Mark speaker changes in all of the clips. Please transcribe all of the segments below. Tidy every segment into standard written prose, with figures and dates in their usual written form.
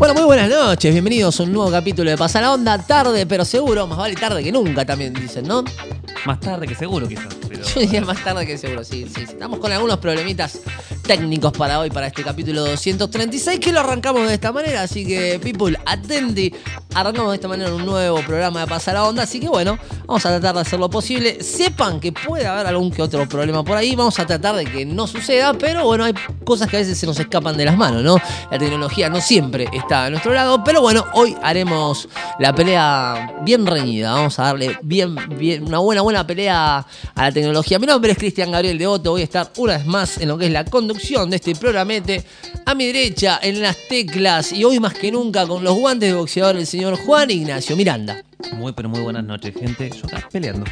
Speaker 1: Bueno, muy buenas noches, bienvenidos a un nuevo capítulo de Pasa la Onda. Tarde, pero seguro, más vale tarde que nunca también dicen, ¿no?
Speaker 2: Más tarde que seguro, quizás. Pero...
Speaker 1: Yo diría más tarde que seguro, sí. Estamos con algunos problemitas técnicos para hoy, para este capítulo 236, que lo arrancamos de esta manera. Así que, people, atenti. Arrancamos de esta manera un nuevo programa de Pasa la Onda. Así que, bueno, vamos a tratar de hacer lo posible. Sepan que puede haber algún que otro problema por ahí. Vamos a tratar de que no suceda, pero bueno, hay cosas que a veces se nos escapan de las manos, ¿no? La tecnología no siempre está a nuestro lado, pero bueno, hoy haremos la pelea bien reñida. Vamos a darle bien una buena pelea a la tecnología. Mi nombre es Cristian Gabriel Devoto. Voy a estar una vez más en lo que es la conducción de este programete. A mi derecha, en las teclas, y hoy más que nunca con los guantes de boxeador, el señor Juan Ignacio Miranda.
Speaker 2: Muy buenas noches, gente. Yo acá peleando.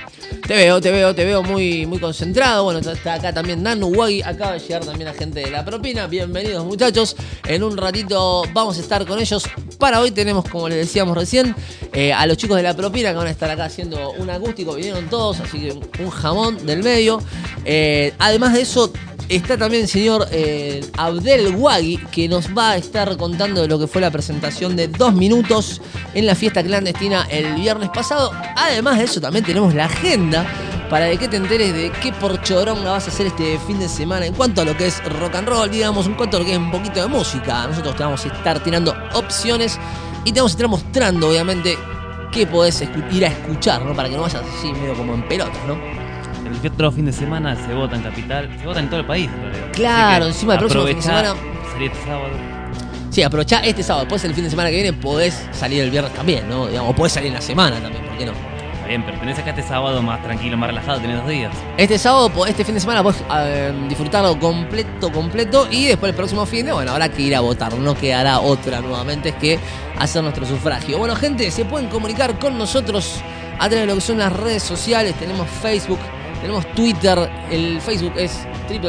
Speaker 1: Te veo muy concentrado. Bueno, está acá también Nanu Wagi. Acaba de llegar también la gente de La Propina. Bienvenidos, muchachos. En un ratito vamos a estar con ellos. Para hoy tenemos, como les decíamos recién, a los chicos de La Propina que van a estar acá haciendo un acústico. Vinieron todos, así que un jamón del medio. Además de eso, está también el señor Abdel Wagi, que nos va a estar contando de lo que fue la presentación de 2 minutos en la fiesta clandestina el viernes pasado. Además de eso, también tenemos la agenda para que te enteres de qué porchoronga vas a hacer este fin de semana en cuanto a lo que es rock and roll, digamos, en cuanto a lo que es un poquito de música. Nosotros te vamos a estar tirando opciones y te vamos a estar mostrando, obviamente, qué podés ir a escuchar, ¿no? Para que no vayas así medio como en pelotas, ¿no?
Speaker 2: El otro fin de semana se vota en Capital, se vota en todo el país, en realidad.
Speaker 1: Claro, encima del próximo fin de semana.
Speaker 2: Salir este sábado.
Speaker 1: Sí, aprovechá este sábado. Después el fin de semana que viene podés salir el viernes también, ¿no? Digamos, o podés salir en la semana también, ¿por qué no?
Speaker 2: Está bien, pero tenés acá este sábado más tranquilo, más relajado, tenés 2 días.
Speaker 1: Este sábado, este fin de semana podés disfrutarlo completo y después el próximo fin de, bueno, habrá que ir a votar. No quedará otra nuevamente, es que hacer nuestro sufragio. Bueno, gente, se pueden comunicar con nosotros a través de lo que son las redes sociales. Tenemos Facebook, tenemos Twitter. El Facebook es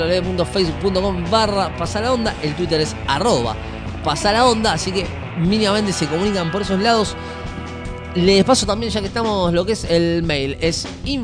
Speaker 1: www.facebook.com/pasalaonda. El Twitter es @pasalaonda. Así que mínimamente se comunican por esos lados. Les paso también, ya que estamos, lo que es el mail. Es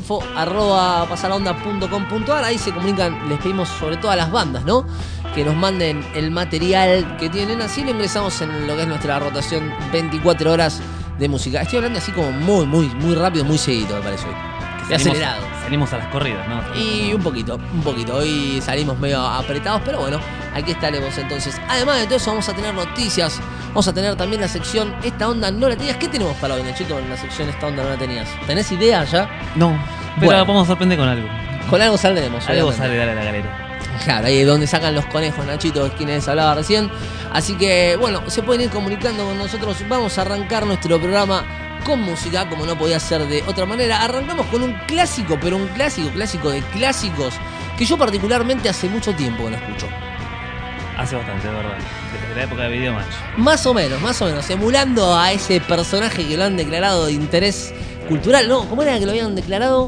Speaker 1: info@pasalaonda.com.ar. Ahí se comunican, les pedimos sobre todo a las bandas, ¿no? Que nos manden el material que tienen. Así lo ingresamos en lo que es nuestra rotación 24 horas de música. Estoy hablando así como muy rápido, muy seguido, me parece hoy. Acelerado.
Speaker 2: Salimos a las corridas, ¿no?
Speaker 1: Y un poquito. Hoy salimos medio apretados, pero bueno, aquí estaremos entonces. Además de todo eso, vamos a tener noticias. Vamos a tener también la sección Esta Onda No La Tenías. ¿Qué tenemos para hoy, Nachito, en la sección Esta Onda No La Tenías? ¿Tenés idea ya?
Speaker 2: No, pero
Speaker 1: bueno,
Speaker 2: vamos a sorprender con algo.
Speaker 1: Con algo saldremos.
Speaker 2: Algo sale, dale a la galera.
Speaker 1: Claro, ahí es donde sacan los conejos, Nachito, quienes les hablaba recién. Así que, bueno, se pueden ir comunicando con nosotros. Vamos a arrancar nuestro programa con música, como no podía ser de otra manera. Arrancamos con un clásico, pero un clásico de clásicos, que yo particularmente hace mucho tiempo que no escucho.
Speaker 2: Hace bastante, de verdad. Desde la época de Videomatch.
Speaker 1: Más o menos, emulando a ese personaje que lo han declarado de interés cultural. No, ¿cómo era que lo habían declarado?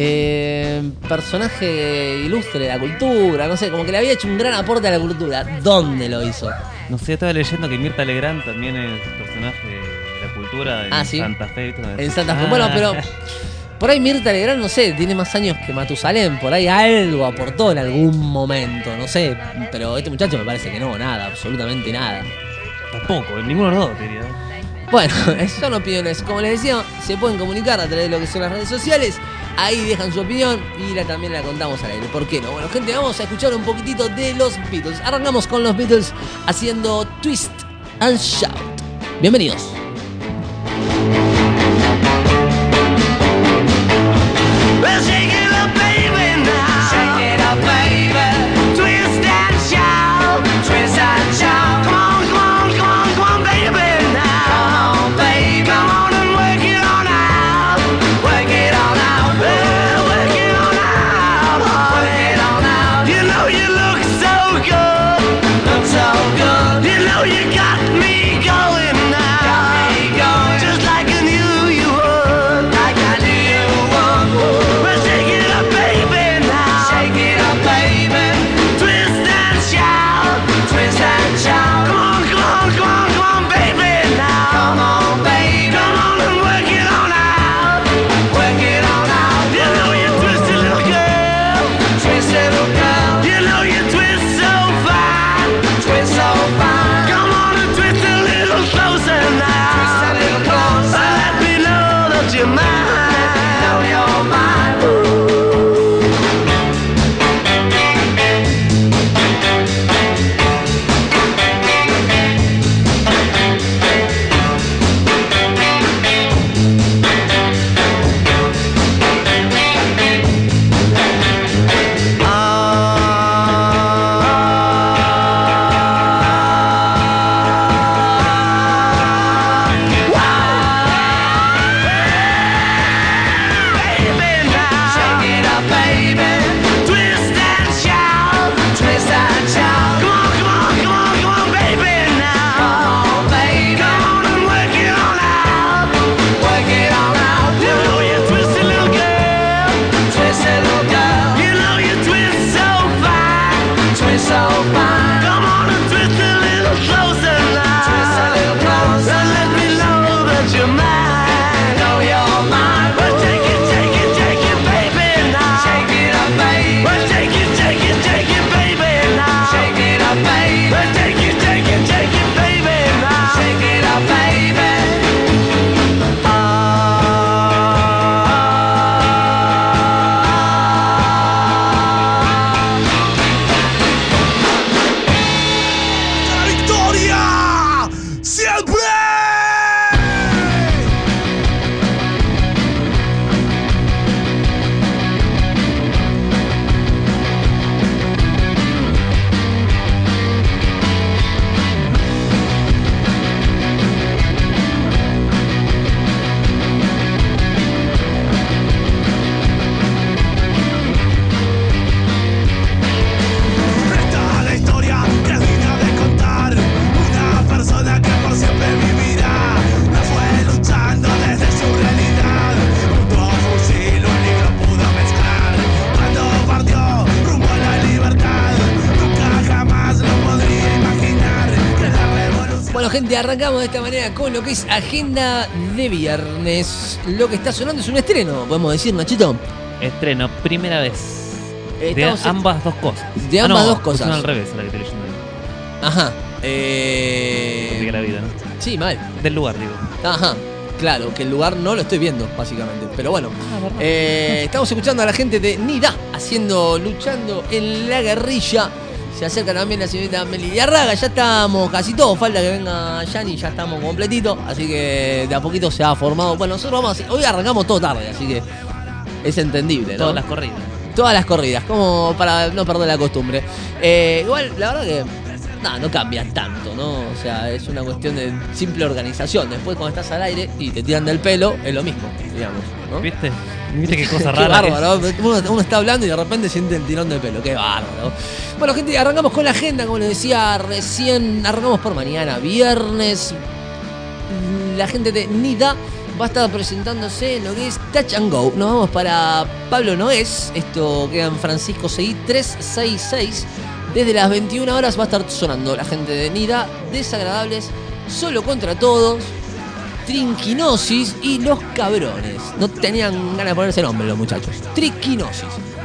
Speaker 1: Personaje ilustre de la cultura, no sé, como que le había hecho un gran aporte a la cultura. ¿Dónde lo hizo?
Speaker 2: No sé, estaba leyendo que Mirta Legrand también es personaje de la cultura en
Speaker 1: ¿sí?
Speaker 2: Santa Fe.
Speaker 1: En Santa Fe, bueno, pero por ahí Mirta Legrand, no sé, tiene más años que Matusalén, por ahí algo aportó en algún momento, no sé, pero este muchacho me parece que no, nada, absolutamente nada.
Speaker 2: Tampoco, ninguno de los dos, diría.
Speaker 1: Bueno, son opiniones. Como les decía, se pueden comunicar a través de lo que son las redes sociales. Ahí dejan su opinión y también la contamos al aire. ¿Por qué no? Bueno, gente, vamos a escuchar un poquitito de los Beatles. Arrancamos con los Beatles haciendo Twist and Shout. Bienvenidos.
Speaker 3: Well, shake it up, baby, now. Shake it up, baby. Twist and shout. Twist and shout. Come on, baby, now. Come on, baby. Come on and work it on out. Work it on out. Well, work it on out. Work it on out. You know you look so good. Look so good. You know you got me going now. al play. Esta es la historia que es digna de contar. Una persona que por siempre vivirá. La fue luchando desde su realidad. Junto a un fusil un libro pudo mezclar. Cuando partió rumbo a la libertad, nunca jamás lo podría imaginar que la revolución.
Speaker 1: Bueno, gente, arrancamos de esta manera con lo que es agenda de viernes. Lo que está sonando es un estreno, podemos decir, Nachito.
Speaker 2: Estreno, primera vez. De
Speaker 1: Estamos en-
Speaker 2: ambas dos cosas.
Speaker 1: de ambas dos
Speaker 2: pusieron
Speaker 1: cosas.
Speaker 2: al revés, la que estoy leyendo ahí.
Speaker 1: Ajá.
Speaker 2: Complica la vida, ¿no?
Speaker 1: Sí, mal.
Speaker 2: Del lugar, digo.
Speaker 1: Ajá. Claro, que el lugar no lo estoy viendo, básicamente. Pero bueno,
Speaker 2: verdad.
Speaker 1: estamos escuchando a la gente de Nida luchando en la guerrilla. Se acerca también la señorita Meli Diarraga. Ya estamos casi todos. Falta que venga Yani, ya estamos completitos. Así que de a poquito se ha formado. Bueno, nosotros vamos hoy arrancamos todo tarde, así que es entendible, ¿no?
Speaker 2: Todas las corridas.
Speaker 1: Todas las corridas, como para no perder la costumbre. Igual, la verdad que no cambia tanto, ¿no? O sea, es una cuestión de simple organización. Después, cuando estás al aire y te tiran del pelo, es lo mismo, digamos, ¿no?
Speaker 2: ¿Viste? ¿Viste qué cosa
Speaker 1: Qué
Speaker 2: rara? que es?
Speaker 1: bárbaro. Uno está hablando y de repente siente el tirón de pelo. Qué bárbaro. Bueno, gente, arrancamos con la agenda, como les decía recién. Arrancamos por mañana, viernes. La gente de Nida va a estar presentándose en lo que es Touch and Go. Nos vamos para Pablo Noés. Esto queda en Francisco Seguí 366. Desde las 21 horas va a estar sonando la gente de Nida. Desagradables, Solo contra todos, Trinquinosis y Los Cabrones. No tenían ganas de ponerse nombre los muchachos. Trinquinosis.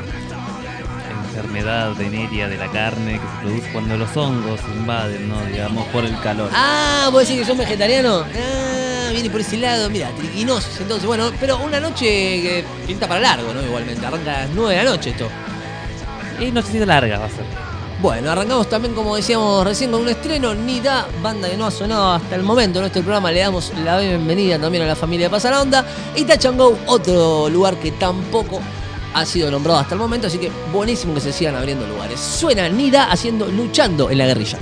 Speaker 2: Enfermedad venérea de la carne que se produce cuando los hongos invaden, ¿no? Digamos, por el calor.
Speaker 1: Ah, ¿vos decís que son vegetarianos? Ah, viene por ese lado. Mira, triquinosis. Entonces, bueno, pero una noche que pinta para largo, ¿no? Igualmente, arranca a las 9 de la noche esto.
Speaker 2: Y no sé si larga va a ser.
Speaker 1: Bueno, arrancamos también, como decíamos recién, con un estreno. Nida, banda que no ha sonado hasta el momento en este programa. Le damos la bienvenida también a la familia de Pasa la Onda. Y Touch and Go, otro lugar que tampoco ha sido nombrado hasta el momento. Así que buenísimo que se sigan abriendo lugares. Suena Nida luchando en la guerrilla.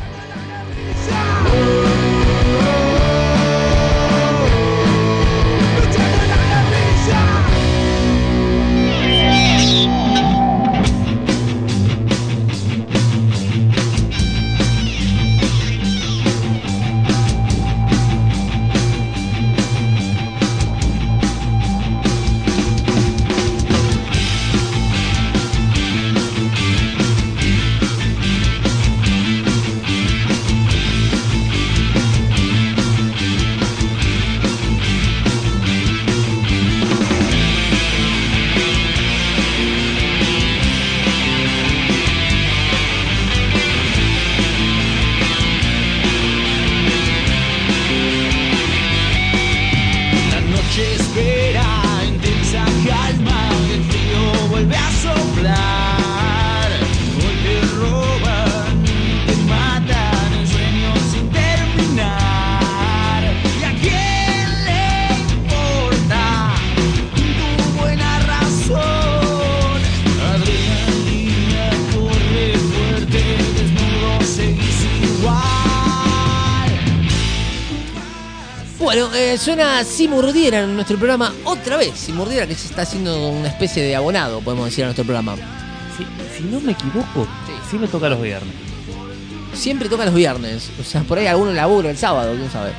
Speaker 1: Bueno, suena Simurdiera en nuestro programa otra vez. Simurdiera que se está haciendo una especie de abonado, podemos decir, a nuestro programa.
Speaker 2: Si no me equivoco, sí me toca los viernes.
Speaker 1: Siempre toca los viernes. O sea, por ahí alguno labura el sábado, quién sabe.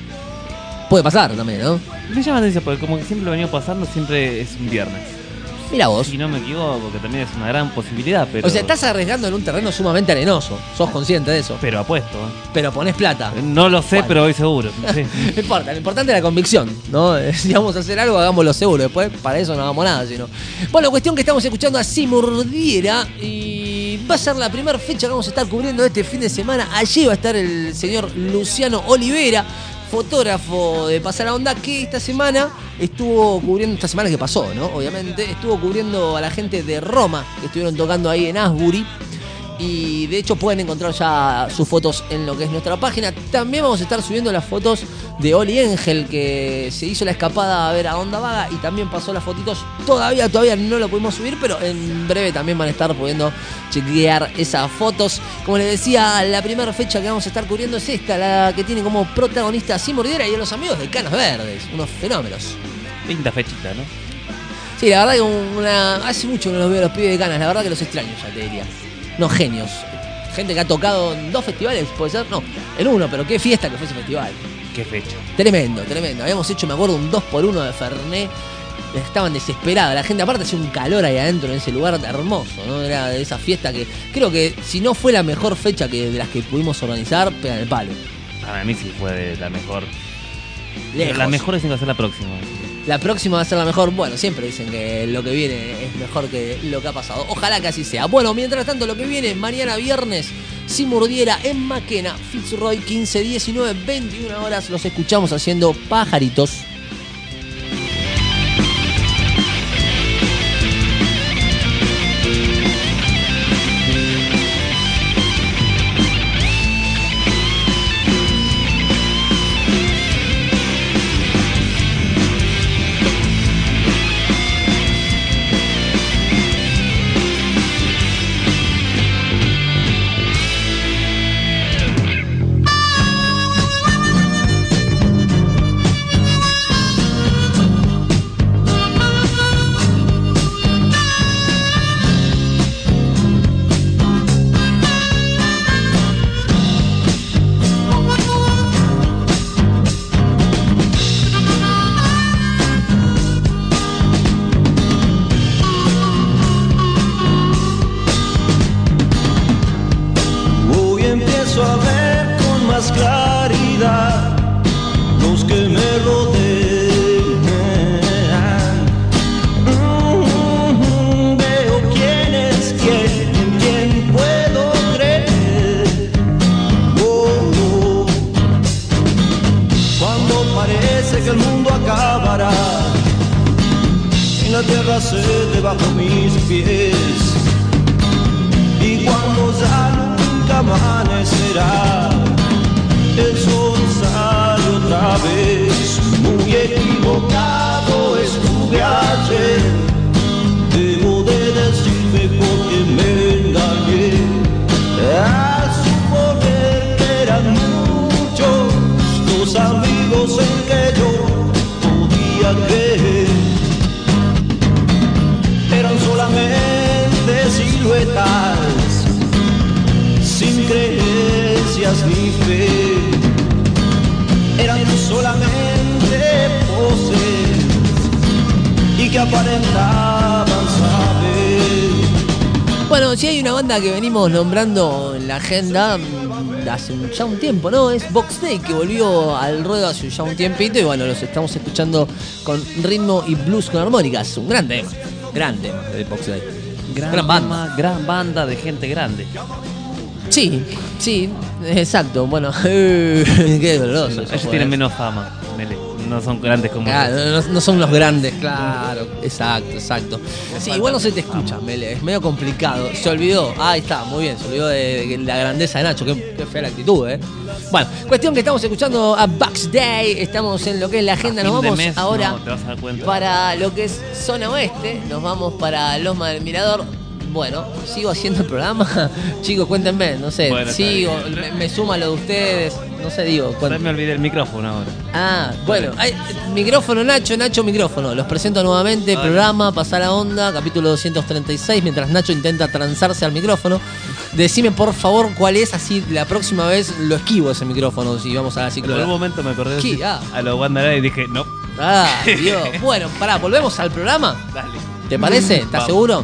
Speaker 1: Puede pasar también, ¿no?
Speaker 2: Me llama la atención porque como que siempre lo venía pasando, siempre es un viernes.
Speaker 1: Mira vos.
Speaker 2: Si no me equivoco, que también es una gran posibilidad, pero...
Speaker 1: O sea, estás arriesgando en un terreno sumamente arenoso. Sos consciente de eso.
Speaker 2: Pero apuesto,
Speaker 1: Pero ponés plata.
Speaker 2: No lo sé,
Speaker 1: Bueno.
Speaker 2: pero voy seguro. Sí.
Speaker 1: No importa, lo importante es la convicción, ¿no? Si vamos a hacer algo, hagámoslo seguro. Después, para eso no hagamos nada, sino. Bueno, cuestión que estamos escuchando a Simurdiera y va a ser la primera fecha que vamos a estar cubriendo este fin de semana. Allí va a estar el señor Luciano Olivera, fotógrafo de Pasar la Onda, que esta semana estuvo cubriendo, esta semana que pasó, ¿no? Obviamente, estuvo cubriendo a la gente de Roma, que estuvieron tocando ahí en Asbury. Y de hecho pueden encontrar ya sus fotos en lo que es nuestra página. También vamos a estar subiendo las fotos de Oli Ángel, que se hizo la escapada a ver a Onda Vaga y también pasó las fotitos. Todavía no lo pudimos subir, pero en breve también van a estar pudiendo chequear esas fotos. Como les decía, la primera fecha que vamos a estar cubriendo es esta, la que tiene como protagonista a Simón Mordiera y a los amigos de Canas Verdes, unos fenómenos.
Speaker 2: Linda fechita, ¿no?
Speaker 1: Sí, la verdad que hace mucho que no los veo a los pibes de Canas, la verdad que los extraño, ya te diría. No, genios. Gente que ha tocado en 2 festivales, puede ser, no, en uno, pero qué fiesta que fue ese festival.
Speaker 2: Qué fecha.
Speaker 1: Tremendo. Habíamos hecho, me acuerdo, un 2x1 de Fernet. Estaban desesperados. La gente, aparte, hacía un calor ahí adentro en ese lugar hermoso, ¿no? Era de esa fiesta que creo que si no fue la mejor fecha de las que pudimos organizar, pegan el palo.
Speaker 2: Para mí sí fue de la mejor.
Speaker 1: Lejos.
Speaker 2: La mejor es que va a ser la próxima.
Speaker 1: La próxima va a ser la mejor. Bueno, siempre dicen que lo que viene es mejor que lo que ha pasado. Ojalá que así sea. Bueno, mientras tanto, lo que viene mañana viernes, Si Mordiera en Maquena, Fitzroy 15, 19, 21 horas. Los escuchamos haciendo Pajaritos. Bueno, si hay una banda que venimos nombrando en la agenda hace ya un tiempo, ¿no? Es Box Day, que volvió al ruedo hace ya un tiempito y bueno, los estamos escuchando con ritmo y blues con armónicas. Un gran tema de Box Day. Gran banda.
Speaker 2: Gran banda de gente grande.
Speaker 1: Sí, exacto. Bueno, qué doloroso.
Speaker 2: Ellos tienen menos fama, Mele. No son grandes como
Speaker 1: no son los grandes, claro. Exacto. Sí, igual no se te escucha, Mele. Es medio complicado. Se olvidó. Ahí está, muy bien. Se olvidó de la grandeza de Nacho. Qué fea la actitud, ¿eh? Bueno, cuestión que estamos escuchando a Box Day. Estamos en lo que es la agenda. Nos vamos ahora para lo que es zona oeste. Nos vamos para Loma del Mirador. Bueno, sigo haciendo el programa. Chicos, cuéntenme, no sé, bueno, sigo, me suma lo de ustedes, no sé, digo.
Speaker 2: Me olvidé el micrófono ahora.
Speaker 1: Ah, bueno, micrófono Nacho, micrófono. Los presento nuevamente, vale. Programa, Pasá la Onda, capítulo 236, mientras Nacho intenta transarse al micrófono. Decime por favor cuál es, así la próxima vez lo esquivo ese micrófono, si vamos a la ciclo.
Speaker 2: En algún momento me acordé a los Wanderers y dije, no.
Speaker 1: Ah, Dios. Bueno, volvemos al programa.
Speaker 2: Dale.
Speaker 1: ¿Te parece? ¿Estás seguro?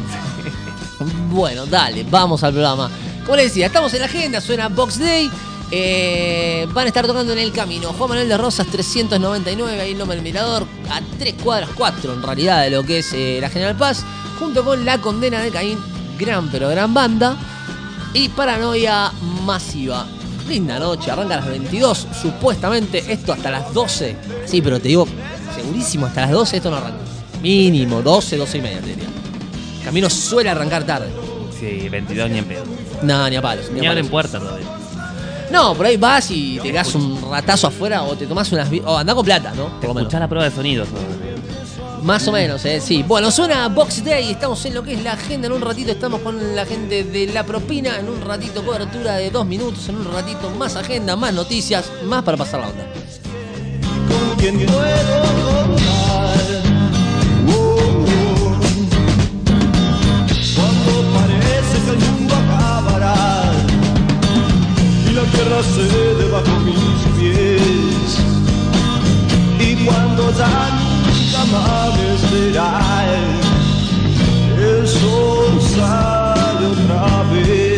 Speaker 1: Bueno, dale, vamos al programa. Como les decía, estamos en la agenda, suena Box Day. Van a estar tocando en el camino Juan Manuel de Rosas 399, ahí en Loma del Mirador, a 3 cuadras, 4 en realidad de lo que es la General Paz, junto con La Condena de Caín, gran banda, y Paranoia Masiva. Linda noche, arranca a las 22, supuestamente esto hasta las 12. Sí, pero te digo, segurísimo, hasta las 12 esto no arranca. Mínimo 12 y media, te diría. Camino suele arrancar tarde.
Speaker 2: Sí, 22 ni en pedo.
Speaker 1: No, ni a palos.
Speaker 2: Ni abren puertas todavía.
Speaker 1: No, por ahí vas y te das un ratazo afuera o te tomás unas... O andá con plata, ¿no? Por lo menos.
Speaker 2: Escuchás la prueba de sonidos.
Speaker 1: Más o menos, sí. Bueno, suena Box Day, estamos en lo que es la agenda. En un ratito estamos con la gente de La Propina. En un ratito cobertura de 2 minutos. En un ratito más agenda, más noticias, más para pasar la onda.
Speaker 4: Con quien puedo contar. Cuando parece que el mundo acabará y la tierra cede bajo mis pies, y cuando ya nunca amanecerá, el sol sale otra vez.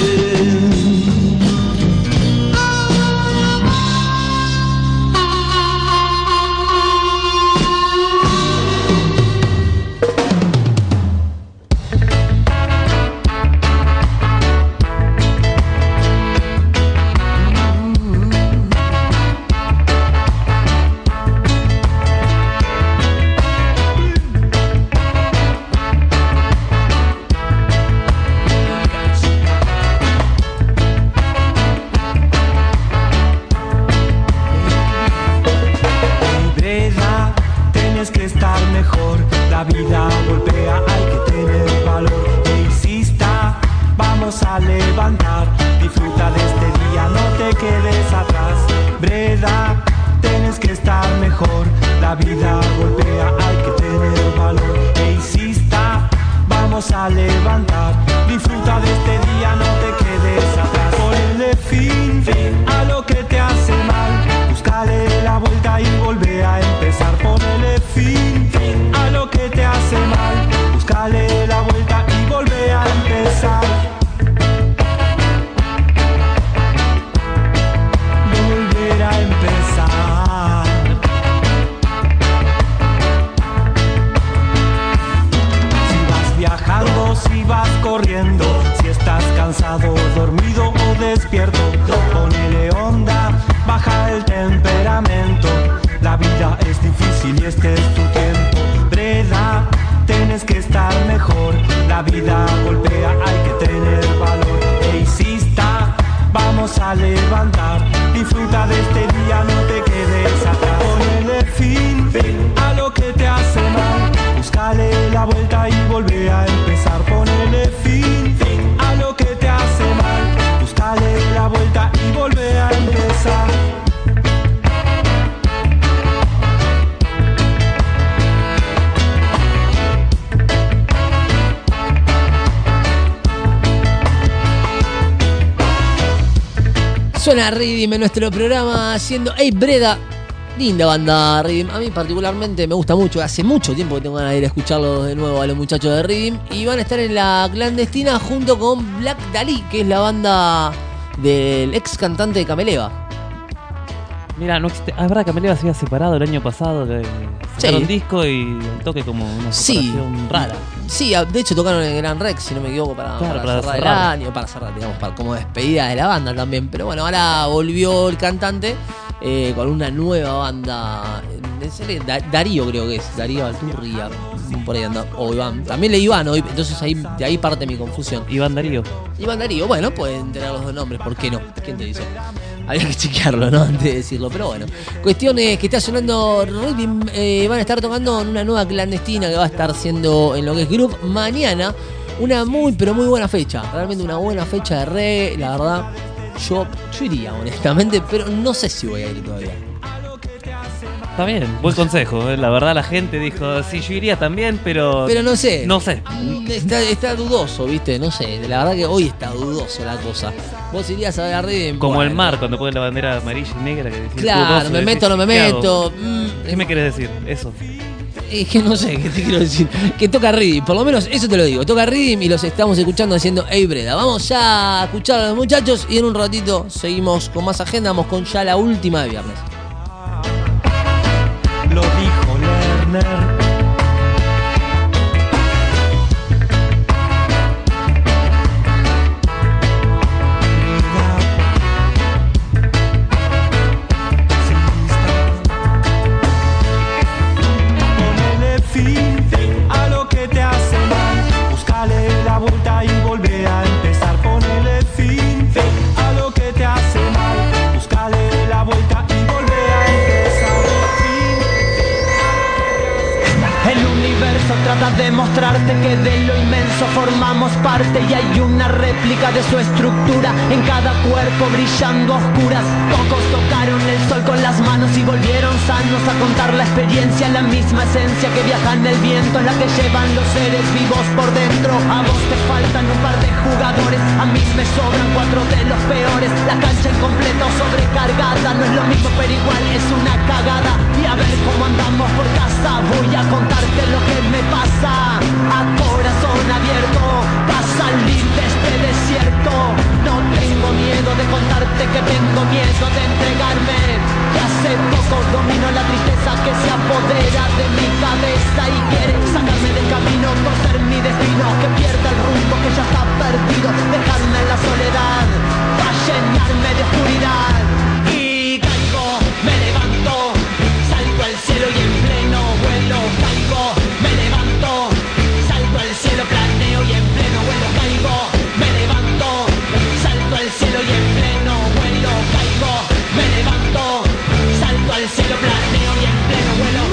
Speaker 1: Suena Riddim en nuestro programa haciendo Hey Breda. Linda banda Riddim. A mí particularmente me gusta mucho. Hace mucho tiempo que tengo ganas de ir a escucharlos de nuevo a los muchachos de Riddim. Y van a estar en La Clandestina junto con Black Dalí, que es la banda del ex cantante de Cameleva.
Speaker 2: Mira, no existe. Es verdad que Cameleva se había separado el año pasado. Sacaron
Speaker 1: Sí.
Speaker 2: disco y el toque como una separación rara.
Speaker 1: Sí, de hecho tocaron en el Gran Rex, si no me equivoco, para cerrar el año, para cerrar, digamos, como despedida de la banda también. Pero bueno, ahora volvió el cantante con una nueva banda. Darío creo que es, Darío Alturria, por ahí anda, o Iván. También leí Iván hoy, entonces de ahí parte mi confusión.
Speaker 2: Iván Darío.
Speaker 1: Iván Darío, bueno, pueden tener los dos nombres, ¿por qué no? ¿Quién te dice? Habría que chequearlo, ¿no? Antes de decirlo, pero bueno. Cuestión es que está sonando Riddim, van a estar tocando en una nueva clandestina que va a estar siendo en lo que es Groove mañana. Una muy, pero muy buena fecha. Realmente una buena fecha de reggae, la verdad. Yo iría, honestamente, pero no sé si voy a ir todavía.
Speaker 2: Está bien, buen consejo. La verdad la gente dijo, sí, yo iría también, pero
Speaker 1: no sé.
Speaker 2: No sé.
Speaker 1: Está dudoso, ¿viste? No sé. La verdad que hoy está dudoso la cosa. Vos irías a ver a Riddim.
Speaker 2: Como
Speaker 1: bueno.
Speaker 2: el mar, cuando ponen la bandera amarilla y negra. Que decís,
Speaker 1: Claro,
Speaker 2: dudoso,
Speaker 1: me
Speaker 2: decís,
Speaker 1: meto, no me
Speaker 2: ¿qué hago?
Speaker 1: meto.
Speaker 2: ¿Qué me querés decir? Eso.
Speaker 1: Es que no sé, ¿qué te quiero decir? Que toca Riddim, por lo menos eso te lo digo. Toca Riddim y los estamos escuchando haciendo Hey Breda. Vamos ya a escuchar a los muchachos y en un ratito seguimos con más agenda. Vamos con ya la última de viernes.
Speaker 4: Lo dijo Lerner. Ponele fin a lo que te hace mal. Búscale la vuelta y volvé a empezar. Ponele fin
Speaker 5: para demostrarte que de lo inmenso formamos parte y hay una réplica de su estructura en cada cuerpo brillando a oscuras. Pocos tocaron el sol con las manos y volvieron sanos a contar la experiencia, la misma esencia que viaja en el viento, es la que llevan los seres vivos por dentro. A vos te faltan un par de jugadores, a mí me sobran 4 de los peores. La cancha incompleta o sobrecargada, no es lo mismo pero igual es una cagada. Y a ver cómo andamos por casa, voy a contarte lo que me pasa. A corazón abierto, pa' salir de este desierto. No tengo miedo de contarte que tengo miedo de entregarme. Que hace poco domino la tristeza que se apodera de mi cabeza y quiere sacarme del camino, torcer mi destino, que pierda el rumbo que ya está perdido, dejarme en la soledad, pa' llenarme de oscuridad. Y caigo, me levanto, salto al cielo y en pleno vuelo caigo, me levanto, salto al cielo, planeo y en pleno vuelo caigo, me levanto, salto al cielo y en pleno vuelo caigo, me levanto, salto al cielo, planeo y en pleno vuelo.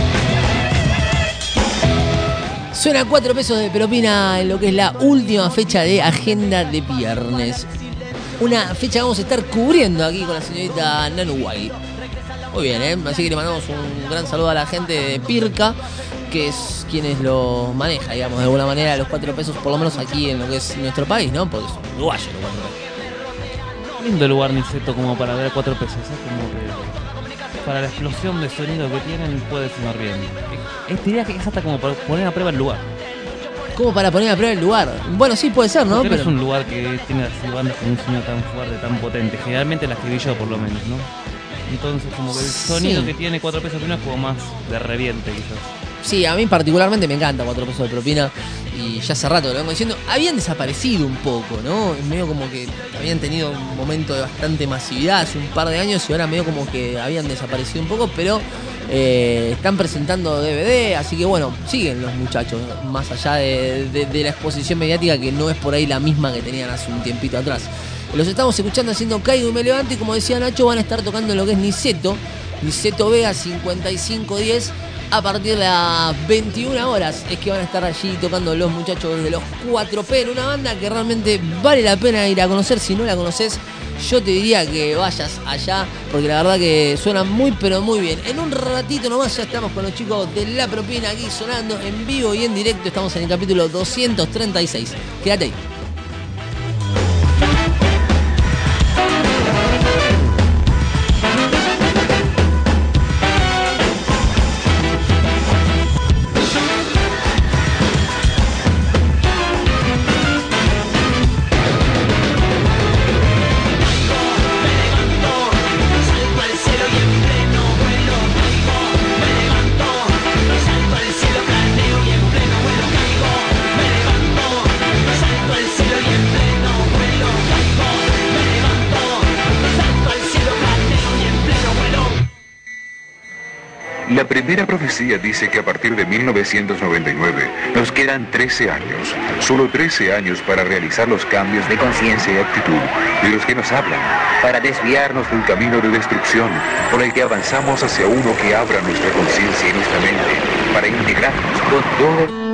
Speaker 1: Suena 4 pesos de propina en lo que es la última fecha de Agenda de Viernes. Una fecha que vamos a estar cubriendo aquí con la señorita Nanu Wai. Muy bien, ¿eh? Así que le mandamos un gran saludo a la gente de Pirca, que es quienes lo maneja, digamos, de alguna manera, los 4 pesos, por lo menos aquí en lo que es nuestro país, ¿no? Porque son uruguayos los 4 pesos.
Speaker 2: Lindo lugar, Niceto, como para ver 4 pesos, ¿eh? Como que para la explosión de sonido que tienen puede sonar bien. Esta idea que es hasta como para poner a prueba el lugar.
Speaker 1: Como para poner a prueba el lugar. Bueno, sí, puede ser, ¿no?
Speaker 2: Porque no
Speaker 1: Pero
Speaker 2: es un lugar que tiene así bandas con un sonido tan fuerte, tan potente. Generalmente las que vi yo, por lo menos, ¿no? Entonces, como que el sonido
Speaker 1: Sí.
Speaker 2: que tiene 4 pesos de propina es como más de reviente, quizás.
Speaker 1: sí, a mí particularmente me encanta 4 pesos de propina. Y ya hace rato lo vengo diciendo. Habían desaparecido un poco, ¿no? Es medio como que habían tenido un momento de bastante masividad hace un par de años y ahora medio como que habían desaparecido un poco, pero están presentando DVD, así que bueno, siguen los muchachos, más allá de la exposición mediática que no es por ahí la misma que tenían hace un tiempito atrás. Los estamos escuchando haciendo Caigo y me levanto y como decía Nacho, van a estar tocando lo que es Niceto Vega 5510 a partir de las 21 horas. Es que van a estar allí tocando los muchachos de los 4P, una banda que realmente vale la pena ir a conocer. Si no la conoces, yo te diría que vayas allá, porque la verdad que suena muy pero muy bien. En un ratito nomás ya estamos con los chicos de La Propina aquí sonando en vivo y en directo. Estamos en el capítulo 236. Quédate ahí.
Speaker 6: La primera profecía dice que a partir de 1999 nos quedan 13 años, solo 13 años para realizar los cambios de conciencia y actitud de los que nos hablan, para desviarnos del camino de destrucción por el que avanzamos hacia uno que abra nuestra conciencia y nuestra mente, para integrarnos con todo.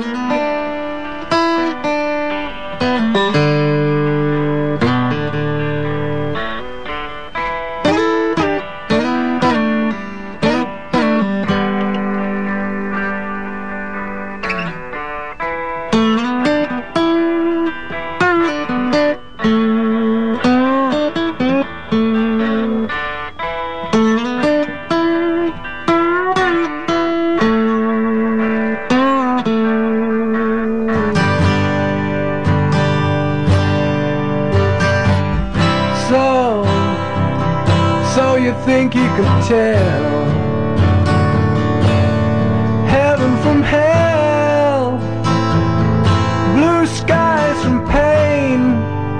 Speaker 4: So you think you could tell heaven from hell, blue skies from pain?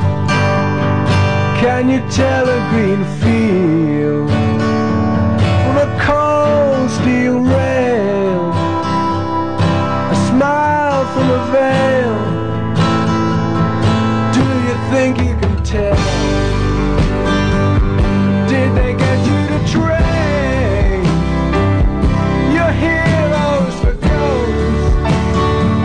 Speaker 4: Can you tell a green field from a cold steel rail, a smile from a veil? Do you think you can tell? Did they get you to trade your heroes for ghosts?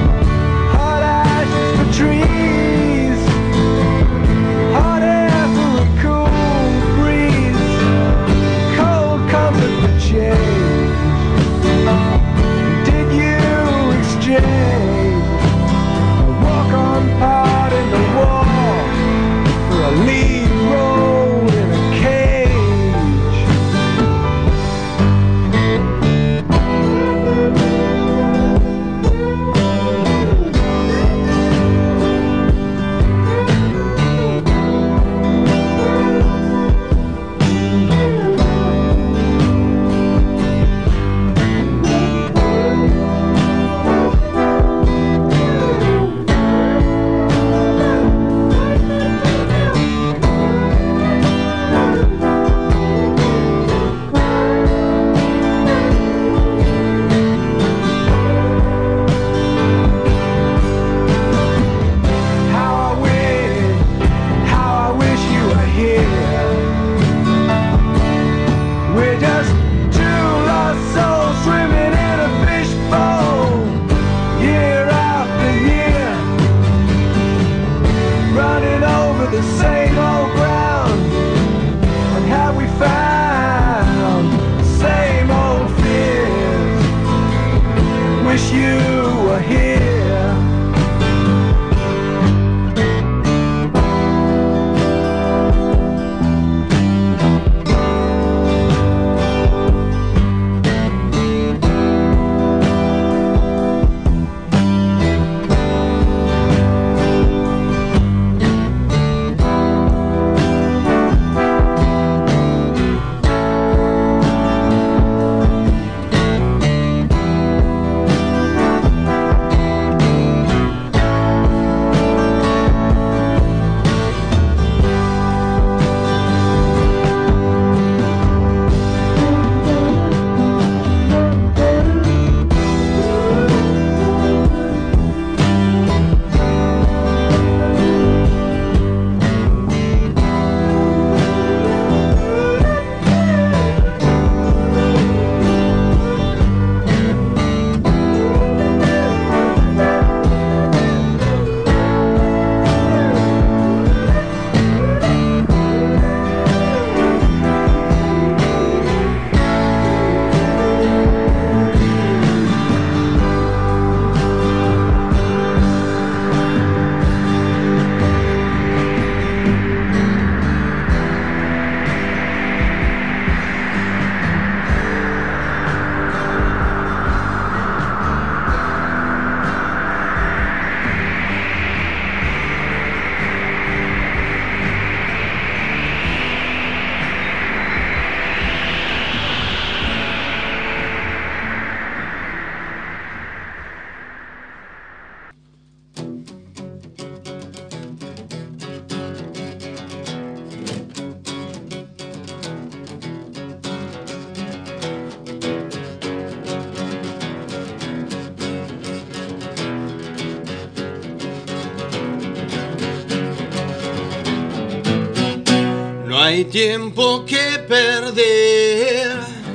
Speaker 7: hay tiempo que perder.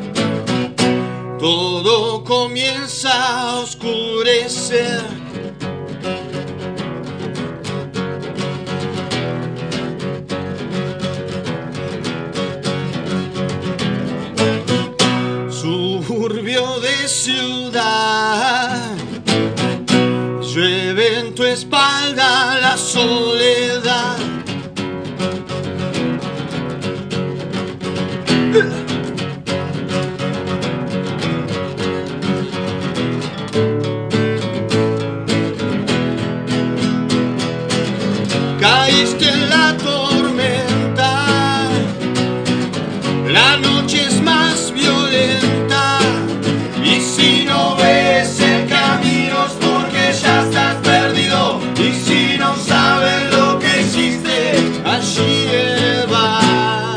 Speaker 7: Todo comienza a oscurecer. Suburbio de ciudad, llueve en tu espalda la soledad. Caíste en la tormenta, la noche es más violenta, y si no ves el camino es porque ya estás perdido, y si no sabes lo que hiciste allí en el bar.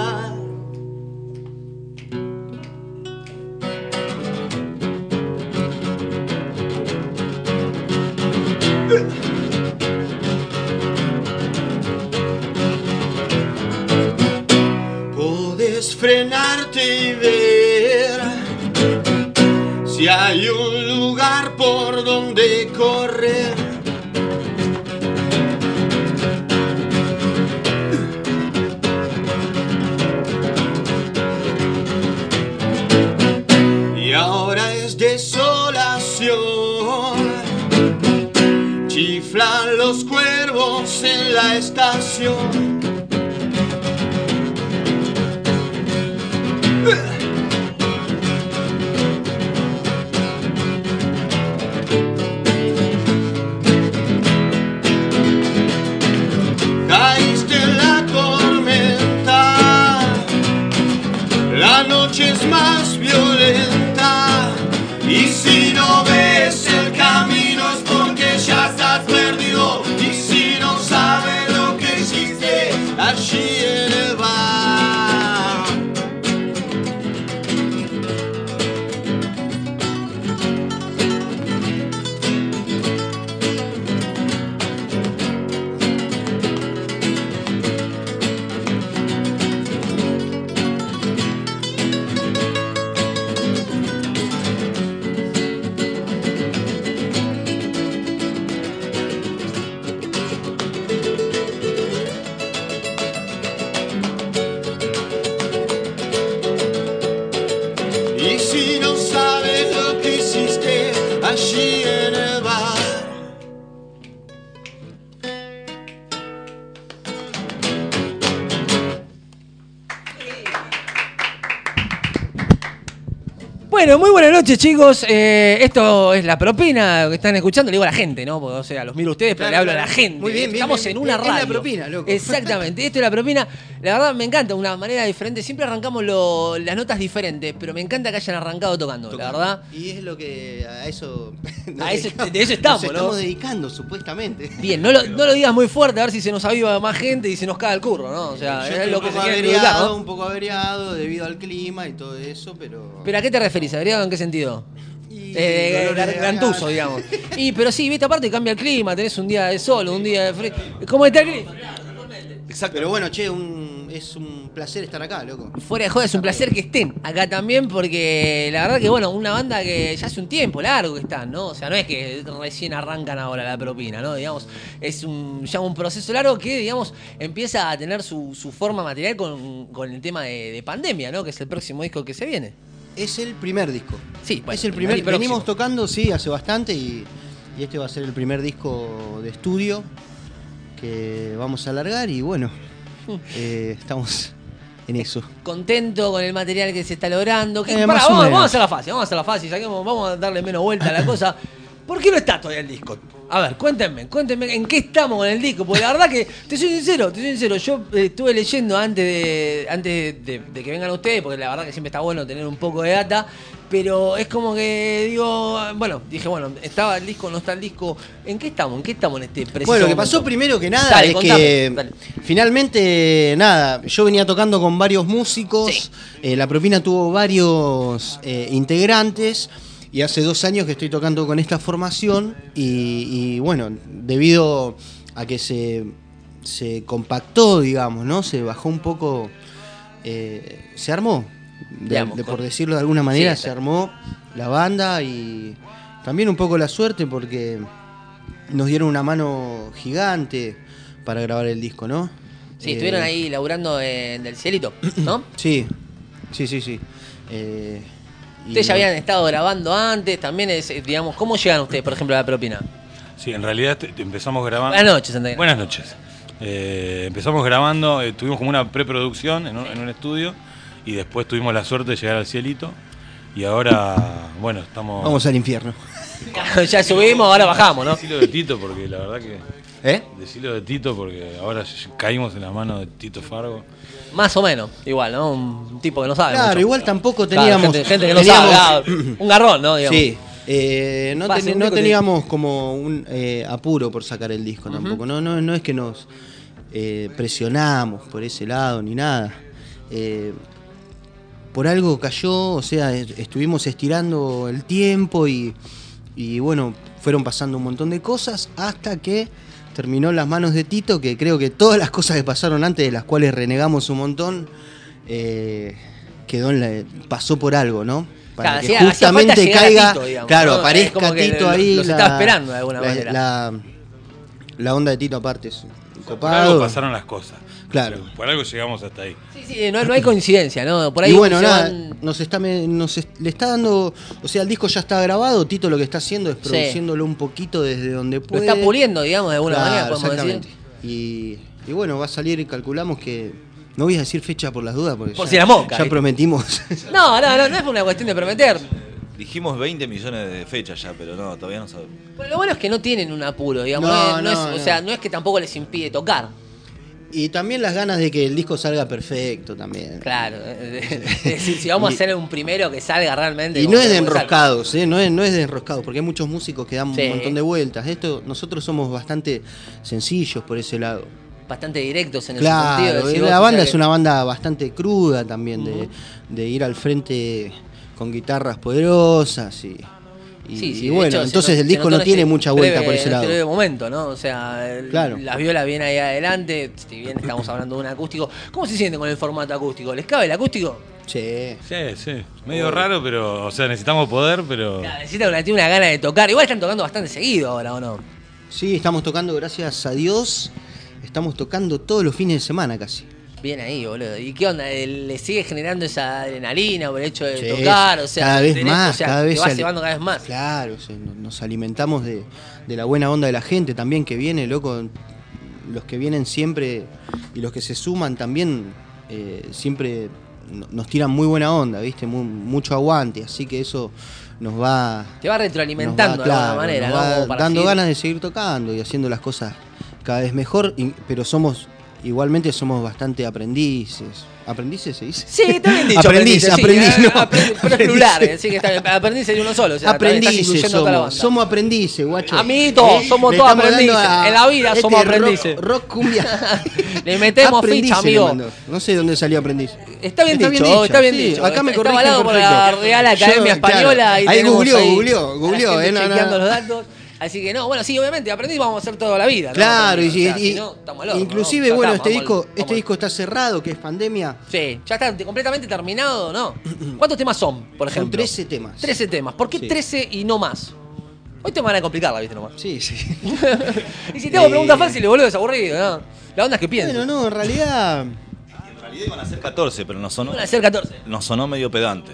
Speaker 7: Podés frenarte y ver si hay un lugar por donde correr. Y ahora es desolación, chiflan los cuervos en la estación. Caíste en la tormenta, la noche es más violenta, y si no ves el camino es porque ya estás perdido, y si no sabes lo que hiciste allí en el bar. Y si no sabes lo que hiciste allí en el bar.
Speaker 1: Bueno, muy buenas noches, chicos. Esto es La Propina, que están escuchando. Le digo a la gente, ¿no? Porque, o sea, los miro a ustedes, pero
Speaker 8: Claro,
Speaker 1: le hablo a la
Speaker 8: claro.
Speaker 1: gente.
Speaker 8: Muy bien, bien,
Speaker 1: Estamos
Speaker 8: bien.
Speaker 1: en una
Speaker 8: Es
Speaker 1: radio.
Speaker 8: La Propina, loco.
Speaker 1: Exactamente. Esto es La Propina. La verdad, me encanta, una manera diferente. Siempre arrancamos las notas diferentes, pero me encanta que hayan arrancado tocando, la verdad.
Speaker 8: Y es lo que a eso...
Speaker 1: A eso- de eso estamos,
Speaker 8: nos
Speaker 1: ¿no?
Speaker 8: estamos dedicando, supuestamente.
Speaker 1: Bien, no lo digas muy fuerte, a ver si se nos aviva más gente y se nos cae el curro, ¿no? O sea,
Speaker 8: Yo
Speaker 1: es
Speaker 8: estoy
Speaker 1: lo
Speaker 8: un
Speaker 1: que se
Speaker 8: poco
Speaker 1: quiere
Speaker 8: averiado,
Speaker 1: dedicar, ¿no?
Speaker 8: un poco averiado debido al clima y todo eso, pero...
Speaker 1: ¿Pero a qué te referís? ¿Averiado en qué sentido?
Speaker 8: Y dolores de
Speaker 1: Grantuzo,
Speaker 8: garganta.
Speaker 1: digamos. Y pero sí, viste, aparte cambia el clima, tenés un día de sol, un día de frío. ¿Cómo está el clima?
Speaker 8: Exacto. Pero bueno, che, es un placer estar acá, loco.
Speaker 1: Fuera de joda, es un placer que estén acá también, porque la verdad que, bueno, una banda que ya hace un tiempo largo que están, ¿no? O sea, no es que recién arrancan ahora La Propina, ¿no? Digamos, es ya un proceso largo que, digamos, empieza a tener su forma material con el tema de pandemia, ¿no? Que es el próximo disco que se viene.
Speaker 8: Es el primer disco.
Speaker 1: Sí, bueno,
Speaker 8: es el primer.
Speaker 1: y próximo.
Speaker 8: Venimos tocando, sí, hace bastante y este va a ser el primer disco de estudio que vamos a largar y bueno, estamos en eso.
Speaker 1: Contento con el material que se está logrando.
Speaker 8: Más o
Speaker 1: Vamos
Speaker 8: menos.
Speaker 1: a hacer la fácil, vamos a darle menos vuelta a la cosa. ¿Por qué no está todavía el disco? A ver, cuéntenme en qué estamos con el disco, porque la verdad que, te soy sincero, yo estuve leyendo antes de que vengan ustedes, porque la verdad que siempre está bueno tener un poco de data, pero es como que dije, estaba el disco, no está el disco, ¿en qué estamos en este preciso
Speaker 8: Bueno, lo que
Speaker 1: momento?
Speaker 8: pasó primero que nada
Speaker 1: Dale,
Speaker 8: es
Speaker 1: contame,
Speaker 8: que
Speaker 1: dale.
Speaker 8: finalmente, nada, yo venía tocando con varios músicos,
Speaker 1: Sí.
Speaker 8: La Propina tuvo varios integrantes y hace 2 años que estoy tocando con esta formación y bueno, debido a que se compactó, digamos, ¿no? Se bajó un poco se armó, por decirlo de alguna manera, se armó la banda y también un poco la suerte porque nos dieron una mano gigante para grabar el disco, ¿no?
Speaker 1: Sí, estuvieron ahí laburando en el Cielito, ¿no?
Speaker 8: Sí.
Speaker 1: Ustedes ya habían estado grabando antes, también digamos, ¿cómo llegan ustedes, por ejemplo, a La Propina?
Speaker 9: Sí, en realidad empezamos grabando...
Speaker 1: Buenas noches, Andrés.
Speaker 9: Buenas noches. Empezamos grabando, tuvimos como una preproducción en un estudio y después tuvimos la suerte de llegar al Cielito y ahora, bueno, estamos...
Speaker 8: Vamos al infierno.
Speaker 1: Ya subimos, ahora bajamos, ¿no?
Speaker 9: Decilo de Tito porque la verdad que...
Speaker 8: ¿Eh?
Speaker 9: Decilo de Tito porque ahora caímos en las manos de Tito Fargo.
Speaker 1: Más o menos, igual, ¿no? Un tipo que no sabe.
Speaker 8: Claro,
Speaker 1: mucho.
Speaker 8: igual tampoco teníamos...
Speaker 1: Claro, gente que no sabe, un garrón, ¿no? Digamos.
Speaker 8: Sí. No teníamos como un apuro por sacar el disco tampoco. No es que nos presionamos por ese lado ni nada. Por algo cayó, o sea, estuvimos estirando el tiempo y bueno, fueron pasando un montón de cosas hasta que terminó en las manos de Tito, que creo que todas las cosas que pasaron antes, de las cuales renegamos un montón, pasó por algo, ¿no? Para que justamente caiga, Tito, digamos,
Speaker 1: ¿no?
Speaker 8: Aparezca Tito ahí.
Speaker 1: Los está esperando de alguna manera.
Speaker 8: La onda de Tito aparte es copado.
Speaker 9: Por algo pasaron las cosas.
Speaker 8: Claro.
Speaker 9: Por algo llegamos hasta ahí.
Speaker 1: Sí, no hay coincidencia, ¿no? Por ahí
Speaker 8: y bueno, nada, le está dando, o sea, el disco ya está grabado, Tito lo que está haciendo es produciéndolo un poquito desde donde puede.
Speaker 1: Lo está puliendo, digamos, de alguna manera, podemos decir.
Speaker 8: Y bueno, va a salir y calculamos que, no voy a decir fecha por las dudas, porque
Speaker 1: por si la mosca,
Speaker 8: ya prometimos.
Speaker 1: No es una cuestión de prometer.
Speaker 10: Dijimos 20 millones de fechas ya, pero no, todavía no sabemos.
Speaker 1: Bueno, lo bueno es que no tienen un apuro, digamos. O sea, no es que tampoco les impide tocar.
Speaker 8: Y también las ganas de que el disco salga perfecto también.
Speaker 1: Claro, es decir, si vamos a hacer un primero que salga realmente...
Speaker 8: Y no es de enroscados, no es de enroscados, porque hay muchos músicos que dan un montón de vueltas. Nosotros somos bastante sencillos por ese lado.
Speaker 1: Bastante directos en ese sentido.
Speaker 8: Claro, la banda es una banda bastante cruda también, de ir al frente con guitarras poderosas y bueno,
Speaker 1: hecho,
Speaker 8: entonces el disco no tiene mucha vuelta por ese lado.
Speaker 1: En este momento, ¿no? O sea,
Speaker 8: claro.
Speaker 1: Las violas vienen ahí adelante, si bien estamos hablando de un acústico. ¿Cómo se sienten con el formato acústico? ¿Les cabe el acústico?
Speaker 8: Sí.
Speaker 9: Medio raro, pero, o sea, necesitamos poder, pero...
Speaker 1: Claro, tiene una gana de tocar. Igual están tocando bastante seguido ahora, ¿o no?
Speaker 8: Sí, estamos tocando, gracias a Dios, estamos tocando todos los fines de semana casi.
Speaker 1: Bien ahí, boludo. ¿Y qué onda? ¿Le sigue generando esa adrenalina por el hecho de tocar? O sea,
Speaker 8: cada vez más,
Speaker 1: cada vez te vas llevando cada vez más.
Speaker 8: Claro, nos alimentamos de la buena onda de la gente también que viene, loco. Los que vienen siempre y los que se suman también siempre nos tiran muy buena onda, ¿viste? Mucho aguante, así que eso nos va...
Speaker 1: Te va retroalimentando de alguna manera,
Speaker 8: nos
Speaker 1: ¿no?
Speaker 8: va dando ganas de seguir tocando y haciendo las cosas cada vez mejor, pero igualmente somos bastante aprendices. ¿Aprendices se dice?
Speaker 1: Sí, está bien dicho.
Speaker 8: Aprendiz,
Speaker 1: sí,
Speaker 8: no.
Speaker 1: Pero es plural, así que está bien. Aprendices de uno solo. O sea,
Speaker 8: aprendices somos aprendices, guacho.
Speaker 1: Amiguitos, somos todos aprendices. En la vida somos aprendices.
Speaker 8: Rock cumbia.
Speaker 1: Le metemos ficha, amigo.
Speaker 8: No sé dónde salió aprendiz.
Speaker 1: Está bien dicho. Está bien dicho.
Speaker 8: Acá me
Speaker 1: corrigen.
Speaker 8: Está
Speaker 1: avalado por la Real Academia Española.
Speaker 8: Ahí googleó.
Speaker 1: Chequeando los datos. Así que no, bueno, sí, obviamente, aprendiz vamos a hacer toda la vida, ¿no?
Speaker 8: Claro,
Speaker 1: o sea, si no, estamos locos,
Speaker 8: inclusive,
Speaker 1: ¿no?
Speaker 8: bueno, este disco está cerrado, que es Pandemia.
Speaker 1: Sí, ya está completamente terminado, ¿no? ¿Cuántos temas son, por ejemplo?
Speaker 8: Son 13 temas.
Speaker 1: 13 temas. ¿Por qué 13 y no más? Hoy te van a complicarla, ¿viste? Nomás.
Speaker 8: Sí.
Speaker 1: Y si tengo preguntas fáciles, boludo, es aburrido, ¿no? La onda es que pienso.
Speaker 8: Bueno, no, en realidad
Speaker 10: iban a ser 14, pero nos sonó...
Speaker 1: Iban a ser 14.
Speaker 10: Nos sonó medio pedante.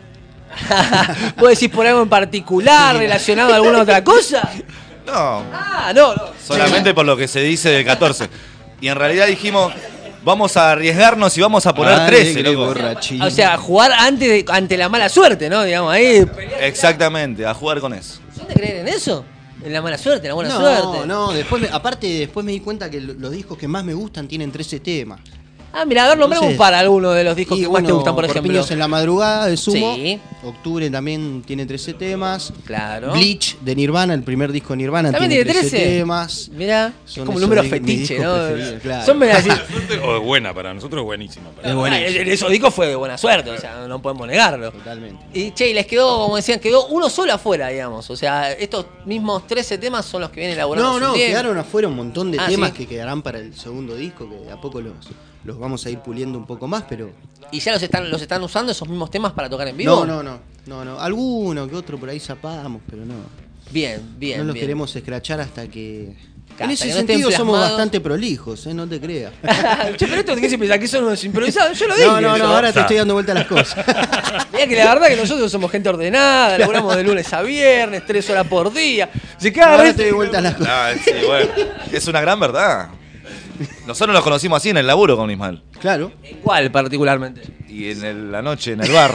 Speaker 1: ¿Puedo decir por algo en particular relacionado a alguna otra cosa?
Speaker 10: No.
Speaker 1: No.
Speaker 10: Solamente por lo que se dice de 14. Y en realidad dijimos, vamos a arriesgarnos y vamos a poner 13, loco.
Speaker 1: O sea, jugar ante la mala suerte, ¿no? Digamos, ahí.
Speaker 10: Exactamente, a jugar con eso.
Speaker 1: ¿Son de creer en eso? En la mala suerte, en la buena suerte.
Speaker 8: No, después me di cuenta que los discos que más me gustan tienen 13 temas.
Speaker 1: Mira, a ver, nombremos para alguno de los discos que más te gustan, por ejemplo.
Speaker 8: Corpiños en la madrugada de Sumo.
Speaker 1: Sí.
Speaker 8: Octubre también tiene 13 temas.
Speaker 1: Claro.
Speaker 8: Bleach de Nirvana, el primer disco de Nirvana,
Speaker 1: tiene 13
Speaker 8: temas.
Speaker 1: Mira, es como un número fetiche, ¿no?
Speaker 8: Claro.
Speaker 1: Son
Speaker 9: así. O es buena, para nosotros es buenísima.
Speaker 1: Esos discos fue de buena suerte, o sea, no podemos negarlo.
Speaker 8: Totalmente.
Speaker 1: Y che, les quedó, como decían, quedó uno solo afuera, digamos. O sea, estos mismos 13 temas son los que vienen elaborando.
Speaker 8: No, quedaron afuera un montón de temas
Speaker 1: ¿sí?
Speaker 8: que quedarán para el segundo disco, que de a poco los vamos a ir puliendo un poco más, pero...
Speaker 1: ¿Y ya los están usando esos mismos temas para tocar en vivo?
Speaker 8: No. Alguno que otro por ahí zapamos, pero no.
Speaker 1: Bien.
Speaker 8: No los
Speaker 1: bien.
Speaker 8: queremos escrachar hasta que...
Speaker 1: Hasta
Speaker 8: en ese
Speaker 1: que no estén
Speaker 8: sentido somos
Speaker 1: plasmados.
Speaker 8: bastante prolijos, no te creas.
Speaker 1: Che, pero esto, ¿qué se piensa? ¿Que son unos improvisados? Yo lo dije.
Speaker 8: No, ahora te estoy dando vuelta a las cosas.
Speaker 1: Mira que la verdad que nosotros somos gente ordenada, laburamos de lunes a viernes, 3 horas por día.
Speaker 8: Ahora te doy vuelta a las cosas.
Speaker 10: Ah, sí, bueno. Es una gran verdad. Nosotros nos conocimos así en el laburo con Ismael.
Speaker 8: Claro.
Speaker 1: ¿En cuál particularmente?
Speaker 10: Y en la noche en el bar.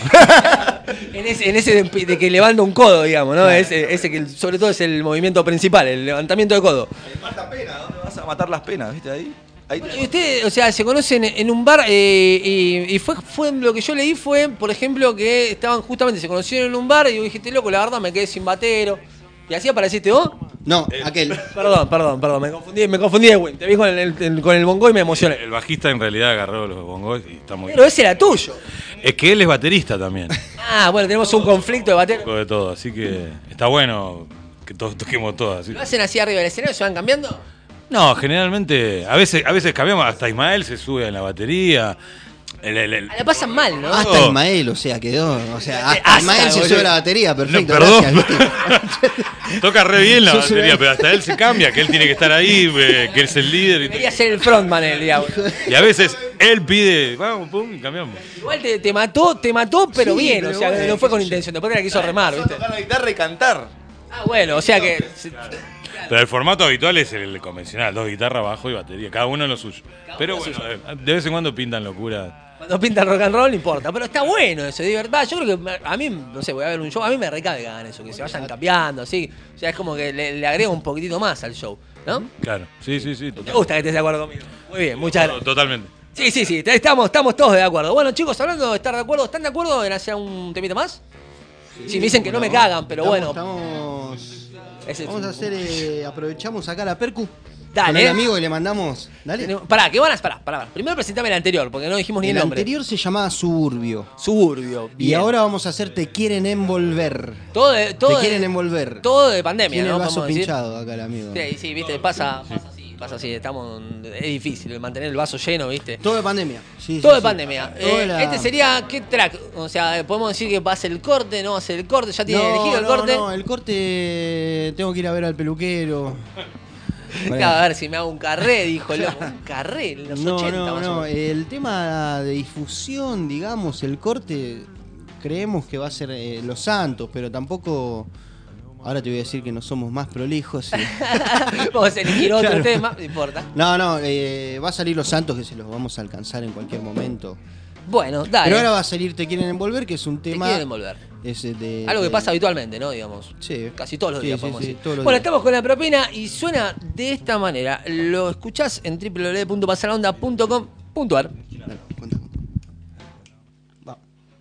Speaker 1: En ese de que levanta un codo, digamos, ¿no? Ese que sobre todo es el movimiento principal, el levantamiento de codo.
Speaker 10: Mata pena, ¿dónde vas a matar las penas? ¿Viste ahí?
Speaker 1: Y ustedes, o sea, se conocen en un bar y fue lo que yo leí fue, por ejemplo, que estaban justamente, se conocieron en un bar y yo dije, este loco, la verdad me quedé sin batero. ¿Y así apareciste vos?
Speaker 8: No, aquel.
Speaker 1: Perdón, me confundí de Win. Te vi con el bongo y me emocioné.
Speaker 9: El bajista en realidad agarró los bongos y está muy
Speaker 1: Pero ese era tuyo.
Speaker 9: Es que él es baterista también.
Speaker 1: Ah, bueno, tenemos un conflicto de batero.
Speaker 9: Un poco de todo, así que está bueno que todos toquemos todo así.
Speaker 1: ¿Lo hacen así arriba del escenario? ¿Se van cambiando?
Speaker 9: No, generalmente, a veces cambiamos, hasta Ismael se sube en la batería.
Speaker 1: La pasan mal, ¿no?
Speaker 8: Hasta Ismael, o sea, quedó. O sea, hasta Ismael se
Speaker 1: boludo.
Speaker 8: sube a la batería, perfecto.
Speaker 9: No, perdón.
Speaker 8: Gracias.
Speaker 9: Toca re bien la
Speaker 8: Yo
Speaker 9: batería,
Speaker 8: soy-
Speaker 9: pero hasta él se cambia, que él tiene que estar ahí, que él es el líder.
Speaker 1: Debería ser el frontman el diablo.
Speaker 9: Y a veces él pide, vamos, pum, y cambiamos.
Speaker 1: Igual te mató, pero
Speaker 8: Sí,
Speaker 1: bien.
Speaker 8: pero
Speaker 1: O sea,
Speaker 8: bueno,
Speaker 1: no fue
Speaker 8: qué
Speaker 1: con
Speaker 8: sé yo.
Speaker 1: intención. Después la quiso remar, ¿viste?
Speaker 10: Tocar la guitarra y cantar.
Speaker 1: Ah, bueno, o sea que.
Speaker 9: Pero el formato habitual es el convencional, 2 guitarras, bajo y batería, cada uno en lo suyo. Pero bueno, de vez en cuando pintan locuras.
Speaker 1: Cuando pinta el rock and roll no importa, pero está bueno eso, de verdad. Yo creo que a mí, no sé, voy a ver un show, a mí me recagan eso, que se vayan cambiando, así. O sea, es como que le agrega un poquitito más al show, ¿no?
Speaker 9: Claro, sí,
Speaker 1: Me gusta que estés de acuerdo conmigo. Muy bien, muchas gracias.
Speaker 9: Totalmente.
Speaker 1: Sí, estamos todos de acuerdo. Bueno, chicos, hablando de estar de acuerdo, ¿están de acuerdo en hacer un temita más? Sí, me dicen que no me cagan, pero bueno.
Speaker 8: Vamos a hacer, aprovechamos acá la percu.
Speaker 1: Dale.
Speaker 8: Con el amigo y le mandamos. Dale.
Speaker 1: Pará, pará. Primero presentame el anterior, porque no dijimos ni el nombre.
Speaker 8: anterior se llamaba Suburbio.
Speaker 1: Suburbio,
Speaker 8: Y
Speaker 1: bien.
Speaker 8: ahora vamos a hacer Te quieren envolver.
Speaker 1: Te
Speaker 8: quieren envolver.
Speaker 1: Todo de pandemia,
Speaker 8: Tiene
Speaker 1: ¿no?
Speaker 8: el vaso
Speaker 1: Vamos a decir.
Speaker 8: pinchado acá el amigo.
Speaker 1: Sí, viste, pasa así, es difícil mantener el vaso lleno, viste.
Speaker 8: Todo de pandemia. Sí,
Speaker 1: Todo
Speaker 8: sí,
Speaker 1: de
Speaker 8: sí.
Speaker 1: pandemia.
Speaker 8: Toda la-
Speaker 1: Este sería, ¿qué track? O sea, podemos decir que va a ser el corte, no va a ser el corte, ya tiene elegido el corte.
Speaker 8: No, el corte tengo que ir a ver al peluquero.
Speaker 1: Claro, a ver si me hago un carré, dijo el loco. Un carré, en los 80 más o
Speaker 8: No,
Speaker 1: menos.
Speaker 8: el tema de difusión, digamos, el corte, creemos que va a ser Los Santos, pero tampoco, ahora te voy a decir que no somos más prolijos.
Speaker 1: Vamos a elegir otro
Speaker 8: Claro.
Speaker 1: tema, no importa.
Speaker 8: No, va a salir Los Santos, que se los vamos a alcanzar en cualquier momento.
Speaker 1: Bueno, dale.
Speaker 8: Pero ahora va a salir Te quieren envolver, que es un tema...
Speaker 1: quieren envolver. Algo que pasa habitualmente, ¿no? Digamos.
Speaker 8: Sí.
Speaker 1: Casi todos los días,
Speaker 8: Sí,
Speaker 1: podemos
Speaker 8: sí,
Speaker 1: decir.
Speaker 8: todos los
Speaker 1: Bueno,
Speaker 8: días.
Speaker 1: estamos con la propina y suena de esta manera. Lo escuchás en www.pasalonda.com.ar.
Speaker 8: Dale, cuenta. Va.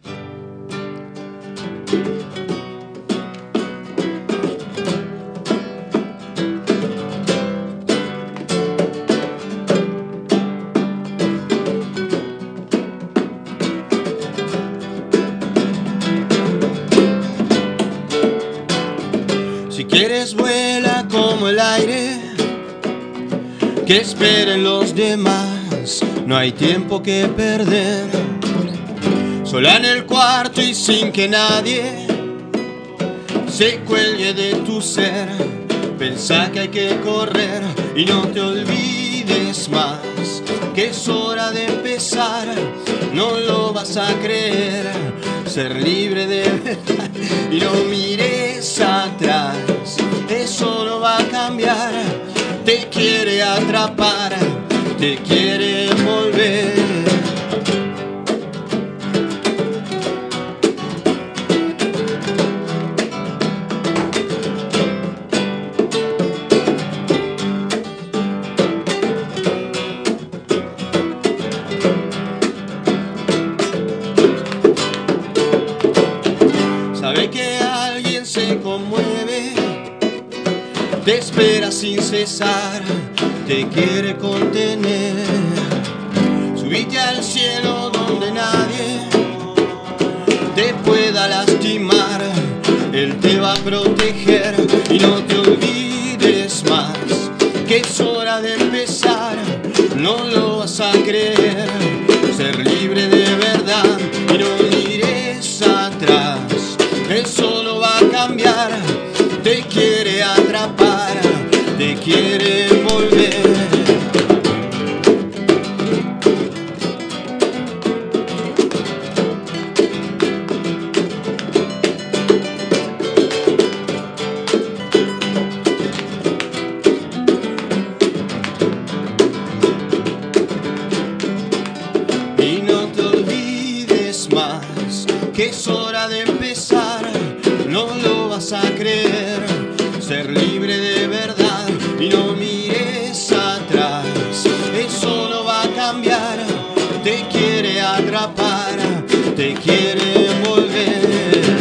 Speaker 7: Si quieres vuela como el aire, que esperen los demás, no hay tiempo que perder. Sola en el cuarto y sin que nadie se cuelgue de tu ser. Pensá que hay que correr y no te olvides más, que es hora de empezar, no lo vas a creer. Ser libre de verdad y no mires atrás, eso no va a cambiar. Te quiere atrapar, te quiere envolver. Sabe que alguien se conmueve, te espera sin cesar, te quiere contener. Subite al cielo donde nadie te pueda lastimar, él te va a proteger y no te olvides más, que es hora de empezar, no lo vas a creer. eso no va a cambiar. Te quiere atrapar, te quiere envolver. Y no te olvides más que es hora de empezar. No lo vas a creer, ser libre de verdad. Y no mires atrás, eso no va a cambiar. Te quiere atrapar, te quiere envolver.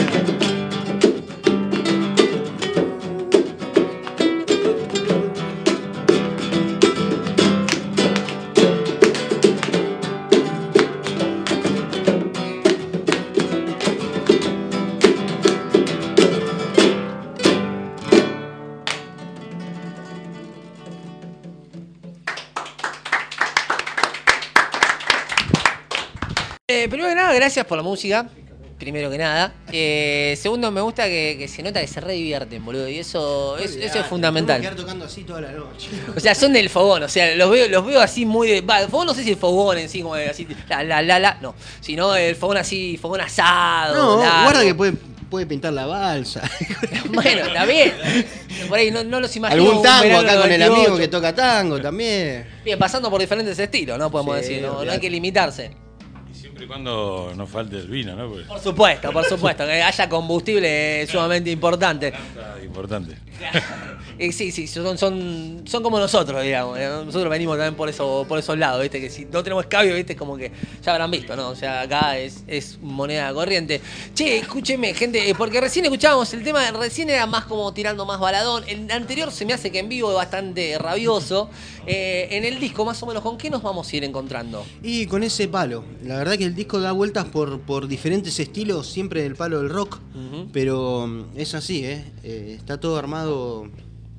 Speaker 1: Primero que nada, gracias por la música. Primero que nada. Segundo, me gusta que se nota que se re divierten, boludo. Y eso es fundamental.
Speaker 8: Quedar tocando así toda la noche.
Speaker 1: O sea, son del fogón. O sea, los veo así muy de. Va, el fogón no sé si el fogón en sí, como así. No. Sino el fogón así, fogón asado.
Speaker 8: No,
Speaker 1: largo.
Speaker 8: guarda que puede pintar la balsa.
Speaker 1: Bueno, está bien. Por ahí no los imagino.
Speaker 8: Algún
Speaker 1: un
Speaker 8: tango
Speaker 1: verano
Speaker 8: acá con el
Speaker 1: 98.
Speaker 8: amigo que toca tango también.
Speaker 1: Bien, pasando por diferentes estilos, ¿no? Podemos
Speaker 8: Sí,
Speaker 1: decir. No hay
Speaker 8: olvidate.
Speaker 1: que limitarse.
Speaker 9: Siempre y cuando no falte el vino, ¿no? Porque
Speaker 1: Por supuesto, que haya combustible es sumamente importante.
Speaker 9: es importante.
Speaker 1: Sí, son como nosotros, digamos. Nosotros venimos también por esos lados, ¿viste? Que si no tenemos escabio, ¿viste? Es como que ya habrán visto, ¿no? O sea, acá es moneda corriente. Che, escúcheme, gente, porque recién escuchábamos el tema, recién era más como tirando más baladón. El anterior se me hace que en vivo es bastante rabioso. En el disco, más o menos, ¿con qué nos vamos a ir encontrando?
Speaker 8: Y con ese palo. La verdad que el disco da vueltas por diferentes estilos, siempre del palo del rock. Pero es así, está todo armado.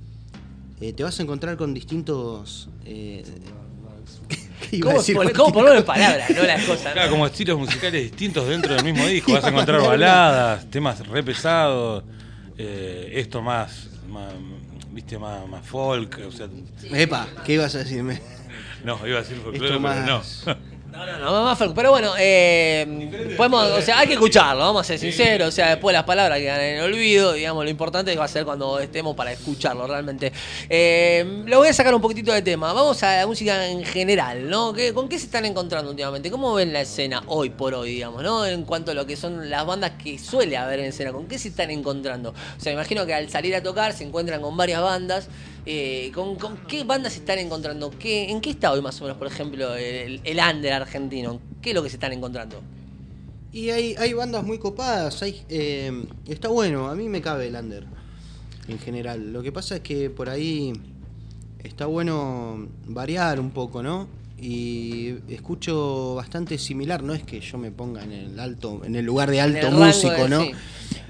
Speaker 8: Te vas a encontrar con distintos. ¿Qué iba a decir?
Speaker 1: ¿Cómo ponerlo en palabras, no las cosas?
Speaker 9: Claro, como estilos musicales distintos dentro del mismo disco. Vas a encontrar baladas, temas re pesados, esto más viste, más folk. O sea,
Speaker 8: Epa, ¿qué ibas a decirme?
Speaker 9: no, iba a decir folclore,
Speaker 8: Esto
Speaker 9: pero no.
Speaker 8: más.
Speaker 1: No, más folk. Pero bueno, podemos, o sea, hay que escucharlo, vamos a ser sinceros. O sea, después las palabras quedan en el olvido. Digamos, lo importante va a ser cuando estemos para escucharlo realmente. Lo voy a sacar un poquitito de tema. Vamos a la música en general, ¿no? ¿Con qué se están encontrando últimamente? ¿Cómo ven la escena hoy por hoy, digamos, ¿no? En cuanto a lo que son las bandas que suele haber en escena, ¿con qué se están encontrando? O sea, me imagino que al salir a tocar se encuentran con varias bandas. ¿Con qué bandas se están encontrando? ¿En qué está hoy más o menos, por ejemplo, el under argentino? ¿Qué es lo que se están encontrando?
Speaker 8: Y hay bandas muy copadas. Está bueno, a mí me cabe el under en general. Lo que pasa es que por ahí está bueno variar un poco, ¿no? Y escucho bastante similar. No es que yo me ponga en el lugar de alto músico, ¿no?
Speaker 1: Sí.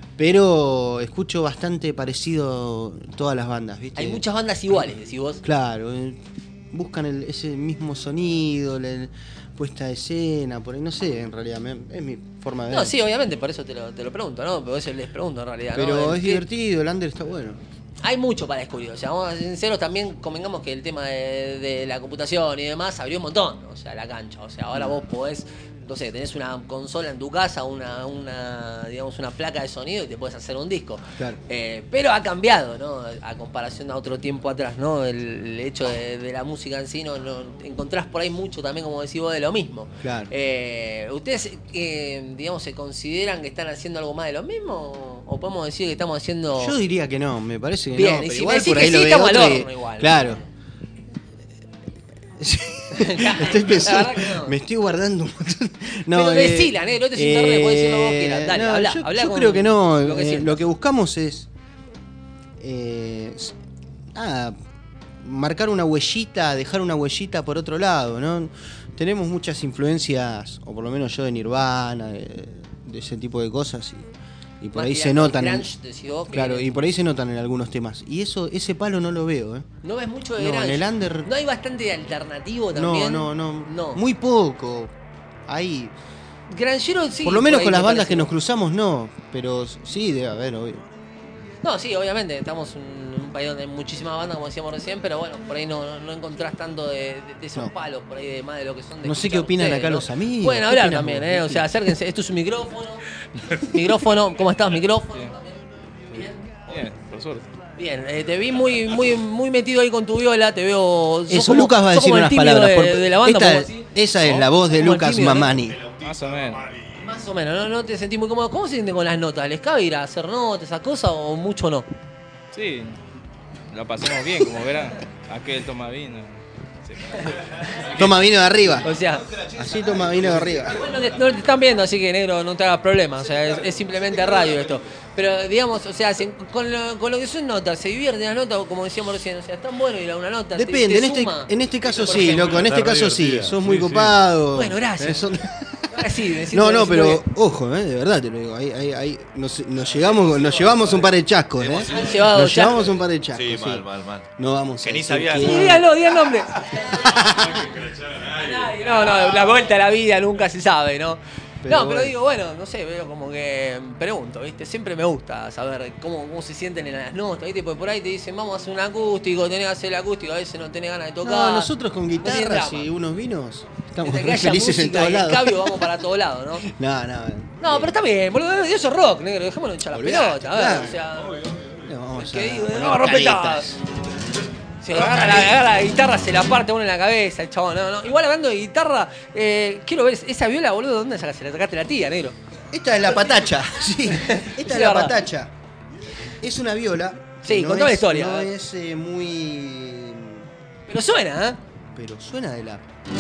Speaker 8: Pero escucho bastante parecido todas las bandas, ¿viste?
Speaker 1: Hay muchas bandas iguales, decís vos.
Speaker 8: Claro, buscan ese mismo sonido, la puesta de escena, por ahí no sé, en realidad, es mi forma de ver.
Speaker 1: No, sí, obviamente, por eso te lo pregunto, ¿no? Pero eso les pregunto en realidad, ¿no?
Speaker 8: Pero es divertido, el under está bueno.
Speaker 1: Hay mucho para descubrir, o sea, vamos a ser sinceros, también convengamos que el tema de la computación y demás abrió un montón, o sea, la cancha, o sea, ahora vos podés, no sé, tenés una consola en tu casa, digamos, una placa de sonido y te puedes hacer un disco.
Speaker 8: Claro.
Speaker 1: Pero ha cambiado, ¿no? A comparación a otro tiempo atrás, ¿no? El hecho de la música en sí, no encontrás por ahí mucho también, como decís vos, de lo mismo.
Speaker 8: Claro.
Speaker 1: ¿Ustedes, digamos, se consideran que están haciendo algo más de lo mismo? ¿O podemos decir que estamos haciendo...?
Speaker 8: Yo diría que no, me parece que
Speaker 1: Bien,
Speaker 8: no,
Speaker 1: y
Speaker 8: pero
Speaker 1: si
Speaker 8: igual
Speaker 1: me decís
Speaker 8: por ahí
Speaker 1: que
Speaker 8: lo
Speaker 1: sí,
Speaker 8: ve
Speaker 1: estamos al
Speaker 8: otro
Speaker 1: horno igual.
Speaker 8: Claro. Estoy pensando,
Speaker 1: La verdad que no.
Speaker 8: me estoy guardando un montón.
Speaker 1: Pero decila, no es internet, podés decirlo vos quieras. Dale,
Speaker 8: no,
Speaker 1: habla
Speaker 8: yo
Speaker 1: con
Speaker 8: creo que no.
Speaker 1: lo que sientas.
Speaker 8: Lo que buscamos es marcar una huellita, dejar una huellita por otro lado, ¿no? Tenemos muchas influencias, o por lo menos yo, de Nirvana, de ese tipo de cosas, y por
Speaker 1: Más
Speaker 8: ahí se
Speaker 1: tirando al
Speaker 8: notan.
Speaker 1: grunge, decís vos, que-
Speaker 8: Claro, y por ahí se notan en algunos temas. Y ese palo no lo veo, ¿eh?
Speaker 1: No ves mucho de
Speaker 8: No,
Speaker 1: grunge.
Speaker 8: en el under-
Speaker 1: ¿No hay bastante alternativo
Speaker 8: No,
Speaker 1: también?
Speaker 8: no.
Speaker 1: No.
Speaker 8: Muy poco. Hay
Speaker 1: Granjero sí.
Speaker 8: Por lo menos
Speaker 1: ahí
Speaker 8: con las
Speaker 1: me
Speaker 8: bandas
Speaker 1: parece.
Speaker 8: que nos cruzamos, no. Pero sí, debe haber, obvio.
Speaker 1: No, sí, obviamente, estamos en un país donde hay muchísimas bandas, como decíamos recién, pero bueno, por ahí no encontrás tanto de esos
Speaker 8: No.
Speaker 1: palos, por ahí de más de lo que son de
Speaker 8: No sé
Speaker 1: escuchar
Speaker 8: qué opinan
Speaker 1: ustedes,
Speaker 8: acá
Speaker 1: ¿no?
Speaker 8: los amigos.
Speaker 1: Pueden
Speaker 8: ¿Qué
Speaker 1: hablar
Speaker 8: opinan
Speaker 1: también,
Speaker 8: vos?
Speaker 1: o sea, acérquense, esto es un micrófono. Micrófono, ¿cómo estás, micrófono?
Speaker 2: Bien, por suerte.
Speaker 1: Bien, te vi muy metido ahí con tu viola, te veo... sos
Speaker 8: Eso,
Speaker 1: como-
Speaker 8: Lucas va a
Speaker 1: sos
Speaker 8: decir
Speaker 1: como el
Speaker 8: unas
Speaker 1: tímido
Speaker 8: palabras.
Speaker 1: de la banda,
Speaker 8: Esta-
Speaker 1: como así.
Speaker 8: esa es la voz de
Speaker 1: Como el
Speaker 8: Lucas
Speaker 1: tímido, ¿no?
Speaker 8: Mamani.
Speaker 2: Más o menos.
Speaker 1: Más o menos, ¿no te sentís muy cómodo? ¿Cómo se sienten con las notas? ¿Les cabe ir a hacer notas, esas cosas o mucho no?
Speaker 2: Sí, la pasamos bien, como verán. Aquel toma vino. Sí.
Speaker 8: Toma vino de arriba.
Speaker 1: O sea,
Speaker 8: Así toma vino de arriba.
Speaker 1: igual no te están viendo, así que negro, no te hagas problemas. O sea, es simplemente radio esto. Pero digamos, o sea, con lo que son notas, se divierten las notas, como decíamos recién. O sea, es tan bueno ir a una nota.
Speaker 8: Depende,
Speaker 1: te suma.
Speaker 8: en este caso
Speaker 1: Por
Speaker 8: sí,
Speaker 1: ejemplo.
Speaker 8: loco, en este
Speaker 9: Está re
Speaker 8: caso sí.
Speaker 9: divertida.
Speaker 8: Sos muy
Speaker 9: Sí, sí.
Speaker 8: copado.
Speaker 1: Bueno, gracias.
Speaker 8: Son-
Speaker 1: Ahora sí, me
Speaker 8: No,
Speaker 1: siento-
Speaker 8: no,
Speaker 1: me siento
Speaker 8: pero
Speaker 1: bien.
Speaker 8: ojo, de verdad te lo digo. Ahí nos llevamos un par de chascos,
Speaker 1: Han llevado
Speaker 8: Nos
Speaker 1: chascos.
Speaker 8: llevamos un par de chascos.
Speaker 10: Sí,
Speaker 8: sí.
Speaker 10: mal.
Speaker 8: No vamos
Speaker 10: Que
Speaker 8: a
Speaker 10: ni
Speaker 8: decir
Speaker 10: sabía.
Speaker 8: que-
Speaker 1: Sí, díganlo, digan el nombre. No, la vuelta a la vida nunca se sabe, ¿no?
Speaker 8: Pero
Speaker 1: no, pero
Speaker 8: bueno.
Speaker 1: digo, bueno, no sé, veo como que pregunto, ¿viste? Siempre me gusta saber cómo se sienten en las notas, ¿viste? Porque por ahí te dicen, vamos a hacer un acústico, tenés que hacer el acústico, a veces no tenés ganas de tocar.
Speaker 8: No, nosotros con
Speaker 1: No tiene
Speaker 8: guitarras
Speaker 1: drama.
Speaker 8: y unos vinos estamos
Speaker 1: Desde que haya
Speaker 8: felices en
Speaker 1: música
Speaker 8: todos
Speaker 1: y el
Speaker 8: lados.
Speaker 1: cambio vamos para todos lados, ¿no?
Speaker 8: No.
Speaker 1: No, pero está bien, boludo, eso es rock, negro, dejémonos hinchar las
Speaker 8: Olvidate,
Speaker 1: pelotas, a ver,
Speaker 8: claro.
Speaker 1: o sea...
Speaker 8: No, vamos
Speaker 1: Que
Speaker 8: a
Speaker 1: digo,
Speaker 8: poner
Speaker 1: no, rompe
Speaker 8: caritas.
Speaker 1: Se agarra la guitarra, se la parte uno en la cabeza, el chabón. No. Igual hablando de guitarra, quiero ver esa viola, boludo, ¿dónde sacaste? La sacaste la tía, negro.
Speaker 8: Esta es la patacha, sí. Esta
Speaker 1: Sí,
Speaker 8: es la
Speaker 1: verdad.
Speaker 8: patacha. Es una viola.
Speaker 1: Sí,
Speaker 8: que
Speaker 1: contá la
Speaker 8: es-
Speaker 1: historia.
Speaker 8: No es muy.
Speaker 1: Pero suena, ¿eh?
Speaker 8: Pero suena de la.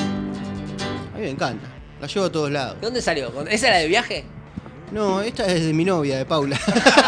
Speaker 8: A mí me encanta. La llevo a todos lados.
Speaker 1: ¿De dónde salió? ¿Esa es la de viaje?
Speaker 8: No, esta es de mi novia, de Paula.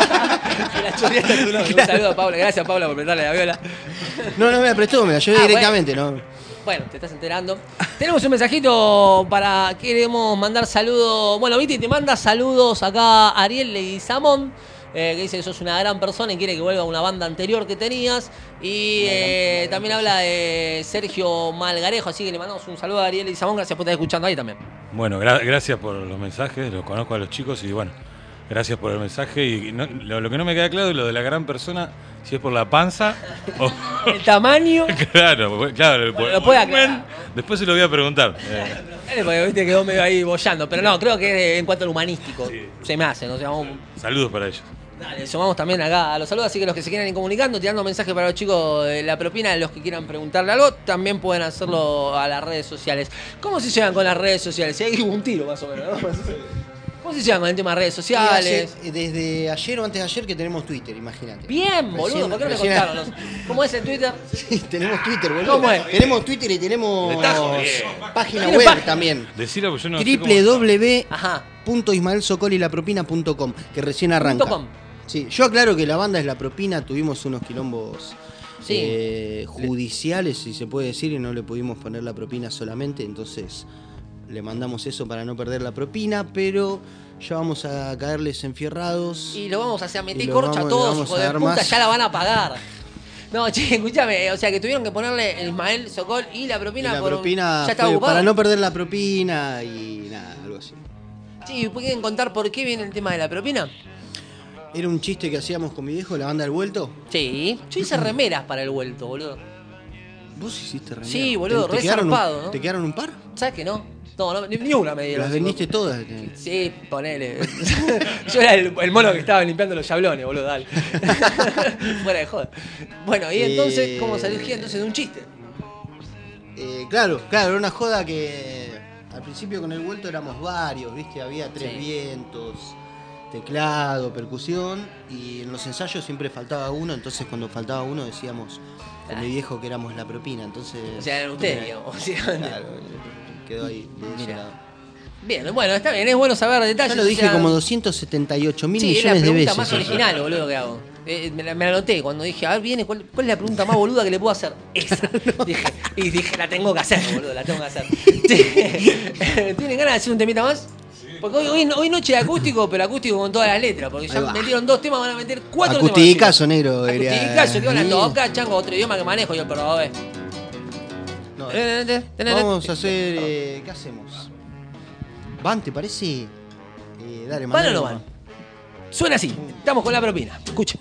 Speaker 1: La choreaste a tu novio. Un saludo a Paula. Gracias, Paula, por prestarle la viola.
Speaker 8: No, me la prestó, me la llevé
Speaker 1: Ah,
Speaker 8: directamente, ¿no?
Speaker 1: Bueno, te estás enterando. Tenemos un mensajito para. Queremos mandar saludos. Bueno, Viti te manda saludos acá Ariel Leguizamón, que dice que sos una gran persona y quiere que vuelva a una banda anterior que tenías. Y también habla de Sergio Malgarejo, así que le mandamos un saludo a Ariel Leguizamón. Gracias por estar escuchando ahí también.
Speaker 9: Bueno, gracias por los mensajes, los conozco a los chicos y bueno, gracias por el mensaje. Y lo que no me queda claro es lo de la gran persona, si es por la panza o...
Speaker 1: El tamaño.
Speaker 9: claro,
Speaker 1: Bueno, lo puede aclarar.
Speaker 9: Después se lo voy a preguntar.
Speaker 1: Porque viste quedó medio ahí bollando. Pero no, creo que en cuanto al humanístico se me hace. ¿No? O sea, vamos,
Speaker 9: Saludos para ellos.
Speaker 1: dale, sumamos también acá a los saludos. Así que los que se quieran ir comunicando, tirando mensajes para los chicos de la propina, los que quieran preguntarle algo, también pueden hacerlo a las redes sociales. ¿Cómo se llevan con las redes sociales? Si hay un tiro más o menos, ¿no? ¿Cómo se llevan con el tema de redes sociales?
Speaker 8: Desde ayer o antes de ayer que tenemos Twitter, imagínate.
Speaker 1: Bien, boludo, ¿por qué no me
Speaker 8: recién-
Speaker 1: contaron? ¿Cómo es el Twitter?
Speaker 8: Sí, tenemos Twitter, boludo.
Speaker 1: ¿Cómo es?
Speaker 8: Tenemos Twitter y tenemos
Speaker 9: Me estás jodiendo.
Speaker 8: página
Speaker 1: ¿Tiene
Speaker 8: web
Speaker 1: página?
Speaker 8: también.
Speaker 9: Decilo porque yo no sé cómo-
Speaker 1: Ajá.
Speaker 8: www.ismaelsocoliLaPropina.com, que recién arranca.
Speaker 1: .com.
Speaker 8: Sí, yo aclaro que la banda es La Propina, tuvimos unos quilombos
Speaker 1: Sí.
Speaker 8: judiciales, si se puede decir, y no le pudimos poner la propina solamente, entonces le mandamos eso para no perder la propina, pero ya vamos a caerles enfierrados.
Speaker 1: Y lo vamos a hacer, metí
Speaker 8: Y lo
Speaker 1: corcha a
Speaker 8: vamos-
Speaker 1: todos,
Speaker 8: le vamos
Speaker 1: hijo
Speaker 8: a
Speaker 1: de
Speaker 8: dar
Speaker 1: puta,
Speaker 8: más.
Speaker 1: ya la van a pagar. No, che, escúchame, o sea que tuvieron que ponerle el Ismael Socol y la
Speaker 8: Y
Speaker 1: propina,
Speaker 8: la
Speaker 1: por-
Speaker 8: propina
Speaker 1: ya estaba
Speaker 8: fue
Speaker 1: ocupado.
Speaker 8: para no perder la propina y nada, algo así.
Speaker 1: Sí, ¿pueden contar por qué viene el tema de la propina?
Speaker 8: Era un chiste que hacíamos con mi viejo, la banda del vuelto.
Speaker 1: Sí, yo hice remeras para el vuelto, boludo.
Speaker 8: ¿Vos hiciste remera?
Speaker 1: Sí, boludo,
Speaker 8: ¿Te
Speaker 1: re
Speaker 8: quedaron
Speaker 1: zarpado, ¿no?
Speaker 8: ¿Te quedaron un par?
Speaker 1: ¿Sabes que no? No, ni una me dieron.
Speaker 8: Las vendiste todas.
Speaker 1: Sí, ponele. Yo era el mono que estaba limpiando los yablones, boludo, dale. Fuera de joda. Bueno, y entonces, ¿cómo surgía entonces de un chiste?
Speaker 8: Claro, era una joda que al principio con el vuelto éramos varios, ¿viste? Había 3
Speaker 1: Sí.
Speaker 8: vientos, teclado, percusión, y en los ensayos siempre faltaba uno, entonces cuando faltaba uno decíamos con mi viejo que éramos la propina, entonces...
Speaker 1: O sea, eran ustedes, digamos, básicamente.
Speaker 8: Claro, quedó ahí. de ese
Speaker 1: Mira.
Speaker 8: lado.
Speaker 1: Bien, bueno, está bien, es bueno saber detalles.
Speaker 8: Ya lo
Speaker 1: o
Speaker 8: dije
Speaker 1: sea,
Speaker 8: como 278 mil
Speaker 1: sí, es la
Speaker 8: millones de
Speaker 1: pregunta
Speaker 8: veces.
Speaker 1: más original, boludo, que hago. Me la anoté cuando dije, a ver, viene, ¿cuál es la pregunta más boluda que le puedo hacer? Esa. Dije, la tengo que hacer, boludo, la tengo que hacer. ¿Tienen ganas de hacer un temita más? Porque hoy noche de acústico, pero acústico con todas las letras, porque ya
Speaker 8: Ahí va.
Speaker 1: metieron 2 temas, van a meter 4 temas.
Speaker 8: Acusticazo, negro.
Speaker 1: Acusticazo, que van a
Speaker 8: Sí.
Speaker 1: tocar, chango, otro idioma que manejo yo, pero a ver.
Speaker 8: No, vamos a hacer... ¿qué hacemos? ¿Van, te parece? Dale,
Speaker 1: ¿Van o
Speaker 8: mandale
Speaker 1: no
Speaker 8: nomás.
Speaker 1: van? Suena así. Estamos con la propina. Escuchen.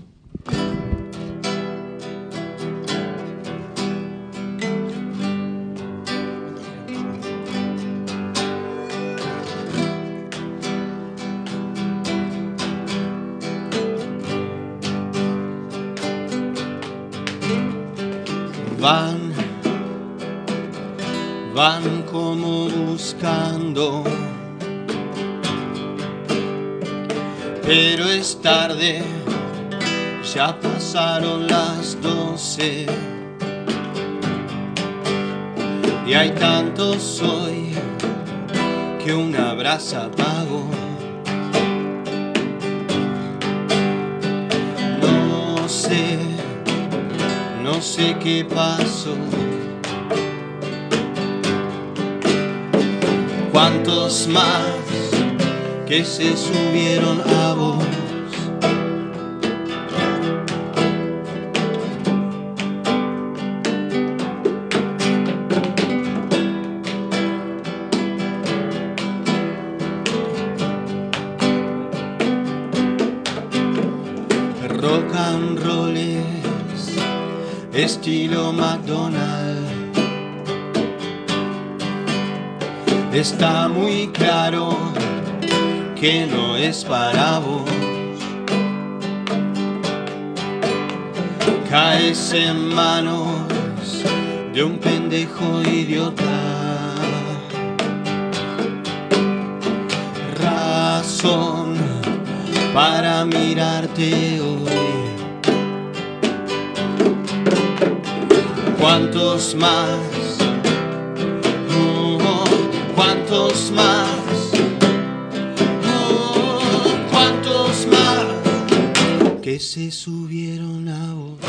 Speaker 7: Van como buscando, pero es tarde, ya pasaron las 12 y hay tantos hoy que una brasa apagó. No sé qué pasó. ¿Cuántos más que se subieron a vos? Rock and roll estilo McDonald's. Está muy claro que no es para vos. Caes en manos de un pendejo idiota. Razón para mirarte hoy. ¿Cuántos más? ¿Cuántos más? ¿Cuántos más que se subieron a vos?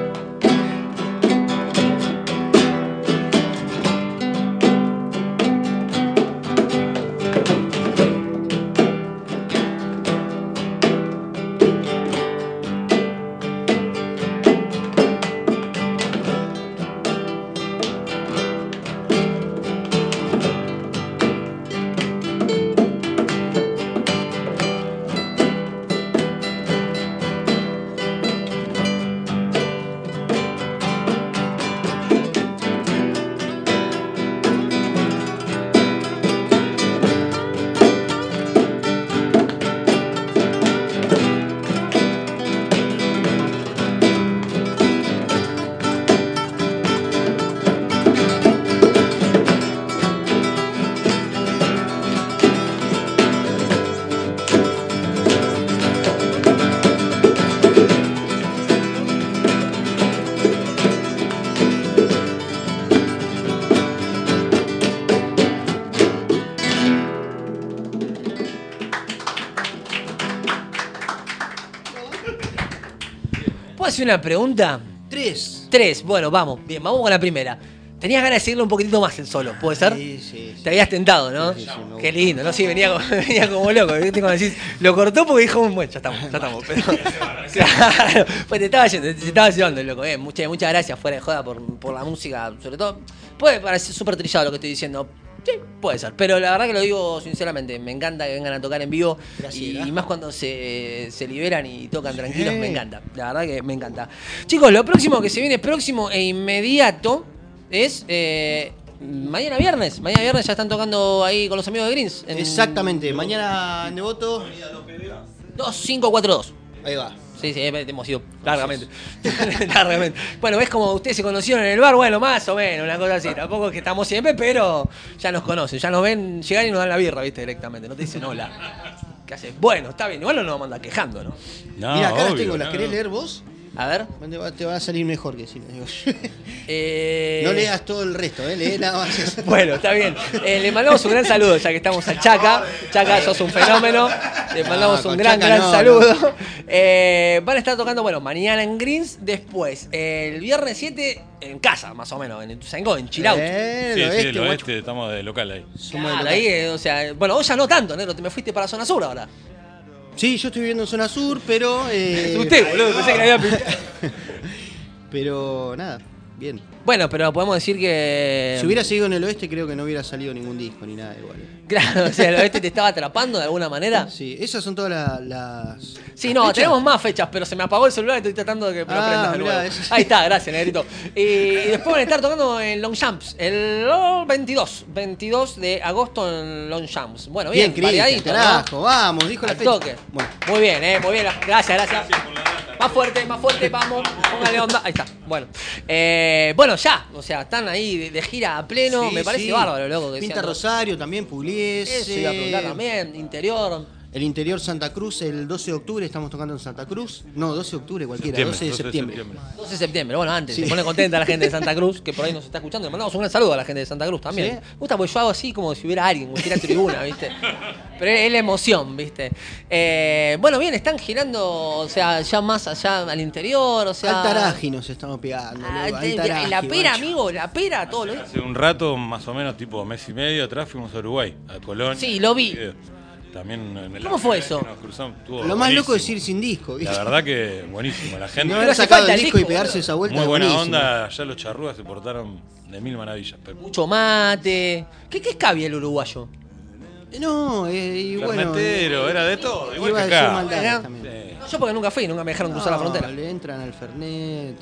Speaker 1: ¿Puedo hacer una pregunta? Tres. Bueno, vamos. Bien, vamos con la primera. Tenías ganas de seguirlo un poquitito más el solo, ¿puede ser?
Speaker 8: Sí.
Speaker 1: Te habías tentado, ¿no?
Speaker 8: Sí,
Speaker 1: Qué lindo, ¿no? Sí, venía como loco. ¿Viste? Cuando decís, lo cortó porque dijo, bueno, ya estamos. Pero, claro, pues te estaba llevando el loco. Muchas gracias, fuera de joda, por la música, sobre todo. Puede parecer súper trillado lo que estoy diciendo. Sí, puede ser. Pero la verdad que lo digo sinceramente. Me encanta que vengan a tocar en vivo. Y más cuando se liberan y tocan tranquilos. Me encanta. La verdad que me encanta. Chicos, lo próximo que se viene próximo e inmediato es mañana viernes. Mañana viernes ya están tocando ahí con los amigos de Greens.
Speaker 8: Exactamente. Mañana en Devoto.
Speaker 1: 2542.
Speaker 8: Ahí va.
Speaker 1: Sí, hemos ido largamente. Largamente. Bueno, ves como ustedes se conocieron en el bar, bueno, más o menos, una cosa así. Tampoco es que estamos siempre, pero ya nos conocen, ya nos ven llegar y nos dan la birra, viste, directamente. No te dicen hola. ¿Qué haces? Bueno, está bien, igual no nos vamos a andar quejando, ¿no?
Speaker 8: Mira, acá las tengo, ¿las querés leer vos?
Speaker 1: A ver.
Speaker 8: Te van a salir mejor que si les digo yo. No leas todo el resto, lee nada más.
Speaker 1: Bueno, está bien. Le mandamos un gran saludo, ya que estamos a Chaca. Chaca, sos un fenómeno. Le mandamos un gran saludo. Van a estar tocando, bueno, mañana en Greens. Después, el viernes 7 en casa, más o menos, en Ituzaingó, en Chilaucho.
Speaker 9: Sí, el oeste, estamos de local ahí.
Speaker 1: Claro, ahí, o sea, bueno, vos ya no tanto, negro, te me fuiste para zona sur ahora.
Speaker 8: Sí, yo estoy viviendo en zona sur, pero...
Speaker 1: Usted, boludo, pensé que le había pintado.
Speaker 8: Pero nada, bien.
Speaker 1: Bueno, pero podemos decir que...
Speaker 8: Si hubiera seguido en el oeste, creo que no hubiera salido ningún disco ni nada igual.
Speaker 1: Claro, o sea, el oeste te estaba atrapando de alguna manera.
Speaker 8: Sí, esas son todas las...
Speaker 1: Sí,
Speaker 8: las
Speaker 1: no,
Speaker 8: fechas.
Speaker 1: tenemos más fechas, pero se me apagó el celular y estoy tratando de que me lo prendas de
Speaker 8: mirá,
Speaker 1: nuevo.
Speaker 8: eso sí.
Speaker 1: Ahí está, gracias, negrito. Y después van a estar tocando en Longchamps, el 22 de agosto en Longchamps. Bueno, bien,
Speaker 8: Cristian,
Speaker 1: variadito,
Speaker 8: carajo,
Speaker 1: ¿no?
Speaker 8: vamos, dijo la
Speaker 1: Al
Speaker 8: fecha.
Speaker 1: toque.
Speaker 8: Bueno.
Speaker 1: Muy bien, muy bien. Gracias. Más fuerte, vamos. Póngale onda. Ahí está. Bueno. Bueno, ya. O sea, están ahí de gira a pleno.
Speaker 8: Sí,
Speaker 1: Me parece
Speaker 8: sí.
Speaker 1: bárbaro, loco. Que
Speaker 8: Pinta
Speaker 1: sean-
Speaker 8: Rosario también, Pugliese.
Speaker 1: Eso iba a preguntar también. Interior.
Speaker 8: El interior Santa Cruz, el 12 de octubre estamos tocando en Santa Cruz. No, 12 de octubre cualquiera, 12 de septiembre.
Speaker 1: 12 de septiembre, bueno, antes.
Speaker 8: Sí.
Speaker 1: Se pone contenta la gente de Santa Cruz, que por ahí nos está escuchando. Le mandamos un gran saludo a la gente de Santa Cruz también.
Speaker 8: ¿Sí?
Speaker 1: Me gusta porque yo hago así como si hubiera alguien, como si hubiera tribuna, ¿viste? Pero es la emoción, ¿viste? Bueno, bien, están girando, o sea, ya más allá al interior, o sea...
Speaker 8: Altaraji nos estamos pegando. loco, Altaraji,
Speaker 1: la pera,
Speaker 8: macho.
Speaker 1: amigo, la pera, todo lo...
Speaker 9: Hace un rato, más o menos, tipo mes y medio atrás, fuimos a Uruguay, a Colón.
Speaker 1: Sí, lo vi.
Speaker 9: También en el
Speaker 1: ¿Cómo fue eso?
Speaker 9: nos cruzamos, estuvo
Speaker 8: Lo más loco es
Speaker 9: buenísimo.
Speaker 8: ir sin disco, ¿viste?
Speaker 9: La verdad que buenísimo, la gente.
Speaker 8: No
Speaker 1: Pero
Speaker 8: haber
Speaker 1: hace
Speaker 8: sacado
Speaker 1: falta
Speaker 8: el
Speaker 1: el
Speaker 8: disco y
Speaker 1: disco,
Speaker 8: pegarse
Speaker 1: boludo.
Speaker 8: esa vuelta.
Speaker 9: Muy buena
Speaker 8: buenísimo.
Speaker 9: onda, ya los charrúas se portaron de mil maravillas.
Speaker 1: Mucho mate. ¿Qué escabia el uruguayo?
Speaker 8: No, y bueno.
Speaker 9: Fermentero, era de todo, igual
Speaker 8: iba
Speaker 9: que
Speaker 8: a decir
Speaker 9: acá.
Speaker 8: maldades
Speaker 1: Acá.
Speaker 8: también.
Speaker 9: Sí.
Speaker 1: No, yo porque nunca fui, nunca me dejaron cruzar la frontera.
Speaker 8: Le entran al Fernet.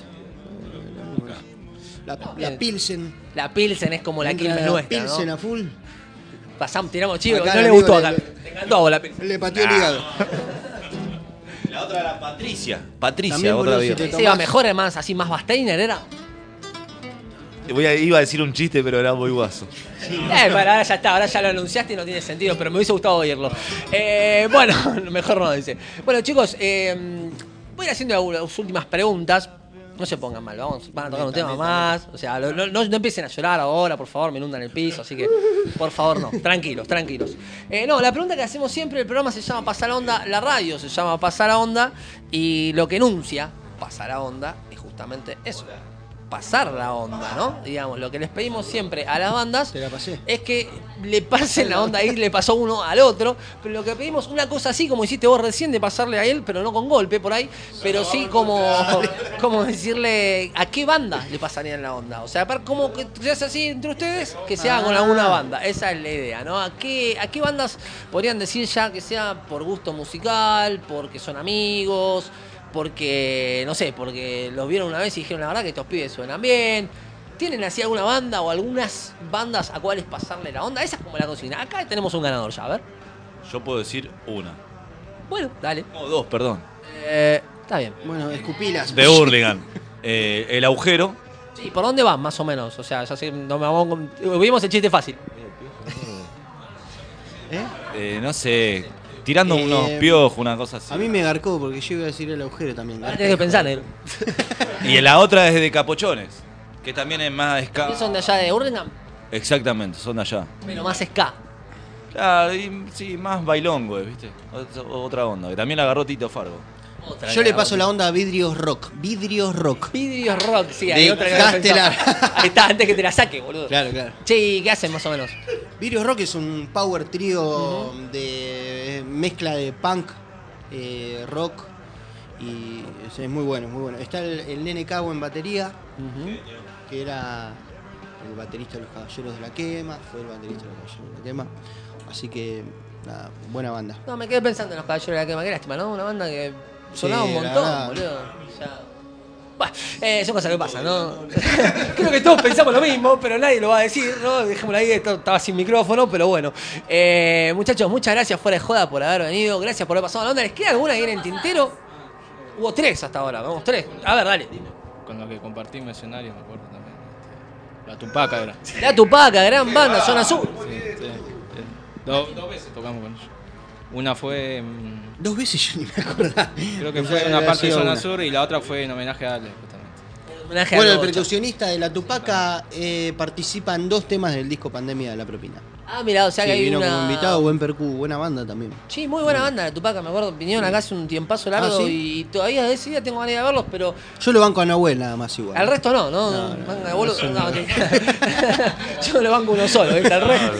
Speaker 8: La
Speaker 1: Bien.
Speaker 8: Pilsen.
Speaker 1: La Pilsen es como la
Speaker 8: Entra
Speaker 1: Quilmes nuestra,
Speaker 8: Pilsen
Speaker 1: ¿no?
Speaker 8: a full.
Speaker 1: Pasamos, tiramos chivo,
Speaker 8: Acá
Speaker 1: no
Speaker 8: el
Speaker 1: le
Speaker 8: amigo
Speaker 1: gustó
Speaker 8: le-
Speaker 1: acá. Te encantó a vos la Pilsen.
Speaker 8: Le pateó el hígado.
Speaker 10: La otra era Patricia. Patricia,
Speaker 8: También,
Speaker 10: otra
Speaker 8: boludo,
Speaker 10: vida.
Speaker 8: si te
Speaker 1: Ese iba
Speaker 8: tomás-
Speaker 1: mejor, además, así más Basteiner era.
Speaker 10: Iba a decir un chiste, pero era muy guaso.
Speaker 1: Bueno, ahora ya está, ahora ya lo anunciaste y no tiene sentido, pero me hubiese gustado oírlo. Bueno, mejor no dice. Bueno, chicos, voy a ir haciendo las últimas preguntas. No se pongan mal, van a tocar un tema más. O sea, no empiecen a llorar ahora, por favor, me inundan el piso, así que, por favor, no. Tranquilos. No, la pregunta que hacemos siempre, el programa se llama Pasa la Onda, la radio se llama Pasa la Onda, y lo que enuncia Pasa la Onda es justamente eso. Pasar la onda, ¿no? Digamos, lo que les pedimos siempre a las bandas
Speaker 8: Te la pasé.
Speaker 1: es que le pasen la onda ahí, le pasó uno al otro, pero lo que pedimos una cosa así como hiciste vos recién de pasarle a él, pero no con golpe por ahí, pero sí como decirle a qué banda le pasarían la onda. O sea, como que se hace así entre ustedes, que se haga con alguna banda. Esa es la idea, ¿no? ¿A qué bandas podrían decir ya que sea por gusto musical, porque son amigos? Porque, no sé, porque los vieron una vez y dijeron la verdad que estos pibes suenan bien. ¿Tienen así alguna banda o algunas bandas a cuales pasarle la onda? Esa es como la cocina. Acá tenemos un ganador ya, a ver.
Speaker 10: Yo puedo decir una.
Speaker 1: Bueno, dale.
Speaker 10: No, dos, perdón.
Speaker 1: Está bien.
Speaker 8: Bueno, escupilas.
Speaker 10: De Hurlingham. El agujero.
Speaker 1: Sí, ¿por dónde van más o menos? O sea, ya sé, no me vamos vimos el chiste fácil.
Speaker 10: No sé. Tirando unos piojos, una cosa así.
Speaker 8: A mí me garcó porque yo iba a decir el agujero también.
Speaker 1: Ahora tenés que pensar, negro.
Speaker 10: Y la otra es de Capochones. Que también es más ska.
Speaker 1: ¿Qué son de allá de Hurlingham?
Speaker 10: Exactamente, son de allá.
Speaker 1: Pero más ska.
Speaker 10: Claro, y, sí, más bailongo, ¿viste? Otra onda. Que también la agarró Tito Fargo.
Speaker 1: Otra
Speaker 8: Yo
Speaker 1: que
Speaker 8: le
Speaker 1: hago.
Speaker 8: paso la onda a Vidrios Rock. Vidrios Rock.
Speaker 1: Vidrios Rock, sí, hay
Speaker 8: De
Speaker 1: otra que había
Speaker 8: Castelar.
Speaker 1: pensado. Ahí está, antes que te la saque, boludo.
Speaker 8: Claro, claro.
Speaker 1: Sí, ¿qué hacen más o menos?
Speaker 8: Vidrios Rock es un power trío de mezcla de punk, rock y es muy bueno, muy bueno. Está el Nene Cabo en batería, que era el baterista de los Caballeros de la Quema, fue el baterista de los Caballeros de la Quema. Así que, nada, buena banda.
Speaker 1: No, me quedé pensando en los Caballeros de la Quema, qué lástima, ¿no? Una banda que sonaba
Speaker 8: Sí,
Speaker 1: un
Speaker 8: la
Speaker 1: montón,
Speaker 8: verdad.
Speaker 1: boludo. O sea, son cosas que pasan, ¿no? Creo que todos pensamos lo mismo, pero nadie lo va a decir, ¿no? Dejémoslo ahí, esto estaba sin micrófono, pero bueno. Muchachos, muchas gracias fuera de joda por haber venido, gracias por haber pasado la onda. ¿Les queda alguna ahí en el tintero? Hubo 3 hasta ahora, vamos, 3. A ver, dale.
Speaker 11: Con lo que compartimos escenario, me acuerdo también. La Tupaca era.
Speaker 1: La Tupaca, gran banda, Zona Sur.
Speaker 11: Sí. Dos veces tocamos con ellos. Una fue.
Speaker 8: 2 veces yo ni me acordaba.
Speaker 11: Creo que
Speaker 8: Esa
Speaker 11: fue una
Speaker 8: había
Speaker 11: parte de
Speaker 8: sido
Speaker 11: Zona
Speaker 8: una.
Speaker 11: Sur y la otra fue en homenaje a Ale, justamente.
Speaker 1: Homenaje
Speaker 8: Bueno,
Speaker 1: a
Speaker 8: el
Speaker 1: Gocha.
Speaker 8: percusionista de la Tupaca participa en 2 temas del disco Pandemia de la Propina.
Speaker 1: Ah, mira, o sea
Speaker 8: Sí,
Speaker 1: que hay
Speaker 8: vino
Speaker 1: una...
Speaker 8: como invitado, buen percu, buena banda también.
Speaker 1: Sí, muy buena banda, la Tupaca, me acuerdo. Vinieron acá hace un tiempazo largo
Speaker 8: Ah, ¿sí?
Speaker 1: y todavía de ese día tengo ganas de verlos, pero
Speaker 8: Yo lo banco a Nahuel nada más igual.
Speaker 1: al resto no.
Speaker 8: No,
Speaker 1: Manga de boludo.
Speaker 8: eso
Speaker 1: No,
Speaker 8: no.
Speaker 1: Yo lo banco uno solo, ¿viste? Al resto.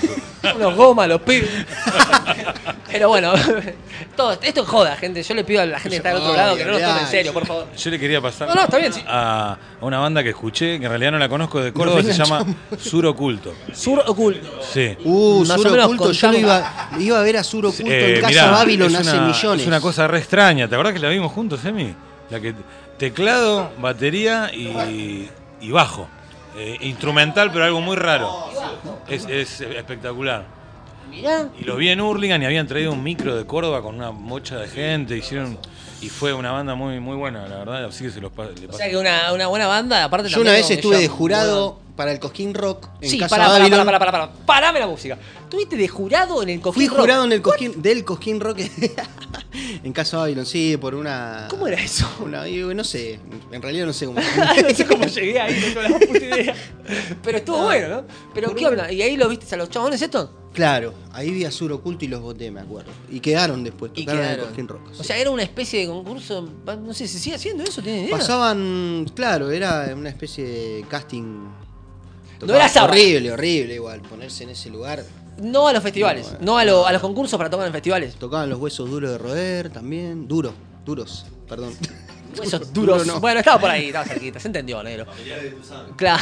Speaker 1: Unos gomas, los pibes. Pero bueno, todo esto es joda, gente. Yo le pido a la gente que está del otro lado que no nos tome en serio, por favor.
Speaker 9: Yo le quería pasar
Speaker 1: No, está bien, sí.
Speaker 9: a una banda que escuché, que en realidad no la conozco, de Córdoba, se llama Sur Oculto.
Speaker 1: Sur Oculto.
Speaker 9: Sí.
Speaker 1: Más
Speaker 8: Sur
Speaker 1: o menos
Speaker 8: Oculto, yo iba a ver a Sur Oculto en Casa
Speaker 9: Mirá,
Speaker 8: Babylon
Speaker 9: es
Speaker 8: hace millones.
Speaker 9: Es una cosa re extraña. ¿Te acordás que la vimos juntos, Emi? La que teclado, batería y bajo. Instrumental, pero algo muy raro. Es espectacular.
Speaker 1: Mirá.
Speaker 9: Y los vi en Hurlingham y habían traído un micro de Córdoba con una mocha de gente. Y fue una banda muy, muy buena, la verdad. Así que se los le
Speaker 1: O
Speaker 9: pasé.
Speaker 1: sea que una buena banda, aparte
Speaker 8: Yo
Speaker 1: también.
Speaker 8: una vez estuve de
Speaker 1: ellos-
Speaker 8: jurado para el Cosquín Rock en
Speaker 1: Sí,
Speaker 8: Casa
Speaker 1: pará,
Speaker 8: Babylon.
Speaker 1: parame la música. ¿Tuviste de jurado en el
Speaker 8: Fui
Speaker 1: Coquín Rock?
Speaker 8: jurado en el del Cosquín Rock en Casa Babylon, sí, por una...
Speaker 1: ¿Cómo era eso?
Speaker 8: No sé, en realidad no sé cómo.
Speaker 1: No sé cómo llegué ahí, no tengo la más puta idea. Pero estuvo bueno, ¿no? Pero ¿qué onda? ¿Y ahí lo viste a los chabones estos?
Speaker 8: Claro, ahí vi a Sur Oculto y los voté, me acuerdo. Y quedaron después,
Speaker 1: Y
Speaker 8: tocaron en el
Speaker 1: quedaron.
Speaker 8: Cosquín Rock.
Speaker 1: O
Speaker 8: sí.
Speaker 1: sea, era una especie de concurso, no sé, ¿se sigue haciendo eso? ¿Tienen idea?
Speaker 8: Pasaban, claro, era una especie de casting.
Speaker 1: No era sábado.
Speaker 8: horrible igual, ponerse en ese lugar.
Speaker 1: No a los festivales, no a los concursos para tocar en festivales.
Speaker 8: Tocaban los huesos duros de roer también, duros, perdón.
Speaker 1: Esos duros.
Speaker 8: Duro no.
Speaker 1: Bueno, estaba por ahí, estaba cerquita, se entendió, negro. Claro.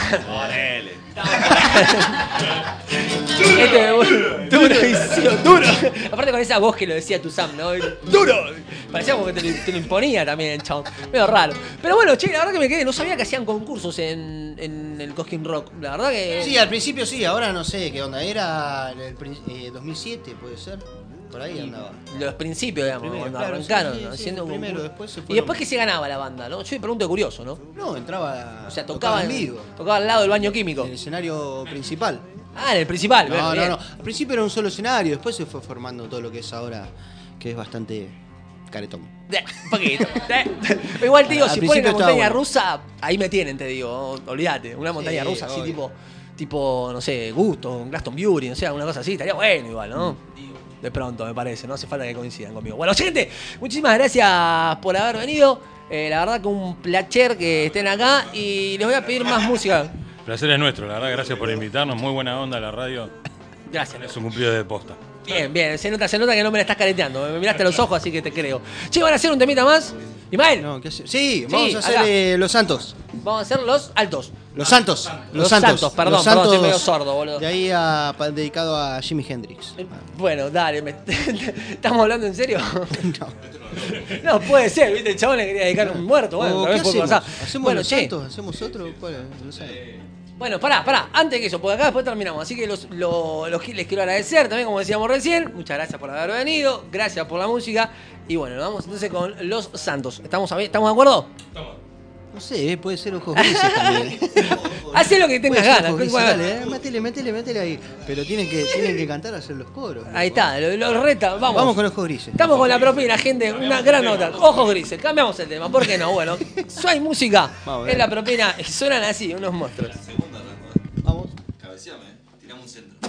Speaker 1: Duro. Aparte con esa voz que lo decía tu Sam, ¿no? Duro. Parecía como que te lo imponía también el chabón. Medio raro. Pero bueno, che, la verdad que me quedé, no sabía que hacían concursos en el Cosquín Rock. La verdad que.
Speaker 8: Sí, al principio sí, ahora no sé qué onda. Era el 2007, puede ser. Por ahí andaba.
Speaker 1: Los principios, digamos,
Speaker 8: Primero,
Speaker 1: cuando
Speaker 8: claro,
Speaker 1: arrancaron,
Speaker 8: sí,
Speaker 1: haciendo un
Speaker 8: primero,
Speaker 1: concurso.
Speaker 8: después se
Speaker 1: Y
Speaker 8: fueron.
Speaker 1: después que se ganaba la banda, ¿no? Yo me pregunto curioso, ¿no?
Speaker 8: No, entraba.
Speaker 1: O sea, tocaba
Speaker 8: en vivo.
Speaker 1: Tocaba al lado del baño químico.
Speaker 8: En el escenario principal.
Speaker 1: Ah, en el principal,
Speaker 8: No,
Speaker 1: bien.
Speaker 8: no. Al principio era un solo escenario, después se fue formando todo lo que es ahora, que es bastante caretón.
Speaker 1: Un poquito. Pero igual te digo,
Speaker 8: Al
Speaker 1: si ponen
Speaker 8: principio
Speaker 1: una
Speaker 8: estaba
Speaker 1: montaña
Speaker 8: bueno.
Speaker 1: rusa, ahí me tienen, te digo. Olvídate. Una montaña
Speaker 8: Sí,
Speaker 1: rusa así
Speaker 8: obvio.
Speaker 1: tipo, no sé, Gusto, Glastonbury, no sé, alguna cosa así, estaría bueno igual, ¿no? De pronto, me parece, no hace falta que coincidan conmigo. Bueno, gente, muchísimas gracias por haber venido. La verdad que un placer que estén acá y les voy a pedir más música.
Speaker 9: El placer es nuestro, la verdad. Gracias por invitarnos. Muy buena onda la radio.
Speaker 1: Gracias.
Speaker 9: Es un cumplido de posta.
Speaker 1: Bien, se nota que no me la estás careteando. Me miraste a los ojos, así que te creo. Che, ¿van a hacer un temita más? Ismael.
Speaker 8: No, ¿qué hace? Sí, vamos a hacer
Speaker 1: acá.
Speaker 8: Los Santos.
Speaker 1: Vamos a hacer los altos.
Speaker 8: Los Santos.
Speaker 1: Los Santos, perdón,
Speaker 8: Los Santos,
Speaker 1: estoy medio sordo, boludo.
Speaker 8: De ahí dedicado a Jimi Hendrix.
Speaker 1: Bueno, dale, ¿estamos hablando en serio? No puede ser, ¿viste? El chabón le quería dedicar un muerto. Bueno,
Speaker 8: ¿Qué
Speaker 1: también puede
Speaker 8: hacemos?
Speaker 1: pasar.
Speaker 8: ¿Hacemos
Speaker 1: Bueno,
Speaker 8: Los
Speaker 1: che.
Speaker 8: Santos? ¿Hacemos otro? ¿Cuál es? No sé.
Speaker 1: Bueno, pará, antes que eso, porque acá después terminamos. Así que les quiero agradecer también, como decíamos recién. Muchas gracias por haber venido, gracias por la música. Y bueno, nos vamos entonces con Los Santos. ¿Estamos de acuerdo?
Speaker 8: No sé, puede ser Ojos Grises también.
Speaker 1: Hacé lo que tengas
Speaker 8: Puede ser
Speaker 1: ganas.
Speaker 8: Ojos Grises,
Speaker 1: Bueno,
Speaker 8: dale, métele ahí. Pero tienen que cantar, hacer los coros.
Speaker 1: ahí está, lo reta, vamos.
Speaker 8: Vamos con Ojos Grises.
Speaker 1: Estamos con la propina, gente, una gran nota. Ojos grises, cambiamos el tema, ¿por qué no? Bueno, hay música
Speaker 8: Vamos a ver.
Speaker 1: en la propina y suenan así, unos monstruos.
Speaker 8: Vamos.
Speaker 10: Cabeceame, tiramos un centro.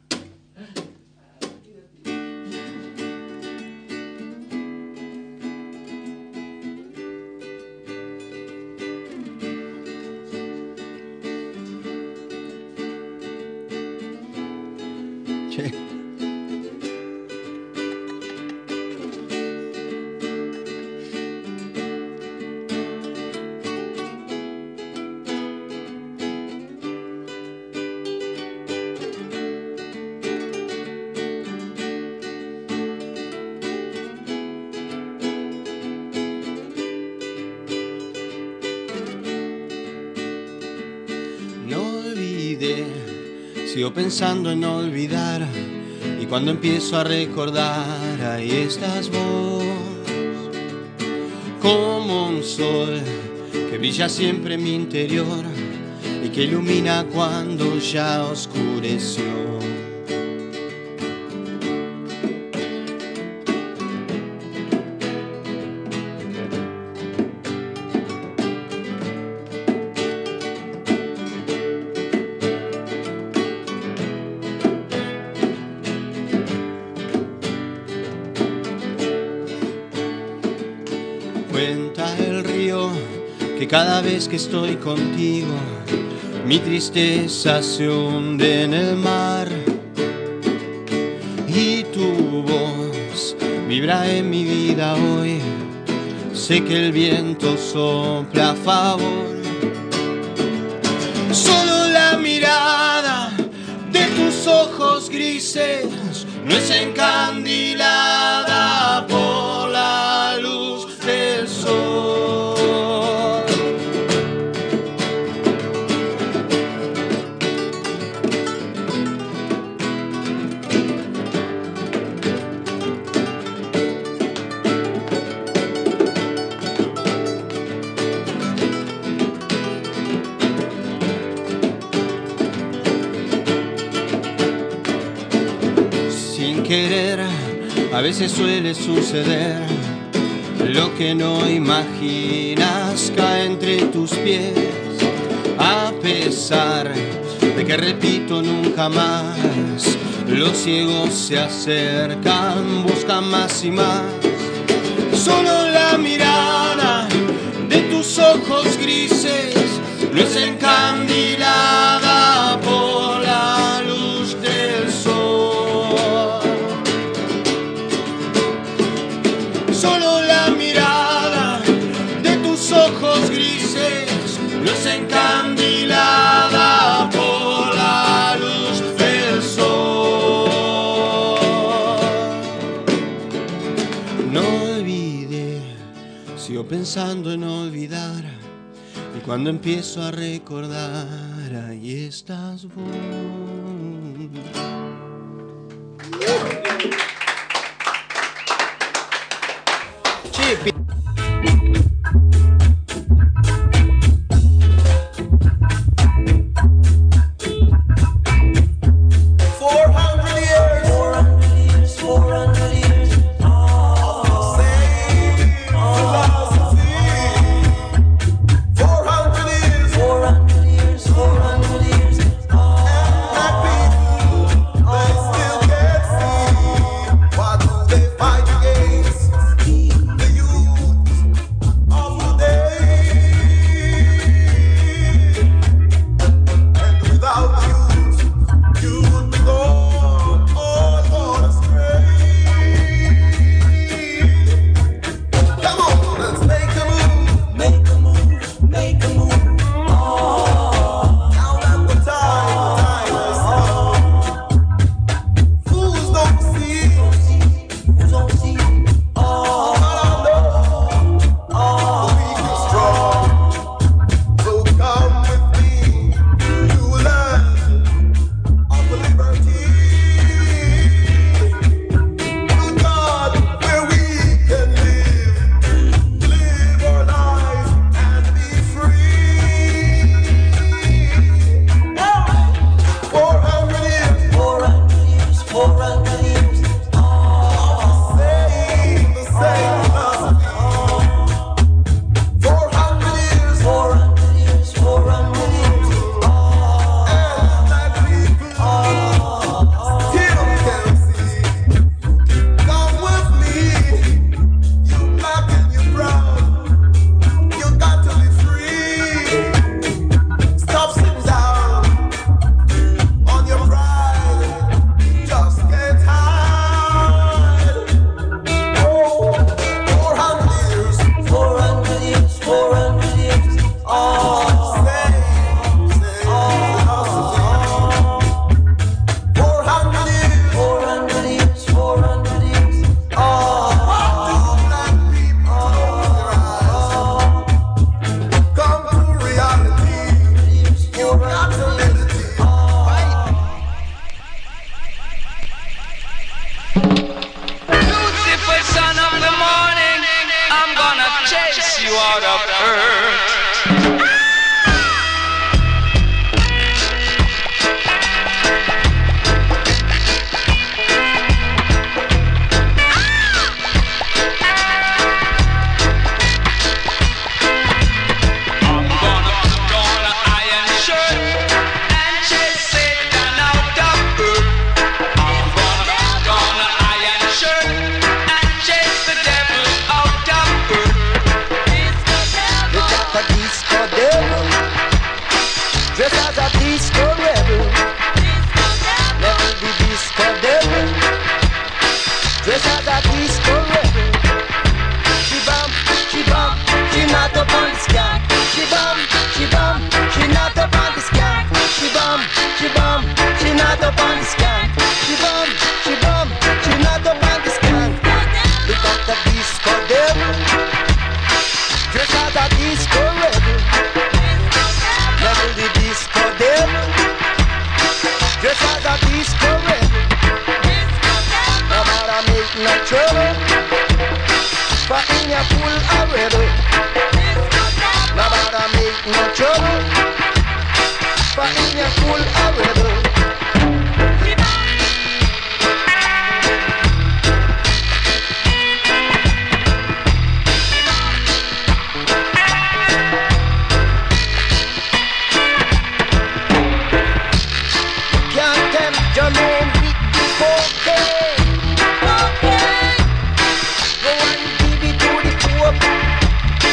Speaker 8: Che. No olvidé, sigo pensando en no olvidar. Y cuando empiezo a recordar, ahí estás vos, como un sol que brilla siempre en mi interior y que ilumina cuando ya oscureció. Cuenta el río que cada vez que estoy contigo, mi tristeza se hunde en el mar.
Speaker 12: y tu voz vibra en mi vida hoy. Sé que el viento sopla a favor. Solo la mirada de tus ojos grises no es encandilada por la luz del sol. Querer, a veces suele suceder, lo que no imaginas cae entre tus pies, a pesar de que repito nunca más, los ciegos se acercan, buscan más y más, solo la mirada de tus ojos grises no es encandilada por la luz del sol. Solo la mirada de tus ojos grises no es encandilada por la luz del sol. No olvidé, sigo pensando en olvidar, y cuando empiezo a recordar, ahí estás vos. Che,
Speaker 3: as a disco rebel. Level the disco devil. Dress as a disco rebel. No matter make no trouble. For in your full a rebel. No matter make no trouble. For in your full a rebel. Your name with the cocaine. Go and give it to the Pope.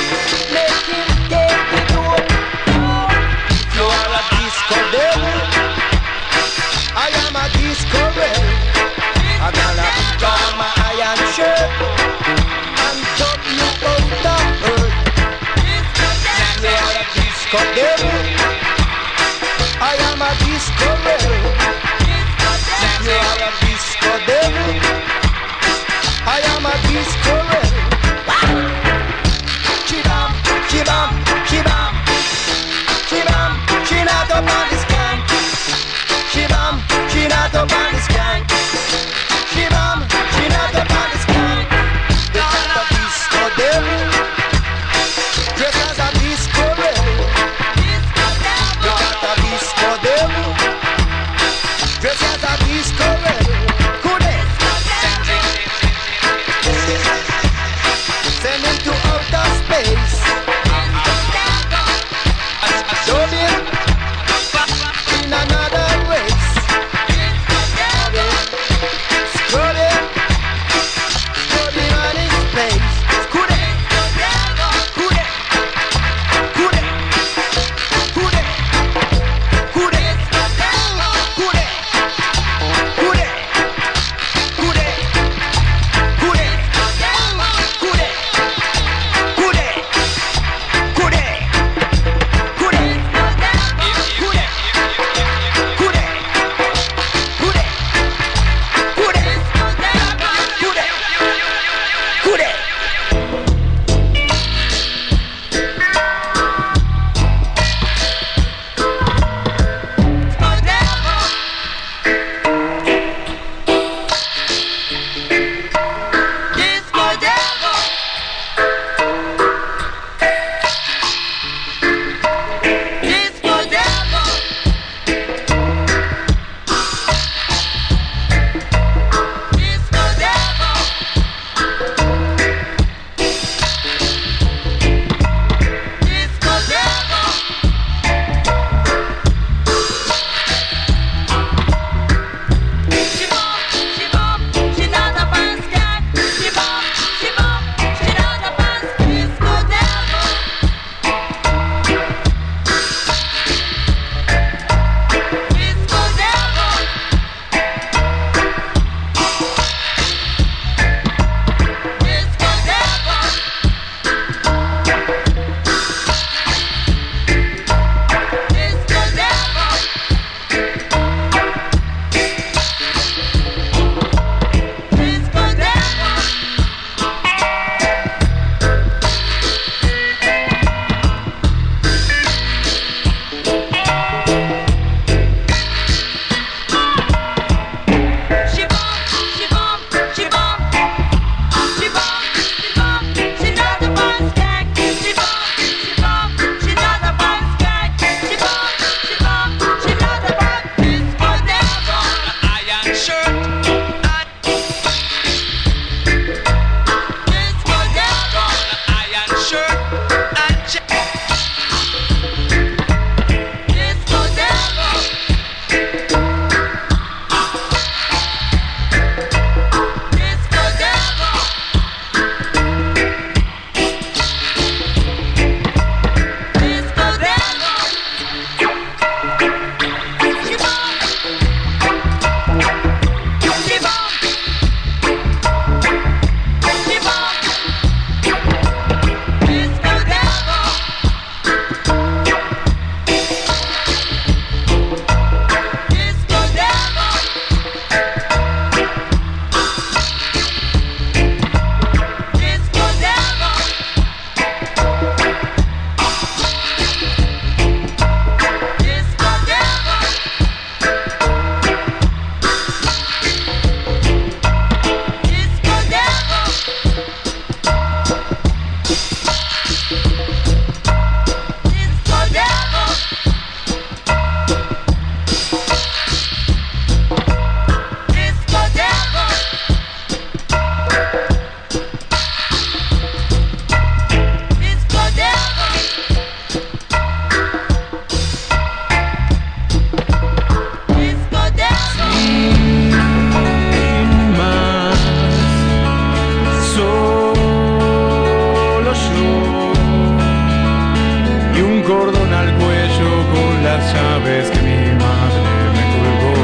Speaker 13: cordón al cuello con las llaves que mi madre me colgó.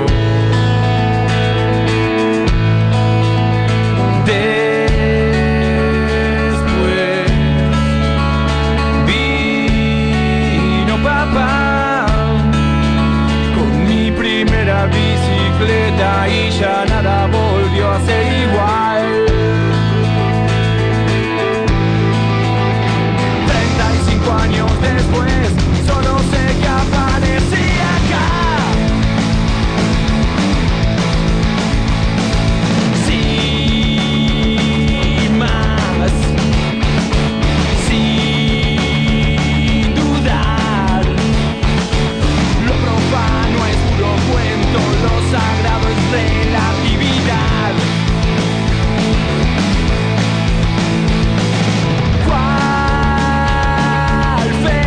Speaker 13: Después vino papá con mi primera bicicleta y ya nada volvió a ser igual. 35 años después, solo sé que aparecí acá. Sin más, sin dudar. Lo profano es puro cuento, lo sagrado es relatividad. ¿Cuál fe?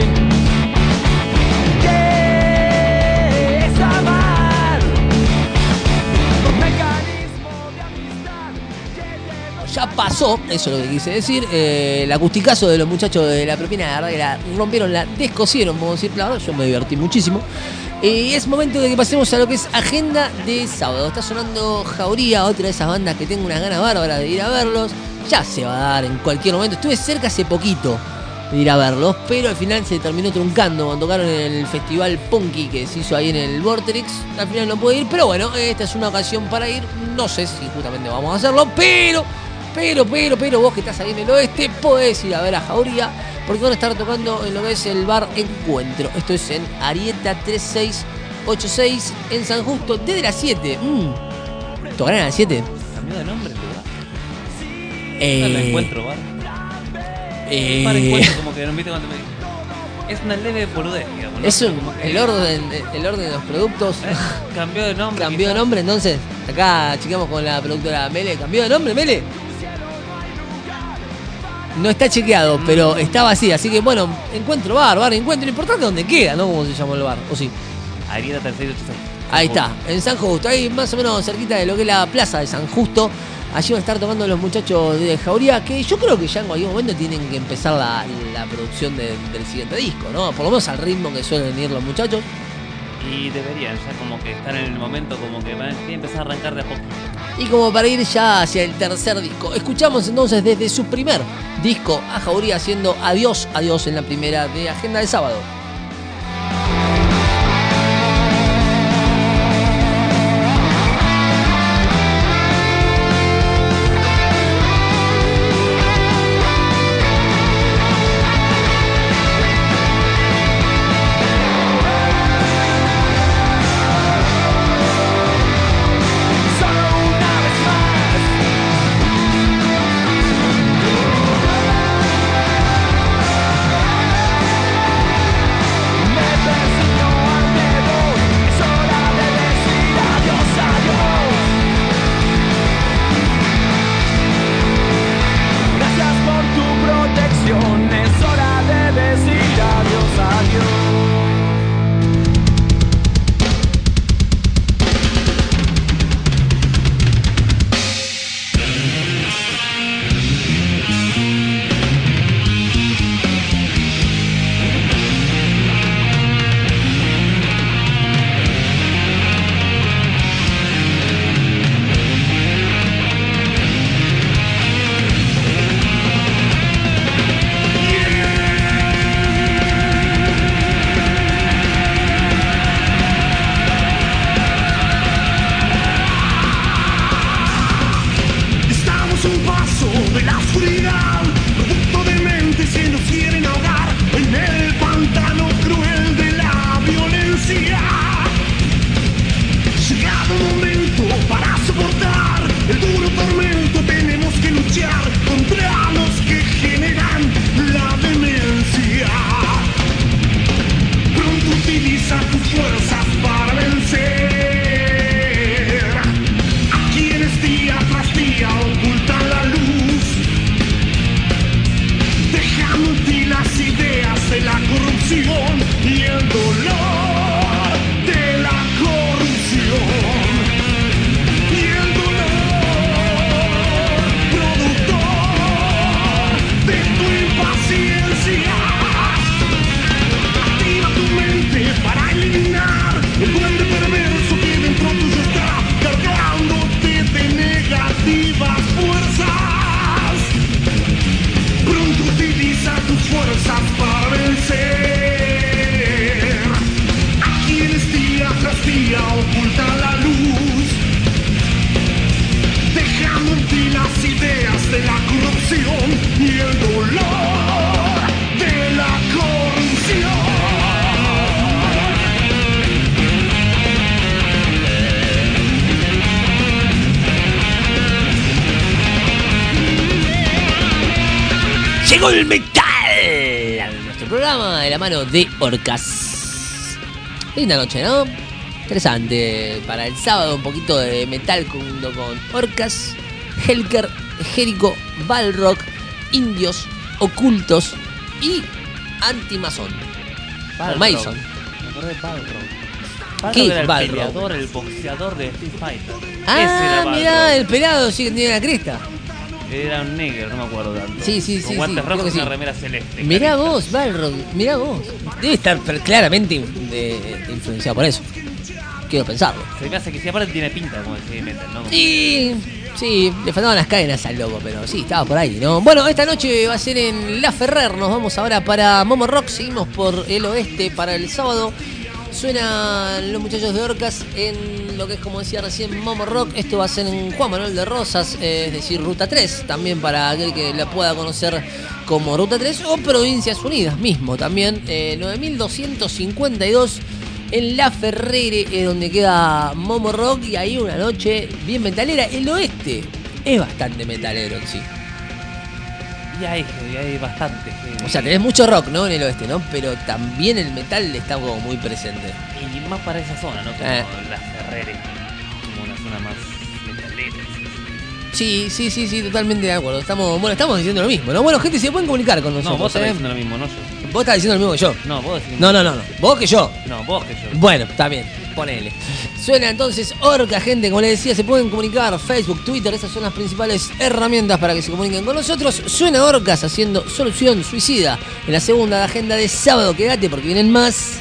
Speaker 13: ¿Qué es amar? Un mecanismo de amistad que
Speaker 1: Ya pasó, eso es lo que quise decir. El acusticazo de los muchachos de La Propina, la verdad que la rompieron, la descosieron, podemos decir. La verdad, yo me divertí muchísimo. Y es momento de que pasemos a lo que es agenda de sábado. Está sonando Jauría, otra de esas bandas que tengo unas ganas bárbaras de ir a verlos. Ya se va a dar en cualquier momento. Estuve cerca hace poquito de ir a verlos, pero al final se terminó truncando cuando tocaron en el festival Punky que se hizo ahí en el Vorterix. Al final no pude ir, pero bueno, esta es una ocasión para ir. No sé si justamente vamos a hacerlo, pero vos que estás ahí en el oeste podés ir a ver a Jauría, porque van a estar tocando en lo que es el bar Encuentro. Esto es en Arieta 3686 en San Justo desde las 7. ¿Tocarán a las 7?
Speaker 2: ¿Cambió de nombre?
Speaker 1: El
Speaker 2: Encuentro, ¿vale? Para Encuentro, como que no viste cuando me dijo. Es una leve boludez, digamos, ¿no?
Speaker 1: Es
Speaker 2: Como que-
Speaker 1: el orden de los productos.
Speaker 2: Cambió de nombre.
Speaker 1: Cambió de nombre, entonces. Acá chequeamos con la productora Mele. ¿Cambió de nombre, Mele? No está chequeado, pero está vacía. Así que bueno, Encuentro bar, Encuentro. Lo importante es dónde queda, ¿no? ¿Cómo se llama el bar? ¿O sí?
Speaker 2: Arieta 3686.
Speaker 1: Ahí está, en San Justo, ahí más o menos cerquita de lo que es la plaza de San Justo. Allí van a estar tocando los muchachos de Jauría, que yo creo que ya en cualquier momento tienen que empezar la producción del siguiente disco, ¿no? Por lo menos al ritmo que suelen ir los muchachos.
Speaker 2: Y deberían ya como que estar en el momento, como que van a empezar a arrancar de a poco.
Speaker 1: Y como para ir ya hacia el tercer disco, escuchamos entonces desde su primer disco a Jauría haciendo Adiós, Adiós en la primera de Agenda de Sábado. llegó el metal a nuestro programa de la mano de Orcas. Linda noche, ¿no? Interesante. Para el sábado un poquito de metal junto con Orcas, Helker, Jericho, Balrock, Indios, Ocultos y Anti-Mason. O Mason.
Speaker 2: Me acordé de Balrog.
Speaker 1: ¿Qué
Speaker 2: Era
Speaker 1: es
Speaker 2: el
Speaker 1: Balrog?
Speaker 2: peleador, el boxeador de Street Fighter. Ese
Speaker 1: Ah,
Speaker 2: era
Speaker 1: mirá,
Speaker 2: Balrog.
Speaker 1: el pelado sí que tiene la cresta.
Speaker 2: Era un negro, no me acuerdo tanto.
Speaker 1: Sí, sí,
Speaker 2: Con
Speaker 1: sí,
Speaker 2: guantes
Speaker 1: sí,
Speaker 2: rojos
Speaker 1: creo
Speaker 2: y
Speaker 1: que
Speaker 2: una
Speaker 1: sí.
Speaker 2: remera celeste.
Speaker 1: Mirá
Speaker 2: carita.
Speaker 1: vos, Balrog, mirá vos. Debe estar claramente influenciado por eso. Quiero pensarlo.
Speaker 2: Se me hace que sí, aparte tiene pinta como de heavy metal, ¿no?
Speaker 1: Sí, sí, le faltaban las cadenas al loco, pero sí, estaba por ahí, ¿no? Bueno, esta noche va a ser en La Ferrer. Nos vamos ahora para Momo Rock. Seguimos por el oeste para el sábado. Suenan los muchachos de Orcas en lo que es, como decía recién, Momo Rock. Esto va a ser en Juan Manuel de Rosas, es decir, Ruta 3. También para aquel que la pueda conocer como Ruta 3 o Provincias Unidas mismo. También 9252 en La Ferrere, es donde queda Momo Rock. Y ahí una noche bien metalera. El oeste es bastante metalero en sí.
Speaker 2: Y hay bastante.
Speaker 1: O sea, tenés mucho rock, ¿no? En el oeste, ¿no? Pero también el metal está como muy presente.
Speaker 2: Y más para esa zona, ¿no? Como la Ferrere, como una zona más metalera.
Speaker 1: Sí, totalmente de acuerdo. Estamos diciendo lo mismo, ¿no? Bueno, gente, se pueden comunicar con nosotros.
Speaker 2: No, vos estás diciendo lo mismo, no yo.
Speaker 1: Vos estás diciendo lo mismo que yo.
Speaker 2: No, vos decís.
Speaker 1: No. Vos que yo.
Speaker 2: No, vos que yo.
Speaker 1: Bueno, está bien. Ponele. Suena entonces Orca, gente. Como les decía, se pueden comunicar Facebook, Twitter. Esas son las principales herramientas para que se comuniquen con nosotros. Suena Orcas haciendo Solución Suicida en la segunda de agenda de sábado. Quédate porque vienen más.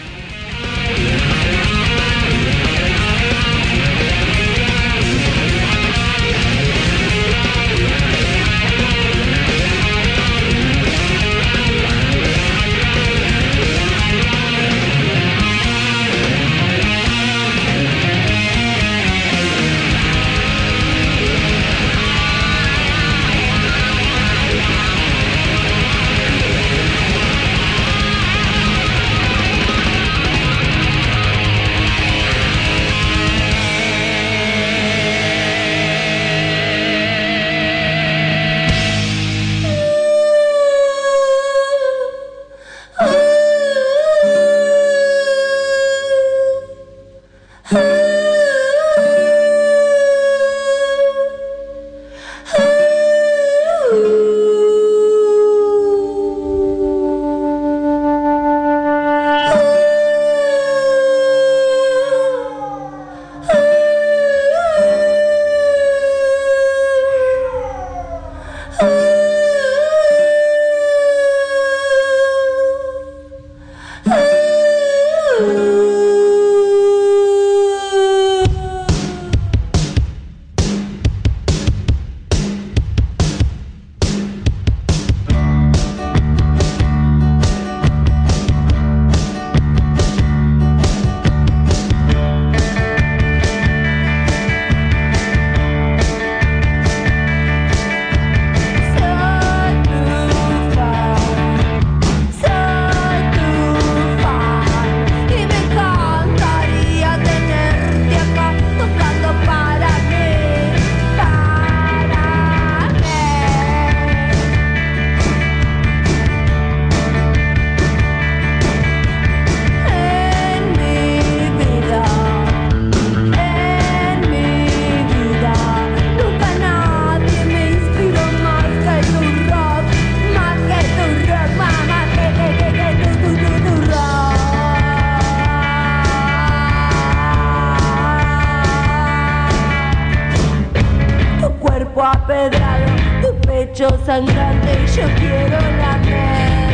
Speaker 14: apedrado, tu pecho sangrante y yo quiero lamer.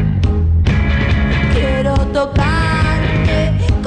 Speaker 14: Quiero tocarte,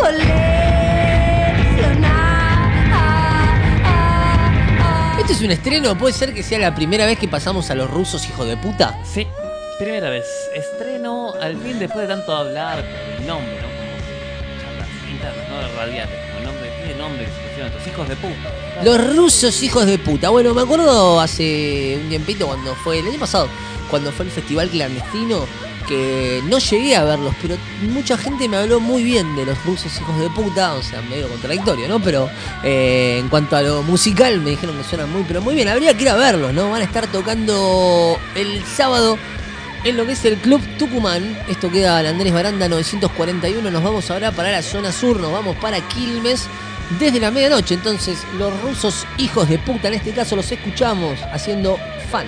Speaker 14: coleccionar.
Speaker 1: ¿Este es un estreno? ¿Puede ser que sea la primera vez que pasamos a los rusos, hijo de puta?
Speaker 2: Sí, primera vez. Estreno al fin después de tanto hablar con el nombre, ¿no? Como charlas internas, ¿no? Radiales, como el nombre, tiene nombre que se pusieron estos hijos de puta.
Speaker 1: Los rusos, hijos de puta. Bueno, me acuerdo hace un tiempito cuando fue, el año pasado, cuando fue el festival clandestino, que no llegué a verlos, pero mucha gente me habló muy bien de los rusos, hijos de puta, o sea, medio contradictorio, ¿no? Pero en cuanto a lo musical, me dijeron que suenan muy, pero muy bien. Habría que ir a verlos, ¿no? Van a estar tocando el sábado en lo que es el Club Tucumán. Esto queda al Andrés Baranda 941. Nos vamos ahora para la zona sur, nos vamos para Quilmes desde la medianoche. Entonces los rusos hijos de puta, en este caso los escuchamos haciendo Fan.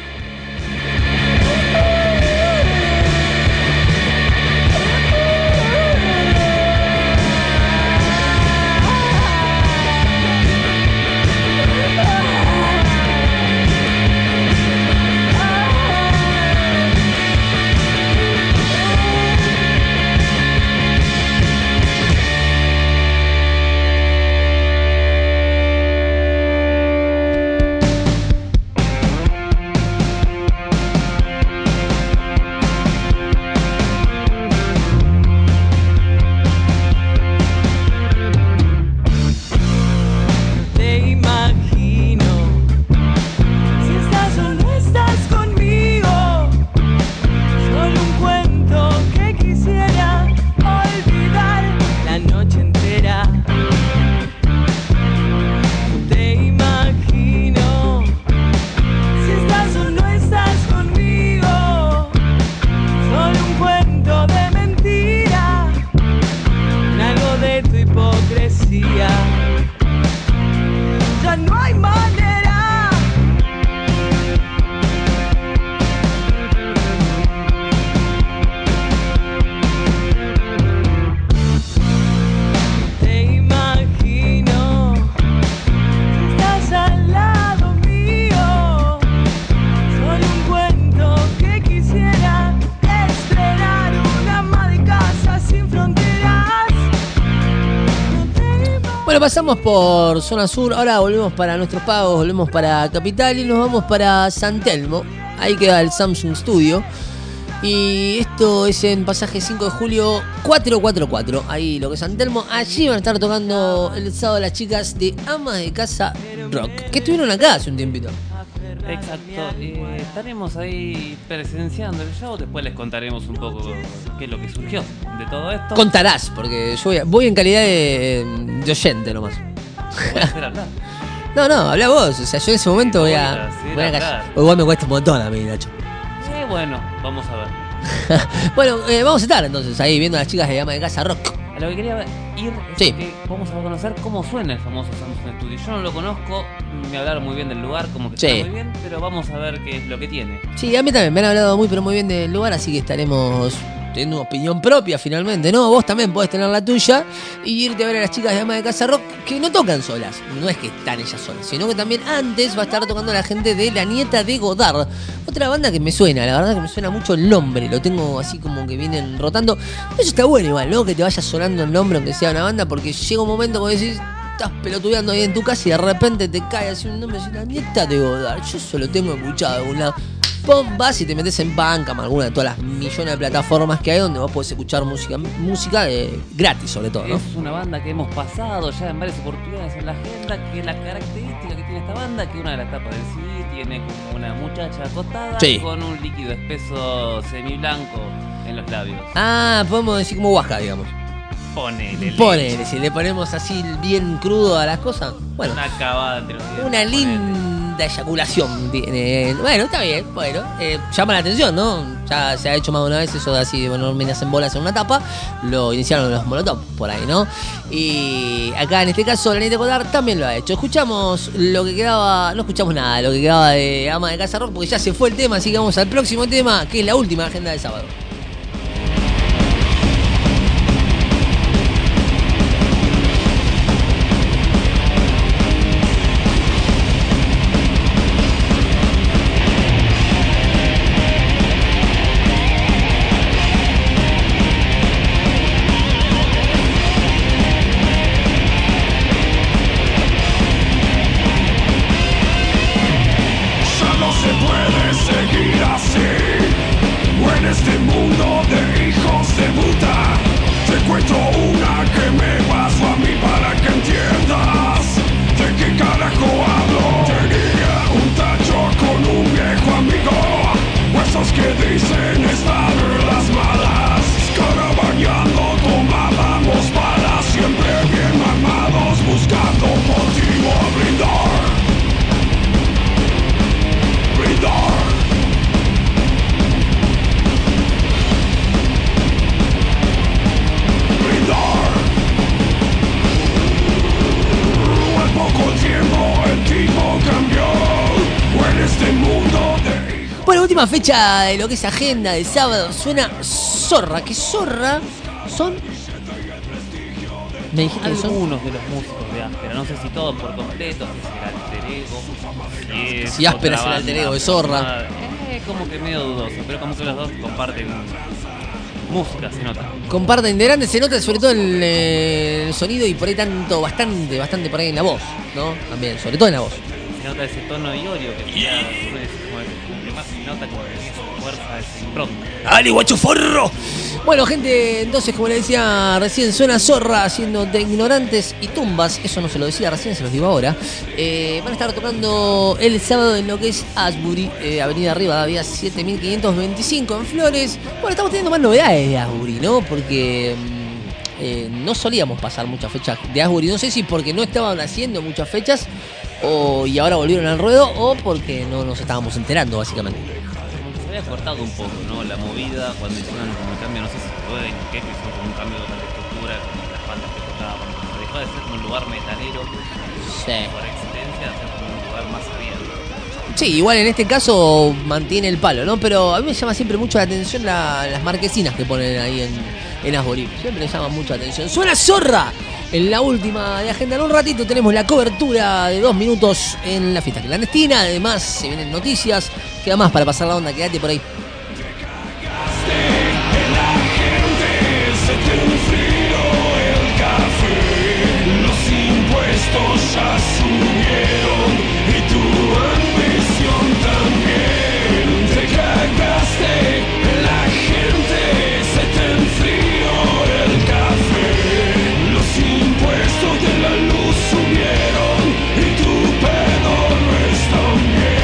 Speaker 1: Pasamos por zona sur, ahora volvemos para nuestros pagos, volvemos para Capital y nos vamos para San Telmo. Ahí queda el Samsung Studio. Y esto es en pasaje 5 de julio 444. Ahí lo que es San Telmo. Allí van a estar tocando el sábado las chicas de Amas de Casa Rock, que estuvieron acá hace un tiempito.
Speaker 2: Exacto, estaremos ahí presenciando el show, después les contaremos un poco qué es lo que surgió de todo esto.
Speaker 1: Contarás, porque yo voy en calidad de oyente nomás.
Speaker 2: ¿Puedes hacer hablar?
Speaker 1: No, habla vos, o sea, yo en ese momento voy a callar. O igual me cuesta un montón a mí, Nacho.
Speaker 2: Bueno, vamos a ver.
Speaker 1: Bueno, vamos a estar entonces ahí viendo a las chicas de Amas de Casa Rock.
Speaker 2: A lo que quería ir es que vamos a conocer cómo suena el famoso Samsung Studio. Yo no lo conozco, me hablaron muy bien del lugar, como que está muy bien, pero vamos a ver qué es lo que tiene.
Speaker 1: Sí, a mí también me han hablado muy bien del lugar, así que estaremos teniendo una opinión propia finalmente, ¿no? Vos también podés tener la tuya y irte a ver a las chicas de Amas de Casa Rock, que no tocan solas, no es que están ellas solas, sino que también antes va a estar tocando la gente de La Nieta de Godard, otra banda que me suena, la verdad que me suena mucho el nombre, lo tengo así como que vienen rotando. Eso está bueno igual, ¿no? Que te vaya sonando el nombre aunque sea una banda, porque llega un momento como decís, estás pelotudeando ahí en tu casa y de repente te cae así un nombre y decís, La Nieta de Godard, yo eso lo tengo escuchado de algún lado. Pum, vas y te metes en Bandcamp, alguna de todas las millones de plataformas que hay donde vos podés escuchar música gratis, sobre todo, ¿no?
Speaker 2: Es una banda que hemos pasado ya en varias oportunidades en la agenda, que la característica que tiene esta banda, que una de las tapas del CD tiene como una muchacha acostada con un líquido espeso semiblanco en los labios.
Speaker 1: Ah, podemos decir como Huasca, digamos.
Speaker 2: Ponele,
Speaker 1: si le ponemos así bien crudo a las cosas, bueno.
Speaker 2: Una acabada entre los dientes.
Speaker 1: Una linda eyaculación tiene. Bueno, está bien, llama la atención, ¿no? Ya se ha hecho más de una vez eso de así, bueno, minas en bolas en una tapa. Lo iniciaron los Molotov por ahí, ¿no? Y acá en este caso la Nieta de Godard también lo ha hecho. Escuchamos lo que quedaba, no escuchamos nada, lo que quedaba de Amas de Casa Rock, porque ya se fue el tema, así que vamos al próximo tema, que es la última agenda de sábado. última fecha de lo que es agenda de sábado suena Zorra. ¿Qué Zorra? Son... Me dijiste que son
Speaker 2: algunos de los músicos de Áspera, no sé si todos por completo, si es el alter ego,
Speaker 1: si Áspera es el alter ego de Zorra.
Speaker 2: Como que medio dudoso, pero como que los dos comparten música, se nota.
Speaker 1: Comparten de grande, se nota sobre todo el sonido y por ahí bastante por ahí en la voz, ¿no? También, sobre todo en la voz.
Speaker 2: Se nota ese tono iorio que sería como que más se nota como esa fuerza, ese impronta.
Speaker 1: ¡Ale, guacho forro! Bueno, gente, entonces, como le decía recién, suena Zorra haciendo de Ignorantes y Tumbas. Eso no se lo decía recién, se los digo ahora. Van a estar tocando el sábado en lo que es Asbury, Avenida Rivadavia 7525 en Flores. Bueno, estamos teniendo más novedades de Asbury, ¿no? Porque no solíamos pasar muchas fechas de Asbury. No sé si porque no estaban haciendo muchas fechas y ahora volvieron al ruedo o porque no nos estábamos enterando, básicamente.
Speaker 2: Se había cortado un poco, ¿no? La movida cuando hicieron como el cambio, no sé si fue en qué, que hizo como un cambio de estructura con las bandas que tocaban. Dejó de ser como un lugar metalero, por excelencia, a ser como un lugar más abierto.
Speaker 1: Sí, igual en este caso mantiene el palo, ¿no? Pero a mí me llama siempre mucho la atención las marquesinas que ponen ahí en Asbury. Siempre me llama mucho la atención. ¡Suena Zorra! En la última de agenda, en un ratito tenemos la cobertura de 2 minutos en la fiesta clandestina. Además, se vienen noticias. Queda más para pasar la onda, quédate por ahí.
Speaker 3: Los impuestos ya subieron y tu ambición también. Te cagaste, la gente se te enfrió el café. Los impuestos de la luz subieron y tu pedo no es tan bien.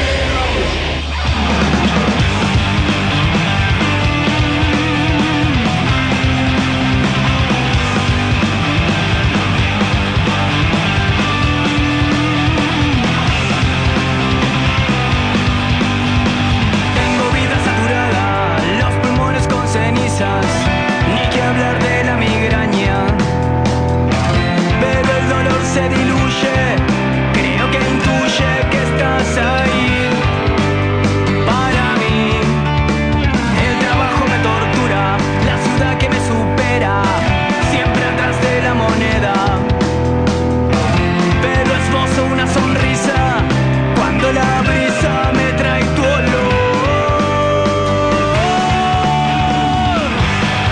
Speaker 3: Ni que hablar de la migraña, pero el dolor se diluye, creo que intuye que estás ahí. Para mí, el trabajo me tortura, la ciudad que me supera, siempre atrás de la moneda, pero esbozo una sonrisa cuando la brisa me trae tu olor.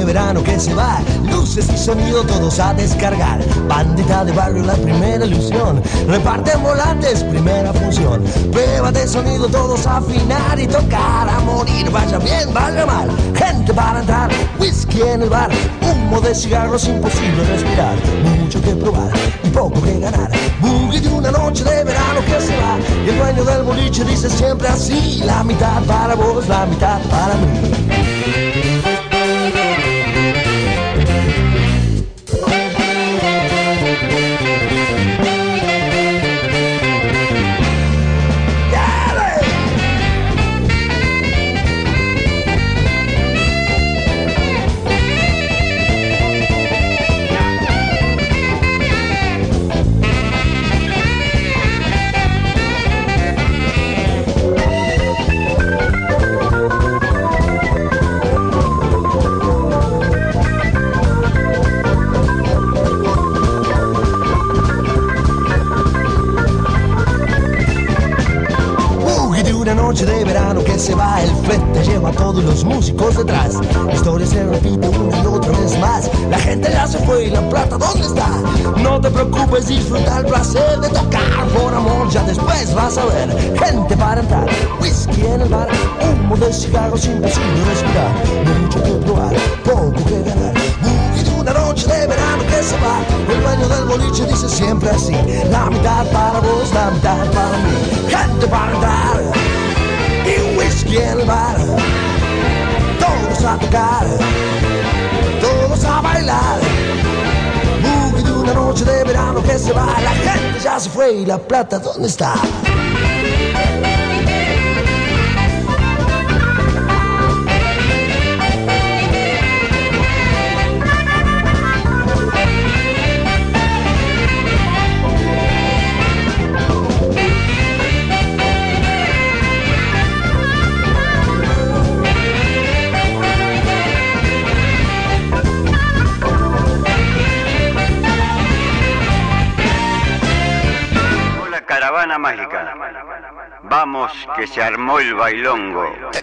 Speaker 15: verano que se va, luces y sonido todos a descargar. Bandita de barrio, la primera ilusión. Reparten volantes, primera función. Prueba de sonido, todos a afinar y tocar a morir. Vaya bien, vaya mal, gente para entrar. Whisky en el bar, humo de cigarros, imposible respirar. Mucho que probar y poco que ganar. Boogie de una noche de verano que se va. Y el dueño del boliche dice siempre así: la mitad para vos, la mitad para mí. De verano que se va, el flete lleva a todos los músicos detrás. La historia se repite una y otra vez más. La gente ya se fue y la plata ¿dónde está? No te preocupes, disfruta el placer de tocar. Por amor ya después vas a ver. Gente para entrar, whisky en el bar, humo de cigarros, imposible respirar. Mucho que probar, poco que ganar. Boogie de una noche de verano que se va. El dueño del boliche dice siempre así: la mitad para vos, la mitad para mí. Gente para entrar y whisky en el bar, todos a tocar, todos a bailar. Boogie de una noche de verano que se va. La gente ya se fue y la plata ¿dónde está?
Speaker 16: Caravana mágica. Vamos, que se armó el bailongo.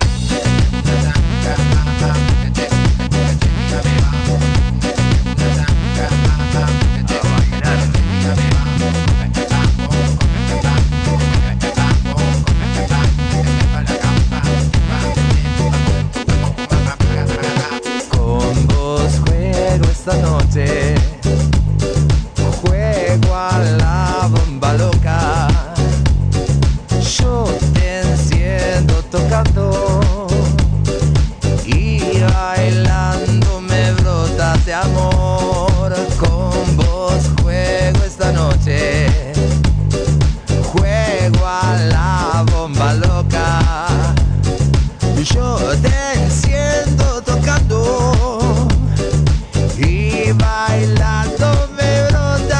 Speaker 15: Con vos juego esta noche, juego a la bomba loca. Yo te enciendo tocando y bailando me brotas de amor. Con vos juego esta noche, juego a la bomba loca. Yo te enciendo tocando y bailando me brotas.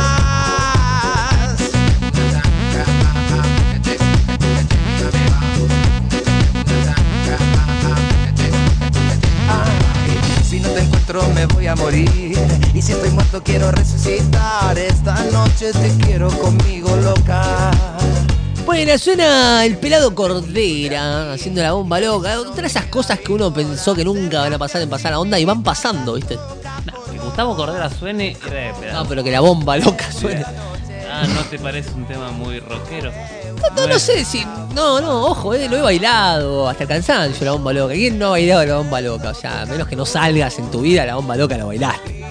Speaker 15: Ay, si no te encuentro me voy a morir, y si estoy muerto quiero resucitar. Esta noche te quiero conmigo, loca.
Speaker 1: Bueno, suena el pelado Cordera haciendo la bomba loca. Otra de esas cosas que uno pensó que nunca van a pasar en Pasar a Onda y van pasando, ¿viste?
Speaker 2: Que Gustavo Cordera suene era de pedazo.
Speaker 1: No, pero que la bomba loca suene.
Speaker 2: Ah, ¿no te parece un tema muy rockero?
Speaker 1: No sé si... No, ojo, lo he bailado hasta el cansancio la bomba loca. ¿Quién no ha bailado la bomba loca? O sea, a menos que no salgas en tu vida, la bomba loca la bailaste.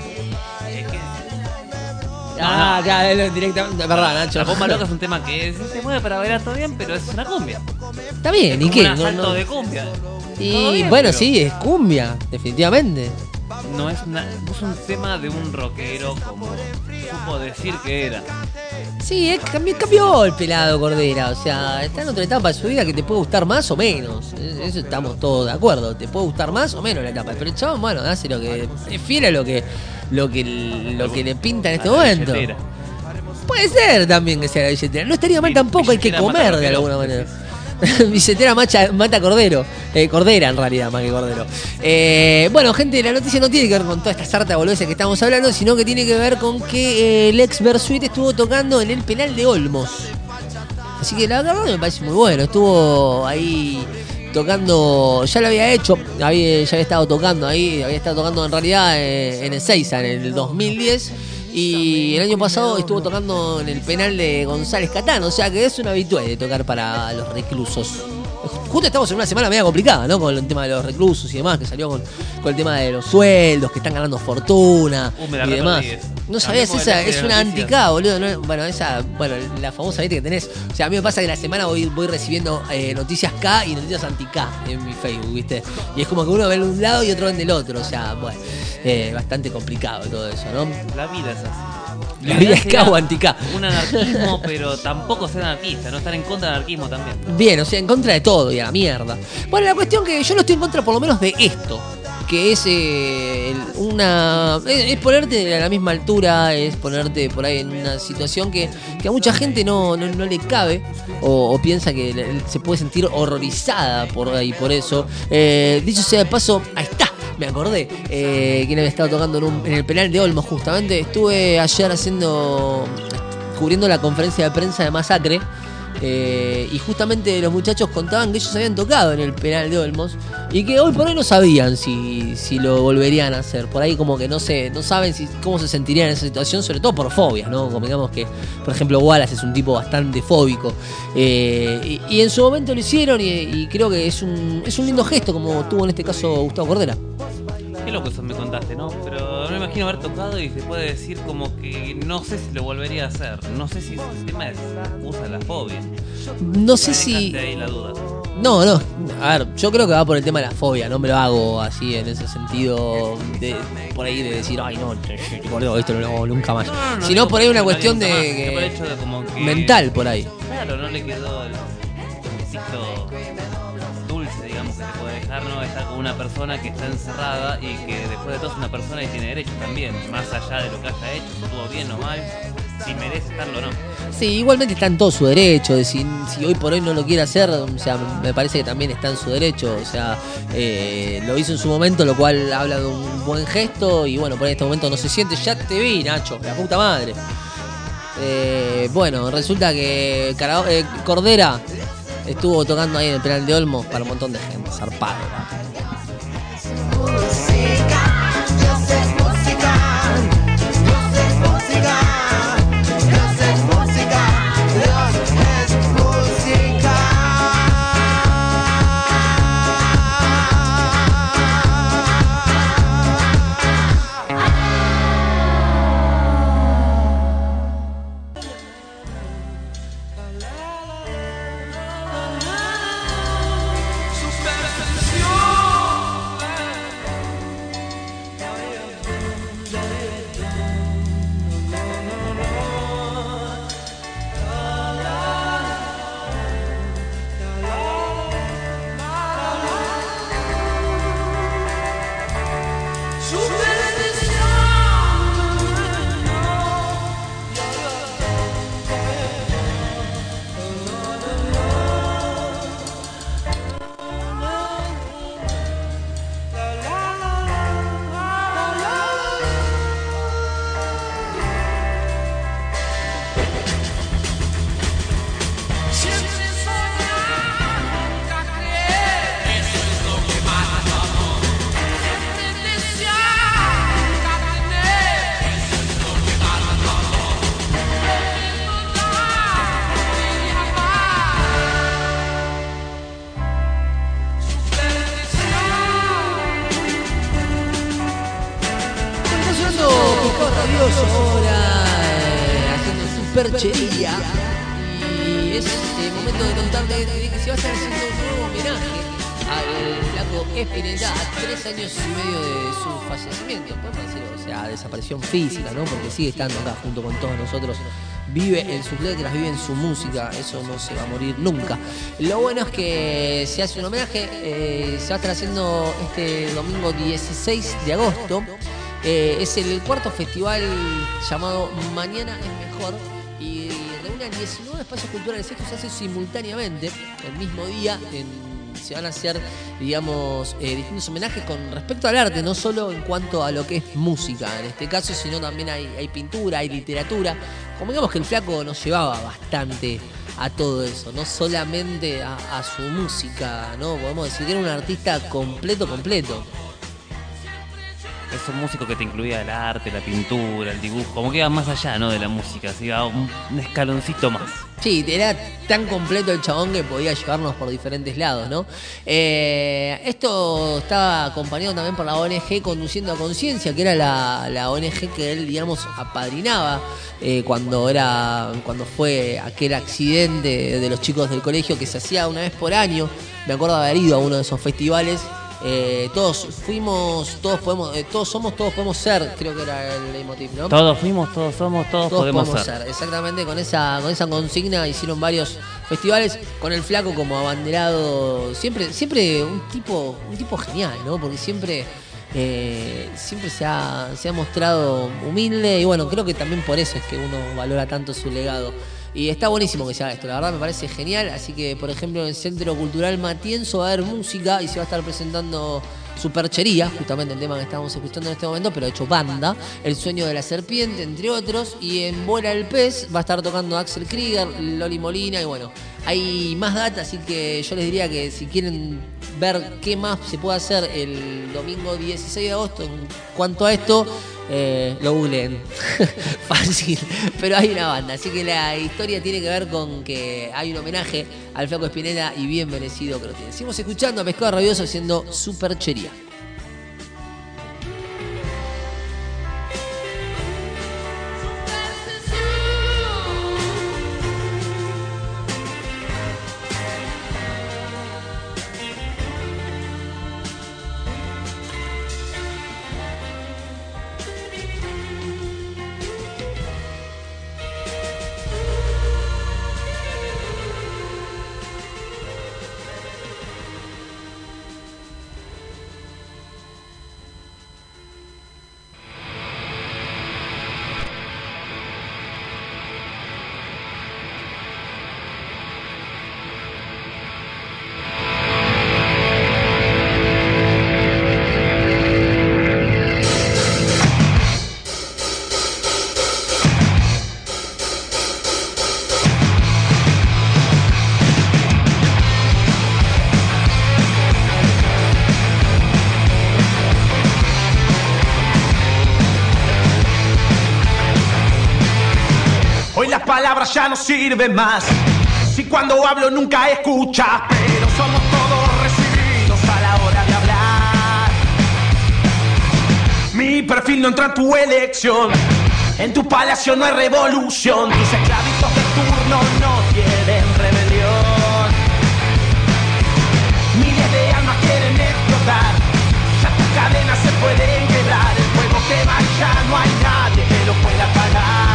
Speaker 1: Claro, directamente. Verdad, Nacho.
Speaker 2: La bomba loca es un tema que se mueve para bailar todo bien, pero es una cumbia.
Speaker 1: Está bien,
Speaker 2: es
Speaker 1: ¿y qué?
Speaker 2: Un asalto de cumbia.
Speaker 1: Y
Speaker 2: bien,
Speaker 1: bueno,
Speaker 2: pero...
Speaker 1: sí, es cumbia, definitivamente.
Speaker 2: No es un tema de un rockero como supo decir que era.
Speaker 1: Sí, cambió el pelado Cordera. O sea, está en otra etapa de su vida que te puede gustar más o menos. Eso estamos todos de acuerdo. Te puede gustar más o menos la etapa. Pero el chabón, bueno, hace lo que prefiere a lo que le pinta en este momento.
Speaker 2: Billetera.
Speaker 1: Puede ser también que sea la billetera. No estaría mal tampoco, hay que comer de alguna manera. Billetera mata cordero. Cordera en realidad, más que cordero. Bueno, gente, la noticia no tiene que ver con toda esta sarta de boludeces que estamos hablando, sino que tiene que ver con que el ex Bersuit estuvo tocando en el penal de Olmos. Así que la verdad me parece muy bueno. Estuvo ahí tocando, ya lo había hecho, ya había estado tocando ahí, había estado tocando en realidad en Ezeiza en el 2010 y el año pasado estuvo tocando en el penal de González Catán, o sea que es un habitual de tocar para los reclusos. Justo estamos en una semana media complicada, ¿no? Con el tema de los reclusos y demás, que salió con el tema de los sueldos, que están ganando fortuna y demás. No sabías, esa es una anti-K, boludo. ¿No? Bueno, la famosa viste que tenés. O sea, a mí me pasa que la semana voy recibiendo noticias K y noticias anti-K en mi Facebook, ¿viste? Y es como que uno ve de un lado y otro ve del otro. O sea, bueno, bastante complicado todo eso, ¿no?
Speaker 2: La vida es así.
Speaker 1: La vida es K o anti-K.
Speaker 2: Un anarquismo, pero tampoco ser anarquista, no estar en contra del anarquismo también.
Speaker 1: Bien, o sea, en contra de todo y a la mierda. Bueno, la cuestión que yo no estoy en contra por lo menos de esto, que es es ponerte a la misma altura, es ponerte por ahí en una situación que a mucha gente no le cabe o piensa que se puede sentir horrorizada por ahí por eso. Dicho sea de paso, ahí está. Me acordé, quien había estado tocando en el penal de Olmos justamente. Estuve ayer cubriendo la conferencia de prensa de Masacre y justamente los muchachos contaban que ellos habían tocado en el penal de Olmos y que hoy por hoy no sabían si lo volverían a hacer. Por ahí como que no saben cómo se sentirían en esa situación, sobre todo por fobias, ¿no? Como digamos que, por ejemplo, Wallace es un tipo bastante fóbico y en su momento lo hicieron y creo que es un lindo gesto como tuvo en este caso Gustavo Cordera.
Speaker 2: Qué loco eso me contaste, ¿no? Pero no me imagino haber tocado y se puede decir como que no sé si lo volvería a hacer. No sé si el tema usa la fobia.
Speaker 1: No sé si...
Speaker 2: ahí la duda.
Speaker 1: No, a ver, yo creo que va por el tema de la fobia, no me lo hago así en ese sentido por ahí de decir, ay no, esto no lo hago nunca más. Sino por ahí una cuestión de
Speaker 2: como que
Speaker 1: mental por ahí.
Speaker 2: Claro, no le quedó el gustito dulce, digamos, que te puede dejar, ¿no? Estar con una persona que está encerrada y que después de todo es una persona y tiene derechos también, más allá de lo que haya hecho, si estuvo bien o mal, si merece estarlo o no.
Speaker 1: Sí, igualmente está en todo su derecho, de si hoy por hoy no lo quiere hacer, o sea, me parece que también está en su derecho, o sea, lo hizo en su momento, lo cual habla de un buen gesto y bueno, por ahí en este momento no se siente. Ya te vi, Nacho, la puta madre. Bueno, resulta que Cordera estuvo tocando ahí en el penal de Olmos para un montón de gente, zarpado. Perchería y es el momento de contarle que se va a estar haciendo un nuevo homenaje al flaco Spinetta a 3 años y medio de su fallecimiento, podemos decir, o sea, desaparición física, ¿no? Porque sigue estando acá junto con todos nosotros, vive en sus letras, vive en su música, eso no se va a morir nunca. Lo bueno es que se hace un homenaje, se va a estar haciendo este domingo 16 de agosto, es el cuarto festival llamado Mañana es Mejor. Y reúne 19 espacios culturales. Esto se hace simultáneamente, el mismo día. Se van a hacer, digamos, distintos homenajes con respecto al arte, no solo en cuanto a lo que es música en este caso, sino también hay pintura, hay literatura. Como digamos que el flaco nos llevaba bastante a todo eso, no solamente a su música, ¿no? Podemos decir que era un artista completo.
Speaker 2: Es un músico que te incluía el arte, la pintura, el dibujo, como que iba más allá, ¿no? De la música, así iba un escaloncito más.
Speaker 1: Sí, era tan completo el chabón que podía llevarnos por diferentes lados, ¿no? Esto estaba acompañado también por la ONG Conduciendo a Conciencia, que era la ONG que él, digamos, apadrinaba cuando fue aquel accidente de los chicos del colegio que se hacía una vez por año. Me acuerdo de haber ido a uno de esos festivales. Todos fuimos, todos podemos, todos somos, todos podemos ser, creo que era el leitmotiv, ¿no?
Speaker 2: Todos fuimos, todos somos, todos podemos ser.
Speaker 1: Exactamente, con esa consigna hicieron varios festivales con el Flaco como abanderado, siempre un tipo genial, ¿no? Porque siempre se ha mostrado humilde y bueno, creo que también por eso es que uno valora tanto su legado. Y está buenísimo que se haga esto, la verdad me parece genial. Así que, por ejemplo, en el Centro Cultural Matienzo va a haber música y se va a estar presentando Superchería, justamente el tema que estamos escuchando en este momento, pero hecho banda. El Sueño de la Serpiente, entre otros. Y en Vuela el Pez va a estar tocando Axel Krieger, Loli Molina y bueno, hay más data, así que yo les diría que si quieren ver qué más se puede hacer el domingo 16 de agosto en cuanto a esto, lo googleen. Fácil, pero hay una banda, así que la historia tiene que ver con que hay un homenaje al Flaco Spinetta y bien merecido que lo tiene. Seguimos escuchando a Pescado Rabioso haciendo Superchería.
Speaker 13: Palabras ya no sirven más. Si cuando hablo nunca escuchas, pero somos todos recibidos a la hora de hablar. Mi perfil no entra en tu elección. En tu palacio no hay revolución. Tus esclavitos de turno no quieren rebelión. Miles de almas quieren explotar. Ya tus cadenas se pueden quebrar. El fuego quema y ya no hay nadie que lo pueda apagar.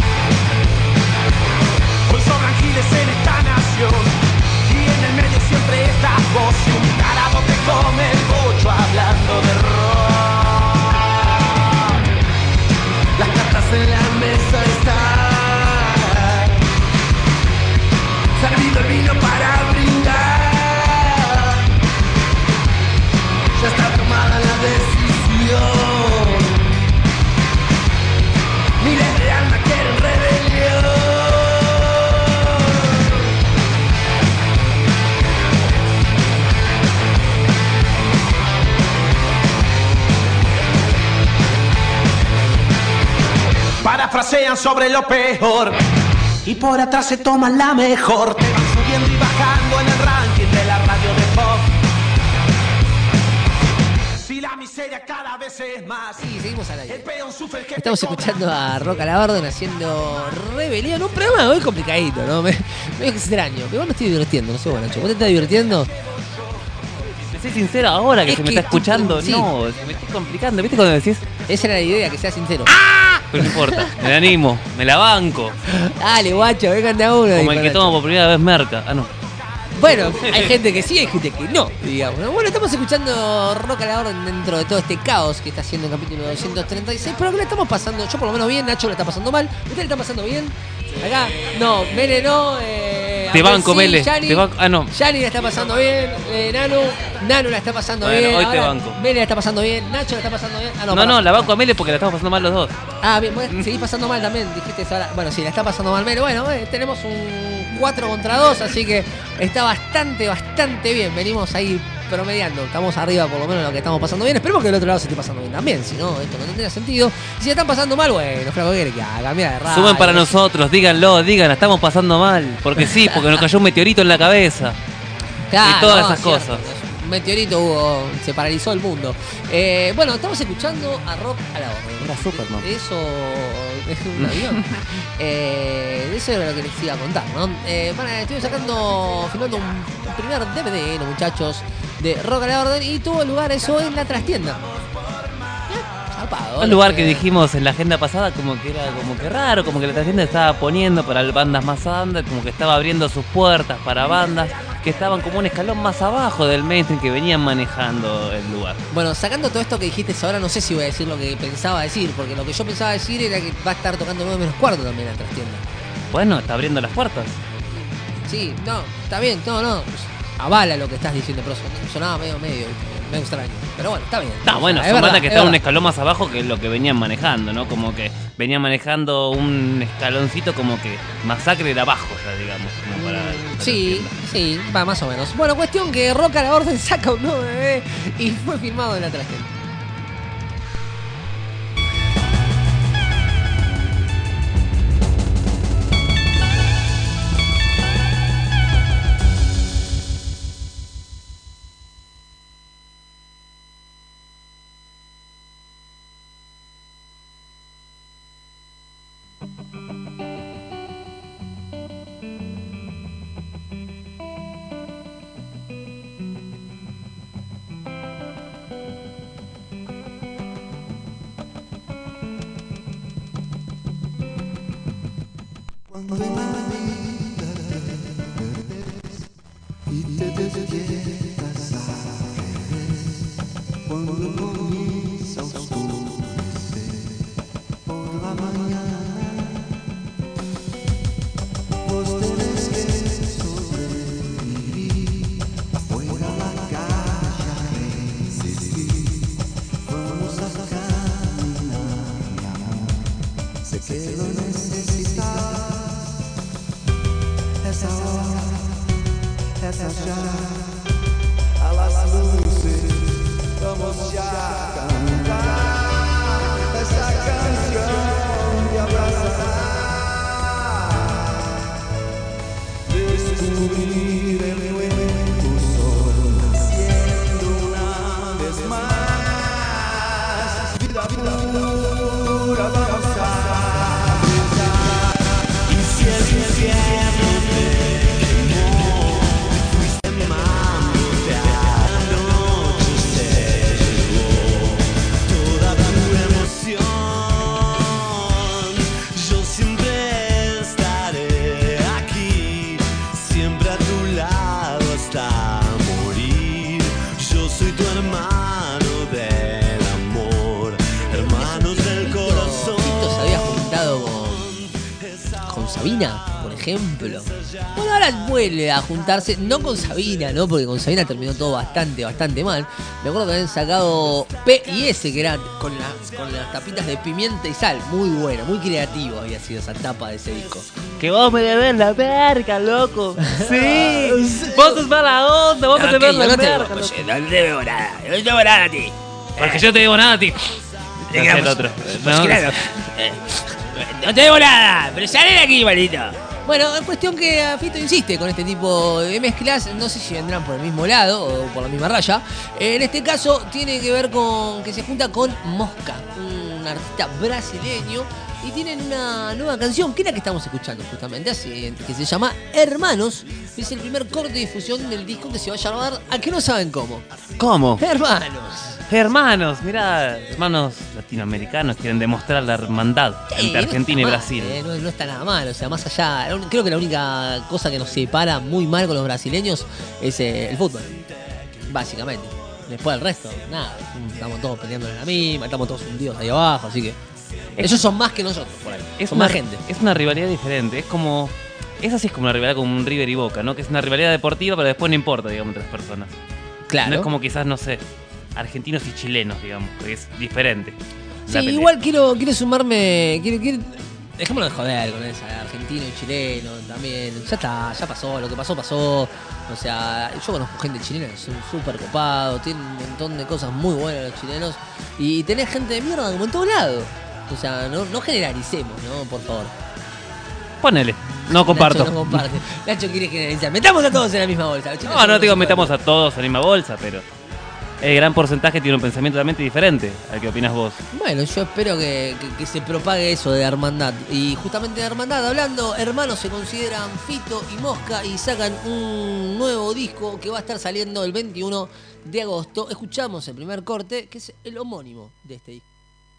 Speaker 13: Sobran giles en esta nación y en el medio siempre estás vos y un tarado te come el bocho hablando de rock. Las cartas en la mesa están, servido el vino para brindar. Ya está tomada la decisión. Miles de almas quieren rebelión. Parafrasean sobre lo peor y por atrás se toman la mejor. Te van subiendo y bajando en el ranking de la radio de pop. Si la miseria cada vez es más.
Speaker 1: Sí, seguimos al aire.
Speaker 13: El peón sufre el que
Speaker 1: estamos escuchando a Rock a la Orden haciendo Rebelión. Un programa hoy complicadito, ¿no? Me extraño. Pero me estoy divirtiendo, no sé, bueno, Nacho. ¿Vos te estás divirtiendo?
Speaker 2: Soy sincero ahora que
Speaker 1: Es
Speaker 2: se me
Speaker 1: que
Speaker 2: está escuchando.
Speaker 1: sí.
Speaker 2: No, se me está complicando. ¿Viste cuando decís?
Speaker 1: Esa era la idea, que sea sincero.
Speaker 2: Pero no importa, me la animo, me la banco.
Speaker 1: Dale, guacho, vengan de a uno.
Speaker 2: Como el que toma por primera vez merca. Ah, no.
Speaker 1: Bueno, hay gente que sí, hay gente que no, digamos. Bueno, estamos escuchando Rock a la Orden dentro de todo este caos que está haciendo el capítulo 236, pero que le estamos pasando, yo por lo menos bien, Nacho le está pasando mal. ¿Usted le está pasando bien? Acá, no, Mene no,
Speaker 2: Te banco,
Speaker 1: Sí,
Speaker 2: Mele.
Speaker 1: Yani,
Speaker 2: Te banco. Ah, no.
Speaker 1: Yani la está pasando bien. Nano la está pasando
Speaker 2: Bueno,
Speaker 1: bien.
Speaker 2: hoy te
Speaker 1: Ahora
Speaker 2: banco.
Speaker 1: Mele la está pasando bien. Nacho la está pasando bien. Ah,
Speaker 2: No,
Speaker 1: pará.
Speaker 2: la banco a Mele porque la estamos pasando mal los dos.
Speaker 1: Ah, bien, bueno, seguís pasando mal también, dijiste eso ahora. Bueno, sí, la está pasando mal Mele. Bueno, tenemos un 4 contra 2, así que está bastante bien. Venimos ahí promediando. Estamos arriba por lo menos de lo que estamos pasando bien. Esperemos que del otro lado se esté pasando bien también. Si no, esto no tendría sentido. Si la están pasando mal, bueno, flaco, ¿qué quiere que haga? Cambiar de radio.
Speaker 2: Suben para nosotros, díganlo, la estamos pasando mal. Porque sí, porque nos cayó un meteorito en la cabeza.
Speaker 1: Claro,
Speaker 2: y todas
Speaker 1: no,
Speaker 2: esas
Speaker 1: cierto.
Speaker 2: cosas.
Speaker 1: Un meteorito se paralizó el mundo. Bueno, estamos escuchando a Rock a la Orden.
Speaker 2: Era Superman.
Speaker 1: Eso es un avión. Eso era lo que les iba a contar, ¿no? Estuve filmando un primer DVD, los muchachos, de Rock a la Orden, y tuvo lugar eso en la trastienda. Zarpado,
Speaker 2: Un lugar que dijimos en la agenda pasada como que era como que raro, como que la trastienda estaba poniendo para bandas más under, como que estaba abriendo sus puertas para bandas que estaban como un escalón más abajo del mainstream, que venían manejando el lugar.
Speaker 1: Bueno, sacando todo esto que dijiste ahora, no sé si voy a decir lo que pensaba decir, porque lo que yo pensaba decir era que va a estar tocando 9 menos cuarto también en la trastienda.
Speaker 2: Bueno, está abriendo las puertas.
Speaker 1: Sí, no, está bien, no. Avala lo que estás diciendo, pero sonaba medio extraño. Pero bueno, está bien.
Speaker 2: No, bueno,
Speaker 1: Es
Speaker 2: son
Speaker 1: verdad,
Speaker 2: bandas que
Speaker 1: es
Speaker 2: estaban un
Speaker 1: verdad.
Speaker 2: escalón más abajo que lo que venían manejando, ¿no? Como que venían manejando un escaloncito como que Masacre de abajo, ya digamos. Como para
Speaker 1: Sí, va más o menos. Bueno, cuestión que Rock a la Orden saca un nuevo bebé y fue filmado en la trastienda.
Speaker 3: Cuando en la vida ves y te despiertas al revés, cuando comienza a oscurecer por la mañana, vos tenés que sobrevivir afuera a la calle a resistir. Vamos a caminar, mi amor, sé que lo necesitas. Essa hora, essa já, a las luces, vamos ya cantar essa canción que abrazará, descubrir el nuevo sol naciendo una vez más, vida pura vamos a brillar, y si el infierno
Speaker 1: Sabina, por ejemplo. Bueno, ahora vuelve a juntarse, no con Sabina, ¿no? Porque con Sabina terminó todo bastante mal. Me acuerdo que habían sacado P y S, que era con las tapitas de pimienta y sal. Muy bueno, muy creativo había sido esa tapa de ese disco.
Speaker 2: Que vos me debes la verga, loco. Sí, vos sos mala onda, vos me debes la verga.
Speaker 1: No te debo nada, no te debo nada a ti.
Speaker 2: Porque yo te debo nada a ti.
Speaker 1: Digamos,
Speaker 2: el otro.
Speaker 1: Pues claro. No te debo nada, pero sale de aquí, maldito. Bueno, es cuestión que Fito insiste con este tipo de mezclas. No sé si vendrán por el mismo lado o por la misma raya. En este caso tiene que ver con que se junta con Mosca, un artista brasileño. Y tienen una nueva canción, que es la que estamos escuchando justamente, que se llama Hermanos. Es el primer corte de difusión del disco que se va a llamar ¿A que no saben cómo?
Speaker 2: ¿Cómo?
Speaker 1: Hermanos,
Speaker 2: mira, hermanos latinoamericanos quieren demostrar la hermandad entre Argentina y Brasil.
Speaker 1: No está nada mal, o sea, más allá, creo que la única cosa que nos separa muy mal con los brasileños es el fútbol, básicamente. Después del resto, nada, estamos todos peleando en la misma, estamos todos hundidos ahí abajo, así que ellos son más que nosotros por ahí, son más gente.
Speaker 2: Es una rivalidad diferente, es como Esa sí es como una rivalidad con un River y Boca, ¿no? Que es una rivalidad deportiva, pero después no importa, digamos, entre las personas.
Speaker 1: Claro.
Speaker 2: No es como quizás, no sé, argentinos y chilenos, digamos, que es diferente.
Speaker 1: Sí, igual quiero sumarme. Dejémonos de joder con esa, argentino y chileno también. Ya está, ya pasó, lo que pasó, pasó. O sea, yo conozco gente chilena que son súper copados, tienen un montón de cosas muy buenas los chilenos. Y tenés gente de mierda como en todos lados. O sea, no generaricemos, ¿no? Por favor.
Speaker 2: Ponele, no comparto.
Speaker 1: Nacho no comparte. Nacho quiere generalizar. Metamos a todos en la misma bolsa.
Speaker 2: No digo metamos a todos en la misma bolsa, pero el gran porcentaje tiene un pensamiento totalmente diferente al que opinas vos.
Speaker 1: Bueno, yo espero que se propague eso de hermandad. Y justamente de hermandad, hablando, hermanos se consideran Fito y Mosca y sacan un nuevo disco que va a estar saliendo el 21 de agosto. Escuchamos el primer corte, que es el homónimo de este disco.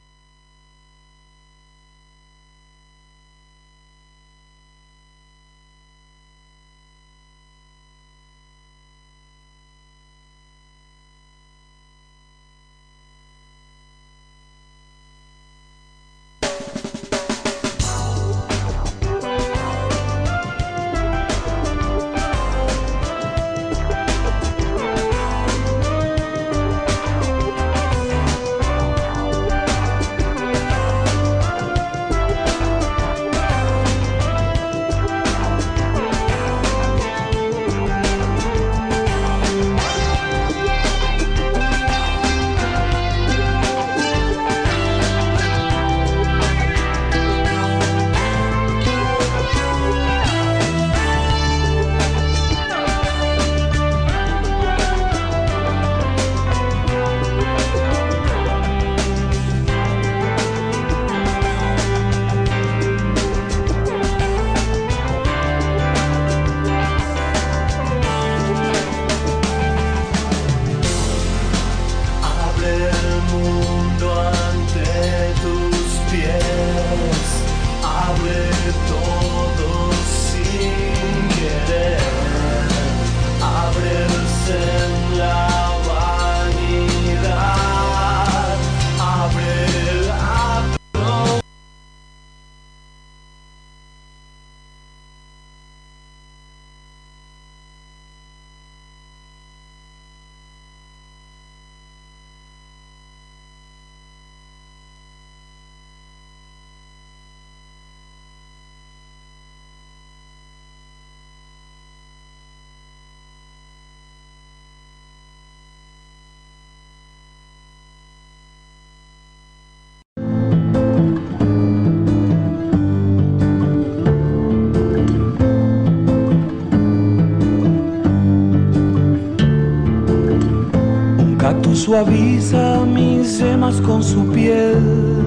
Speaker 17: Suaviza mis yemas con su piel.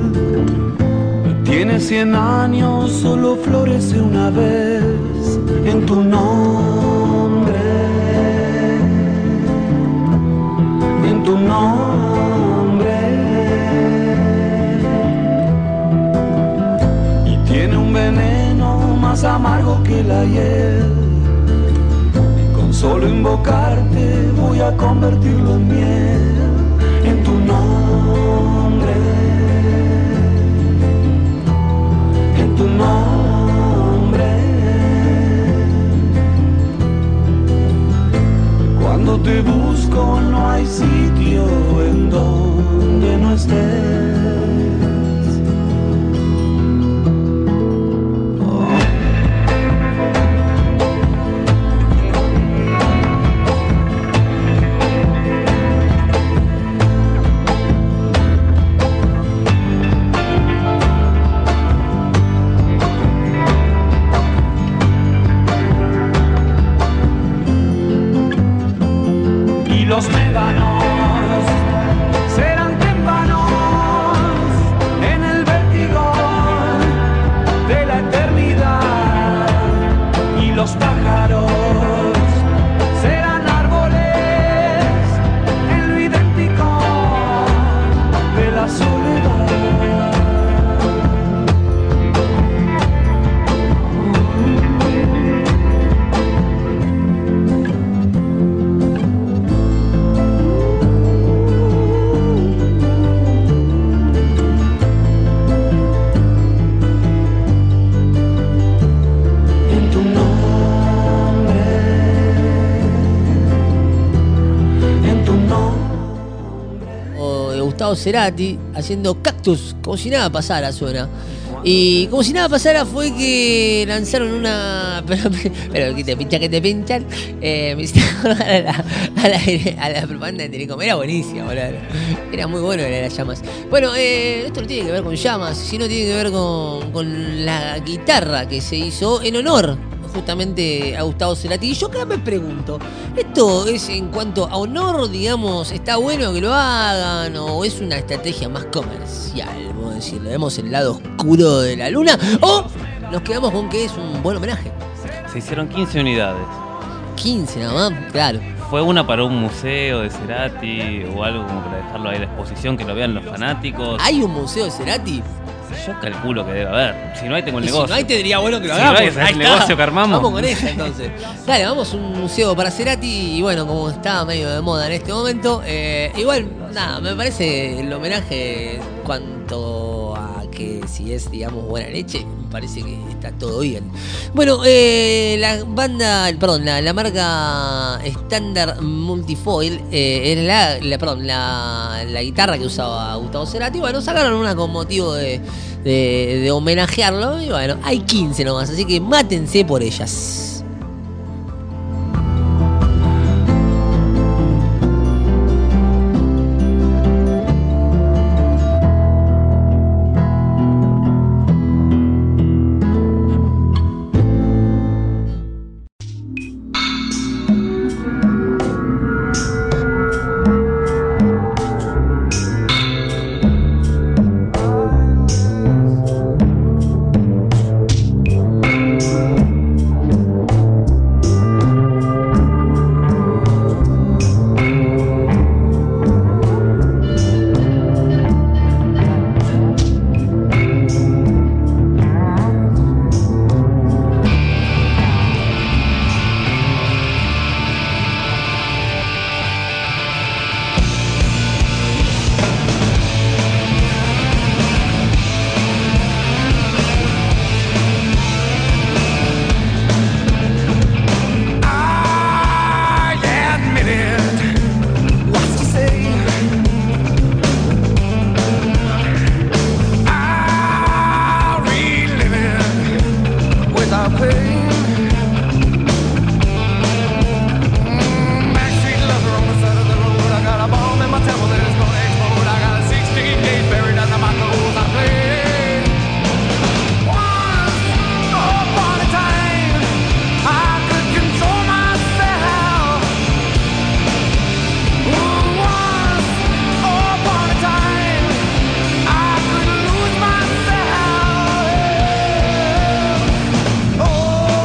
Speaker 17: Tiene 100 años, solo florece una vez en tu nombre. En tu nombre. Y tiene un veneno más amargo que la hiel. Con solo invocarte voy a convertirlo en miel. En tu nombre, en tu nombre. Cuando te busco no hay sitio en donde no estés. Los médanos serán témpanos en el vértigo de la eternidad, y los pájaros serán árboles en lo idéntico de la soledad.
Speaker 1: Gustavo Cerati haciendo Cactus, como si nada pasara suena. Y como si nada pasara fue que lanzaron una... Pero que te pinchan. Me hiciste acordar a la propaganda de Telecom. Era buenísima, boludo. Era muy bueno de las llamas. Bueno, esto no tiene que ver con llamas, sino tiene que ver con la guitarra que se hizo en honor justamente a Gustavo Cerati. Y yo acá me pregunto, ¿esto es en cuanto a honor, digamos, está bueno que lo hagan o es una estrategia más comercial? Vamos a decirlo, vemos el lado oscuro de la luna o nos quedamos con que es un buen homenaje.
Speaker 2: Se hicieron 15 unidades. 15
Speaker 1: nada más, claro.
Speaker 2: ¿Fue una para un museo de Cerati o algo como para dejarlo ahí a la exposición, que lo vean los fanáticos?
Speaker 1: ¿Hay un museo de Cerati?
Speaker 2: Yo calculo que debe haber. Si no hay, tengo el negocio.
Speaker 1: Si no hay, tendría bueno que lo hagamos.
Speaker 2: Si no hay, el negocio que armamos.
Speaker 1: Vamos con esa, entonces. Dale, vamos a un museo para Cerati. Y bueno, como está medio de moda en este momento, igual, nada, me parece el homenaje cuanto a que si es, digamos, buena leche, me parece que está todo bien. Bueno, la marca Standard Multifoil era la guitarra que usaba Gustavo Cerati. Bueno, sacaron una con motivo de homenajearlo. Y bueno, hay 15 nomás, así que mátense por ellas.
Speaker 3: Oh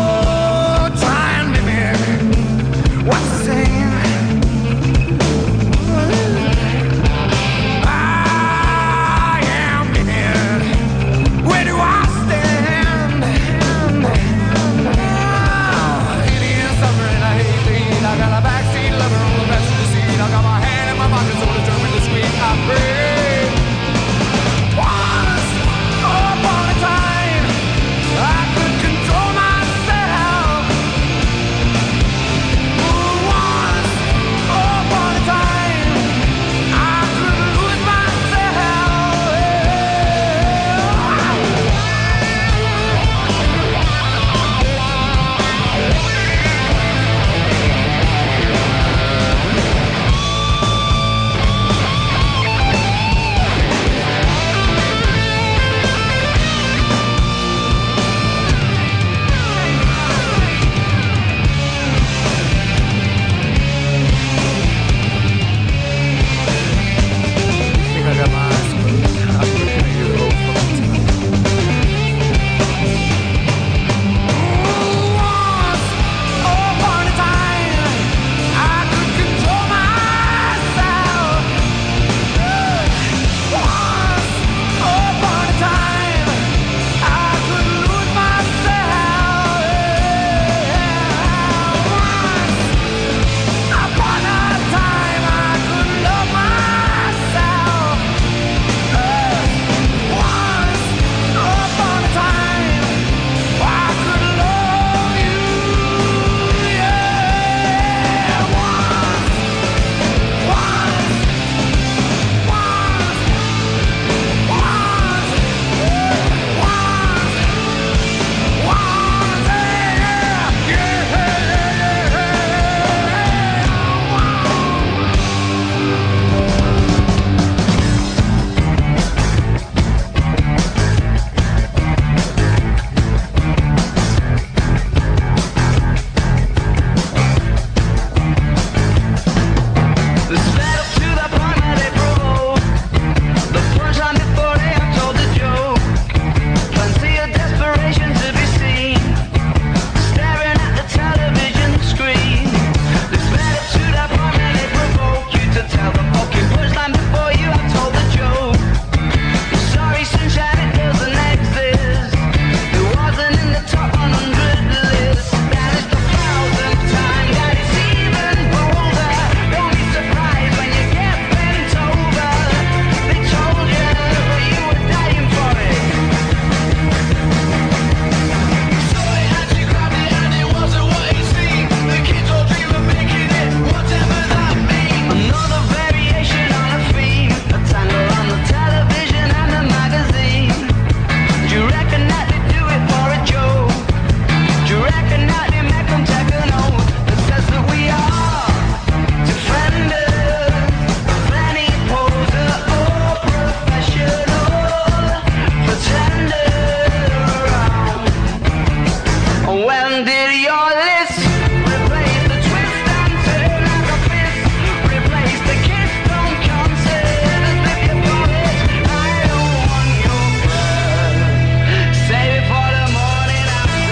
Speaker 3: When did your list replace the twist and turn like a fist? Replace the kiss, don't consider if you promise. I don't want your blood. Save it for the morning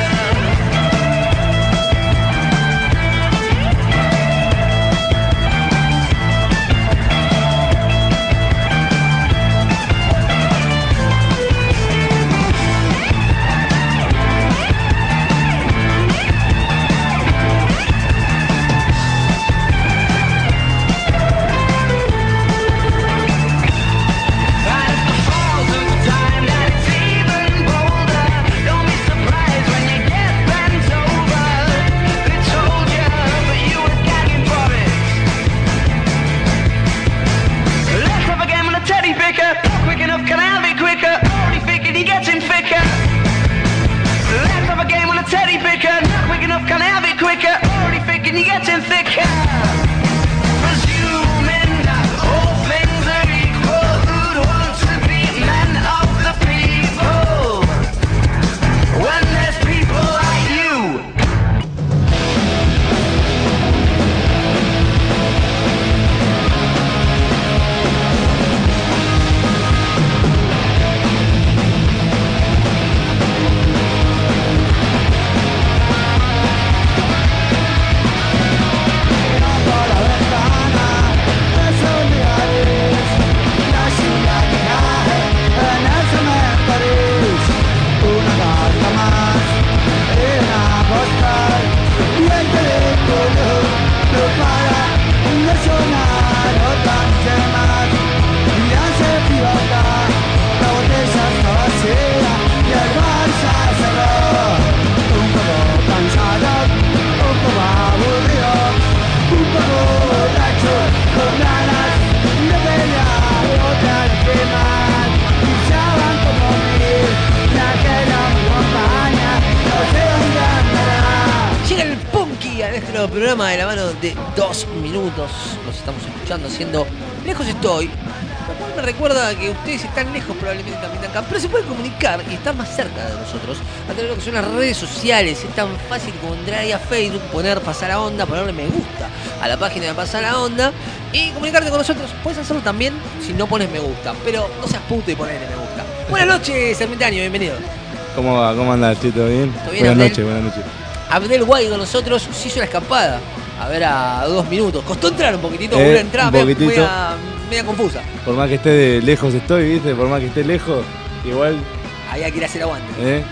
Speaker 1: programa de la mano de 2 minutos. Los estamos escuchando haciendo Lejos Estoy. Lo cual me recuerda que ustedes están lejos probablemente también acá, pero se pueden comunicar y están más cerca de nosotros a través de lo que son las redes sociales. Es tan fácil como entrar ahí a Facebook, poner Pasar la Onda, ponerle me gusta a la página de Pasar la Onda y comunicarte con nosotros. Puedes hacerlo también si no pones me gusta, pero no seas puto y ponele me gusta. Buenas noches, Ermitaño, bienvenido.
Speaker 18: ¿Cómo va? ¿Cómo andás, Chito? ¿Bien?
Speaker 1: ¿Todo bien,
Speaker 18: Buenas
Speaker 1: Abdel?
Speaker 18: noches, buenas noches.
Speaker 1: Abdel Guay con nosotros se hizo la escapada. A ver, a 2 minutos. Costó entrar un poquitito, una entrada
Speaker 18: un poquitito.
Speaker 1: media confusa.
Speaker 18: Por más que esté de lejos estoy, ¿viste? Por más que esté lejos, igual.
Speaker 1: Ahí hay que ir a hacer aguante.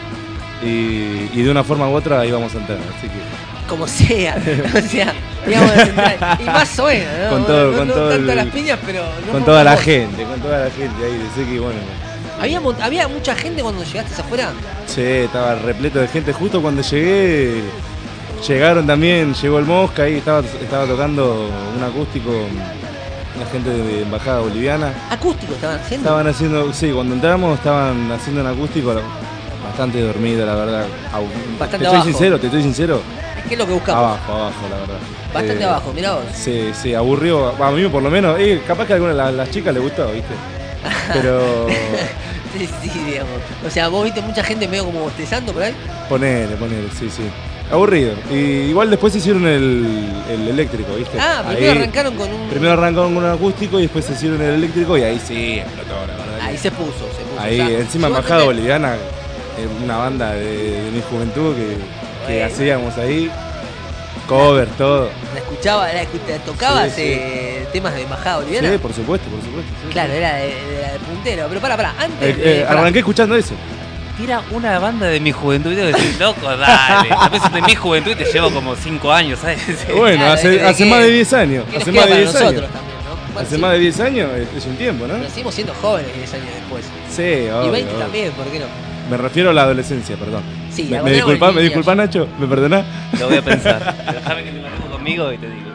Speaker 18: Y de una forma u otra ahí vamos a entrar, así que.
Speaker 1: Como sea. O sea, íbamos a entrar. Y más o menos, ¿no?
Speaker 18: Con todo,
Speaker 1: no,
Speaker 18: con
Speaker 1: no
Speaker 18: todo
Speaker 1: tanto
Speaker 18: el-
Speaker 1: las piñas, pero. No
Speaker 18: con
Speaker 1: por
Speaker 18: toda la
Speaker 1: favor.
Speaker 18: gente ahí, de que bueno.
Speaker 1: ¿Había mucha gente cuando llegaste afuera?
Speaker 18: Sí, estaba repleto de gente. Justo cuando llegué, llegaron también, llegó el Mosca ahí, estaba tocando un acústico, la gente de Embajada Boliviana.
Speaker 1: ¿Acústico estaban haciendo?
Speaker 18: Estaban haciendo, sí, cuando entramos estaban haciendo un acústico bastante dormido, la verdad.
Speaker 1: Bastante
Speaker 18: te
Speaker 1: abajo.
Speaker 18: te estoy sincero.
Speaker 1: ¿Qué es lo que buscamos?
Speaker 18: Abajo, la verdad.
Speaker 1: Bastante abajo, mirá vos.
Speaker 18: Sí, aburrió. A mí por lo menos, capaz que a alguna de las chicas les gustó, ¿viste? Pero
Speaker 1: Sí, digamos. O sea, vos viste mucha gente medio como bostezando por ahí.
Speaker 18: ponele, sí. Aburrido. Y igual después hicieron el eléctrico, ¿viste?
Speaker 1: Ah, primero arrancaron con un.
Speaker 18: Primero arrancaron con un acústico y después hicieron el eléctrico y ahí sí explotó, la verdad.
Speaker 1: Ahí se puso.
Speaker 18: Ahí,
Speaker 1: O sea,
Speaker 18: encima
Speaker 1: yo
Speaker 18: Embajada
Speaker 1: antes-
Speaker 18: Boliviana, una banda de mi juventud que
Speaker 1: Bueno.
Speaker 18: hacíamos ahí. Cover, todo.
Speaker 1: ¿Tocabas
Speaker 18: Sí,
Speaker 1: temas de Embajada Boliviana?
Speaker 18: Sí, por supuesto. Sí.
Speaker 1: Claro, era de puntero. Pero pará, antes.
Speaker 18: Arranqué escuchando eso.
Speaker 2: Tira una banda de mi juventud y te decís, loco, dale. A veces de mi juventud y te llevo como 5 años, ¿sabes?
Speaker 18: Bueno,
Speaker 1: Claro,
Speaker 18: hace más de 10 años.
Speaker 1: ¿Qué nos
Speaker 18: Hace
Speaker 1: queda
Speaker 18: más de
Speaker 1: para
Speaker 18: 10
Speaker 1: nosotros
Speaker 18: años.
Speaker 1: también, ¿no? Bueno,
Speaker 18: Hace
Speaker 1: sí.
Speaker 18: más de 10 años es un tiempo, ¿no?
Speaker 1: Pero seguimos siendo jóvenes 10 años después.
Speaker 18: Sí,
Speaker 1: Y
Speaker 18: obvio,
Speaker 1: 20
Speaker 18: obvio.
Speaker 1: también, ¿por qué no?
Speaker 18: Me refiero a la adolescencia, perdón.
Speaker 1: Sí,
Speaker 18: ¿Me
Speaker 1: cuando éramos
Speaker 18: disculpás,
Speaker 1: niños.
Speaker 18: Nacho? ¿Me perdonás?
Speaker 2: Lo voy a pensar. Déjame que te mantengo conmigo y te digo.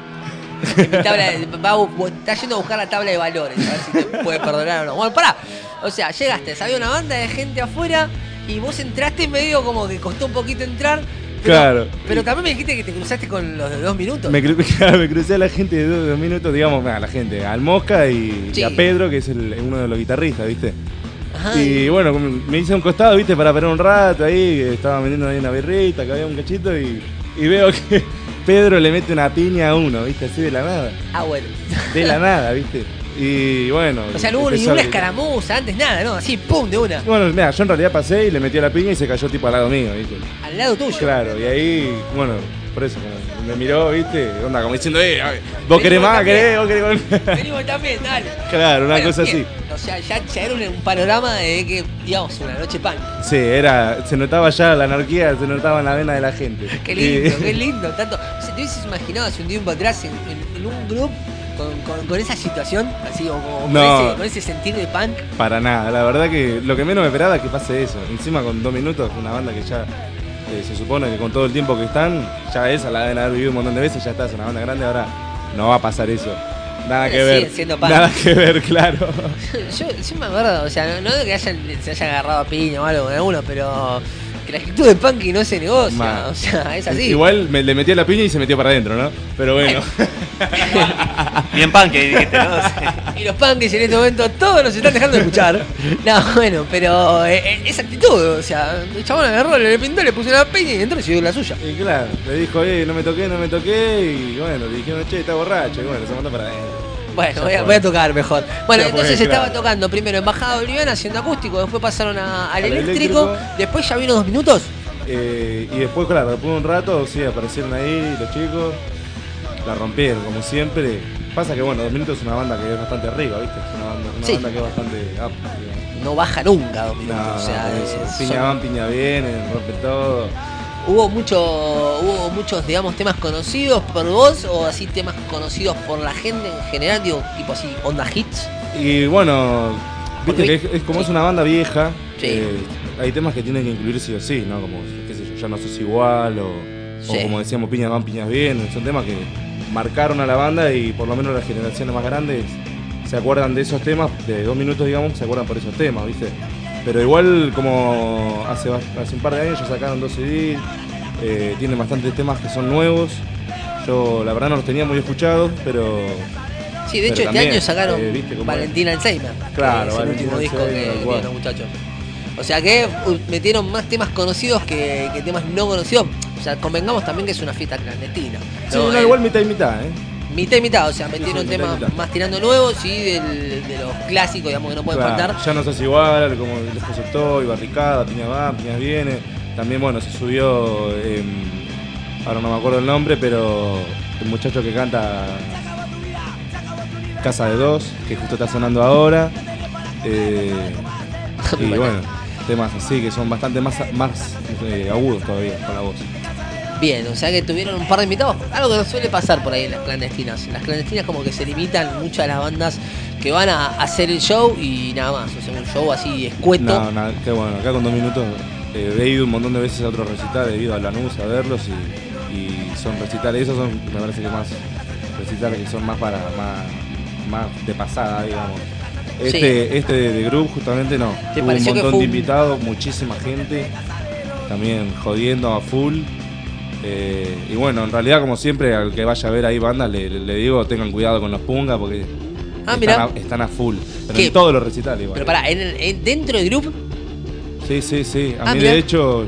Speaker 1: Está yendo a buscar la tabla de valores, a ver si te puede perdonar o no. Bueno, pará. O sea, llegaste, había una banda de gente afuera y vos entraste medio como que costó un poquito entrar. Pero,
Speaker 18: Claro.
Speaker 1: Pero también me dijiste que te cruzaste con los de 2 minutos.
Speaker 18: Me crucé a la gente de 2 minutos, digamos, a la gente, al Mosca y
Speaker 1: Sí.
Speaker 18: a Pedro, que es uno de los guitarristas, ¿viste?
Speaker 1: Ajá.
Speaker 18: Y bueno, me hice un costado, viste, para parar un rato ahí, que estaba vendiendo ahí una birrita, que había un cachito y veo que Pedro le mete una piña a uno, viste, así de la nada.
Speaker 1: Ah, bueno.
Speaker 18: De la nada, viste. Y bueno.
Speaker 1: O sea, no hubo ni una escaramuza antes, nada, ¿no? Así, pum, de una.
Speaker 18: Bueno, mira, yo en realidad pasé y le metí a la piña y se cayó tipo al lado mío, viste.
Speaker 1: Al lado tuyo.
Speaker 18: Claro, y ahí, bueno, por eso, como me miró, viste, onda, como diciendo, vos querés más, vos querés.
Speaker 1: Venimos también, dale.
Speaker 18: Claro, una
Speaker 1: Bueno,
Speaker 18: cosa
Speaker 1: bien.
Speaker 18: así.
Speaker 1: O sea, ya era un panorama de que, digamos, una noche punk.
Speaker 18: Sí, se notaba ya la anarquía, se notaba en la vena de la gente.
Speaker 1: Qué lindo, qué lindo. Tanto, o sea, ¿te hubieses imaginado hace un tiempo atrás en un grupo con esa situación? Así, o
Speaker 18: No.
Speaker 1: con ese sentir de punk.
Speaker 18: Para nada, la verdad que lo que menos me esperaba es que pase eso. Encima con 2 minutos, una banda que ya se supone que con todo el tiempo que están, ya esa la deben haber vivido un montón de veces, ya está, es una banda grande, ahora no va a pasar eso. Nada que ver.
Speaker 1: Siendo punk.
Speaker 18: Nada que ver, claro.
Speaker 1: yo me acuerdo, o sea, no de que se haya agarrado a piña o algo con alguno, pero que la actitud de punky no se negocia, o sea, es así.
Speaker 18: Igual le metí a la piña y se metió para adentro, ¿no? Pero bueno.
Speaker 10: Bien punky, dijiste, ¿no?
Speaker 1: Y los punkies en este momento todos nos están dejando de escuchar. No, bueno, pero esa actitud, o sea, el chabón agarró, le pintó, le puso una piña y entró y siguió la suya.
Speaker 18: Y claro, le dijo, no me toqué, y bueno, le dijeron, che, está borracho, y bueno, se mandó para adentro.
Speaker 1: Bueno, voy a tocar mejor. Bueno,
Speaker 18: Ya
Speaker 1: entonces
Speaker 18: fue,
Speaker 1: estaba
Speaker 18: claro.
Speaker 1: tocando primero en Bajada Boliviana haciendo acústico, después pasaron al eléctrico, después ya vino 2 minutos.
Speaker 18: Y después, claro, después de un rato, sí, aparecieron ahí los chicos, la rompieron, como siempre. Pasa que, bueno, 2 minutos es una banda que es bastante arriba, ¿viste? Es una banda que es bastante amplia.
Speaker 1: No baja nunca 2 minutos.
Speaker 18: No,
Speaker 1: o sea,
Speaker 18: piña van, piña vienen, rompen todo.
Speaker 1: ¿Hubo muchos, digamos, temas conocidos por vos o así temas conocidos por la gente en general, digo, tipo así, onda hits?
Speaker 18: Y bueno, viste
Speaker 1: Porque-
Speaker 18: que es como es una banda vieja,
Speaker 1: Sí.
Speaker 18: hay temas que tienen que incluir sí o sí, ¿no? Como, qué sé yo, ya no sos igual, o
Speaker 1: Sí.
Speaker 18: como decíamos, piñas van, piñas vienen. Son temas que marcaron a la banda y por lo menos las generaciones más grandes se acuerdan de esos temas, de 2 minutos, digamos, se acuerdan por esos temas, ¿viste? Pero igual, como hace un par de años ya sacaron 2 CDs, tienen bastantes temas que son nuevos. Yo, la verdad, no los tenía muy escuchados, pero...
Speaker 1: Sí, de hecho
Speaker 18: pero
Speaker 1: este
Speaker 18: también,
Speaker 1: año sacaron
Speaker 18: ¿viste cómo es?
Speaker 1: Valentina Alzheimer.
Speaker 18: Claro,
Speaker 1: que es el
Speaker 18: Valentina
Speaker 1: último disco
Speaker 18: Alzheimer,
Speaker 1: que
Speaker 18: tal
Speaker 1: tienen
Speaker 18: cual.
Speaker 1: los muchachos. O sea que metieron más temas conocidos que temas no conocidos. O sea, convengamos también que es una fiesta clandestina.
Speaker 18: Sí,
Speaker 1: ¿no?
Speaker 18: no, igual mitad y mitad, ¿eh?
Speaker 1: Mitad y mitad, o sea, metieron
Speaker 18: sí, mitad y
Speaker 1: temas
Speaker 18: mitad.
Speaker 1: más tirando nuevos y de los clásicos, digamos, que no pueden
Speaker 18: Claro,
Speaker 1: faltar.
Speaker 18: ya no sos igual, como después estoy, barricada, piña va, piñas viene. También, bueno, se subió, ahora no me acuerdo el nombre, pero el muchacho que canta Casa de Dos, que justo está sonando ahora. Y bueno, temas así que son bastante más agudos todavía con la voz.
Speaker 1: Bien, o sea que tuvieron un par de invitados, algo que no suele pasar por ahí en las clandestinas. En las clandestinas como que se limitan muchas las bandas que van a hacer el show y nada más, o sea, un show así escueto.
Speaker 18: No, nada, qué bueno, acá con 2 minutos he ido un montón de veces a otros recitales, he ido a Lanús a verlos y son recitales, esos son, me parece que más recitales que son más para más de pasada, digamos. Este de Group justamente no.
Speaker 1: ¿Te
Speaker 18: Hubo un
Speaker 1: pareció que
Speaker 18: montón
Speaker 1: fue
Speaker 18: de
Speaker 1: un-
Speaker 18: invitados, muchísima gente, también jodiendo a full. Y bueno, en realidad como siempre al que vaya a ver ahí bandas le digo tengan cuidado con los pungas porque
Speaker 1: mirá.
Speaker 18: están a full. Pero
Speaker 1: ¿Qué?
Speaker 18: en todos los recitales igual.
Speaker 1: Pero pará, dentro del grupo.
Speaker 18: Sí. A mí
Speaker 1: mirá.
Speaker 18: de hecho,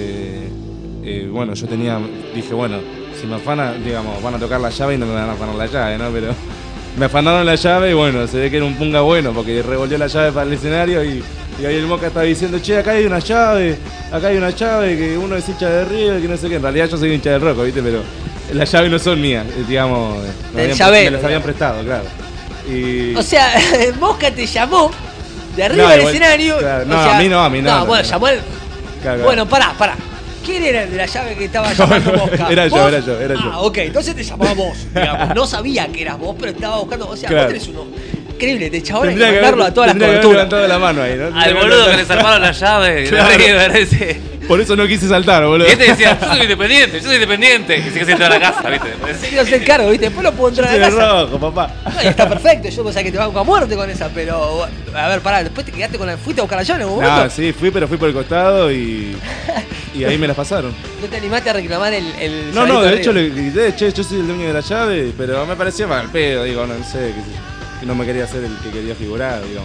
Speaker 18: bueno, yo dije, bueno, si me afanan, digamos, van a tocar la llave y no me van a afanar la llave, ¿no? Pero me afanaron la llave y bueno, se ve que era un punga bueno porque revolvió la llave para el escenario y ahí el Moca estaba diciendo, che, acá hay una llave, que uno es hincha de River, que no sé qué. En realidad yo soy hincha del Roco, ¿viste? Pero las llaves no son mías, digamos,
Speaker 1: Del llavero,
Speaker 18: me las habían prestado, claro. Y...
Speaker 1: O sea, Mosca te llamó de arriba
Speaker 18: No,
Speaker 1: del
Speaker 18: igual,
Speaker 1: escenario.
Speaker 18: claro,
Speaker 1: o
Speaker 18: no,
Speaker 1: sea,
Speaker 18: a mí no.
Speaker 1: No, bueno,
Speaker 18: no.
Speaker 1: llamó al.
Speaker 18: Claro.
Speaker 1: Bueno, pará. ¿Quién era el de la llave que estaba llamando Mosca?
Speaker 18: Era yo,
Speaker 1: ¿Vos?
Speaker 18: era yo.
Speaker 1: Ah, ok, entonces te llamaba vos, digamos. No sabía que eras vos, pero estaba buscando. O sea,
Speaker 18: Claro.
Speaker 1: vos tenés uno. Increíble, te chabón hay que
Speaker 18: Tendría que
Speaker 1: mandarlo a todas las
Speaker 18: tendría que haber
Speaker 1: coberturas.
Speaker 18: levantado la mano ahí, ¿no?
Speaker 2: Al boludo que le salvaron la llave.
Speaker 18: Claro.
Speaker 2: De River, ese.
Speaker 18: Por eso no quise saltar, boludo.
Speaker 2: Y este decía, yo soy independiente. Que sigue siendo a la casa, ¿viste?
Speaker 1: Se quiero hacer cargo, ¿viste? Después lo puedo entrar a
Speaker 18: Soy
Speaker 1: la
Speaker 18: el
Speaker 1: casa.
Speaker 18: rojo, papá.
Speaker 1: No, y está perfecto, yo pensaba que te banco a muerte con esa, pero. A ver, pará, después te quedaste con la. ¿Fuiste a buscar la llave en algún momento?
Speaker 18: No, sí, pero fui por el costado y ahí me las pasaron.
Speaker 1: ¿No te animaste a reclamar el
Speaker 18: No,
Speaker 1: llavito
Speaker 18: de
Speaker 1: arriba?
Speaker 18: hecho le grité, che, yo soy el dueño de la llave, pero me parecía mal pedo, digo, no sé, qué sé yo. Y no me quería hacer el que quería figurar, digamos.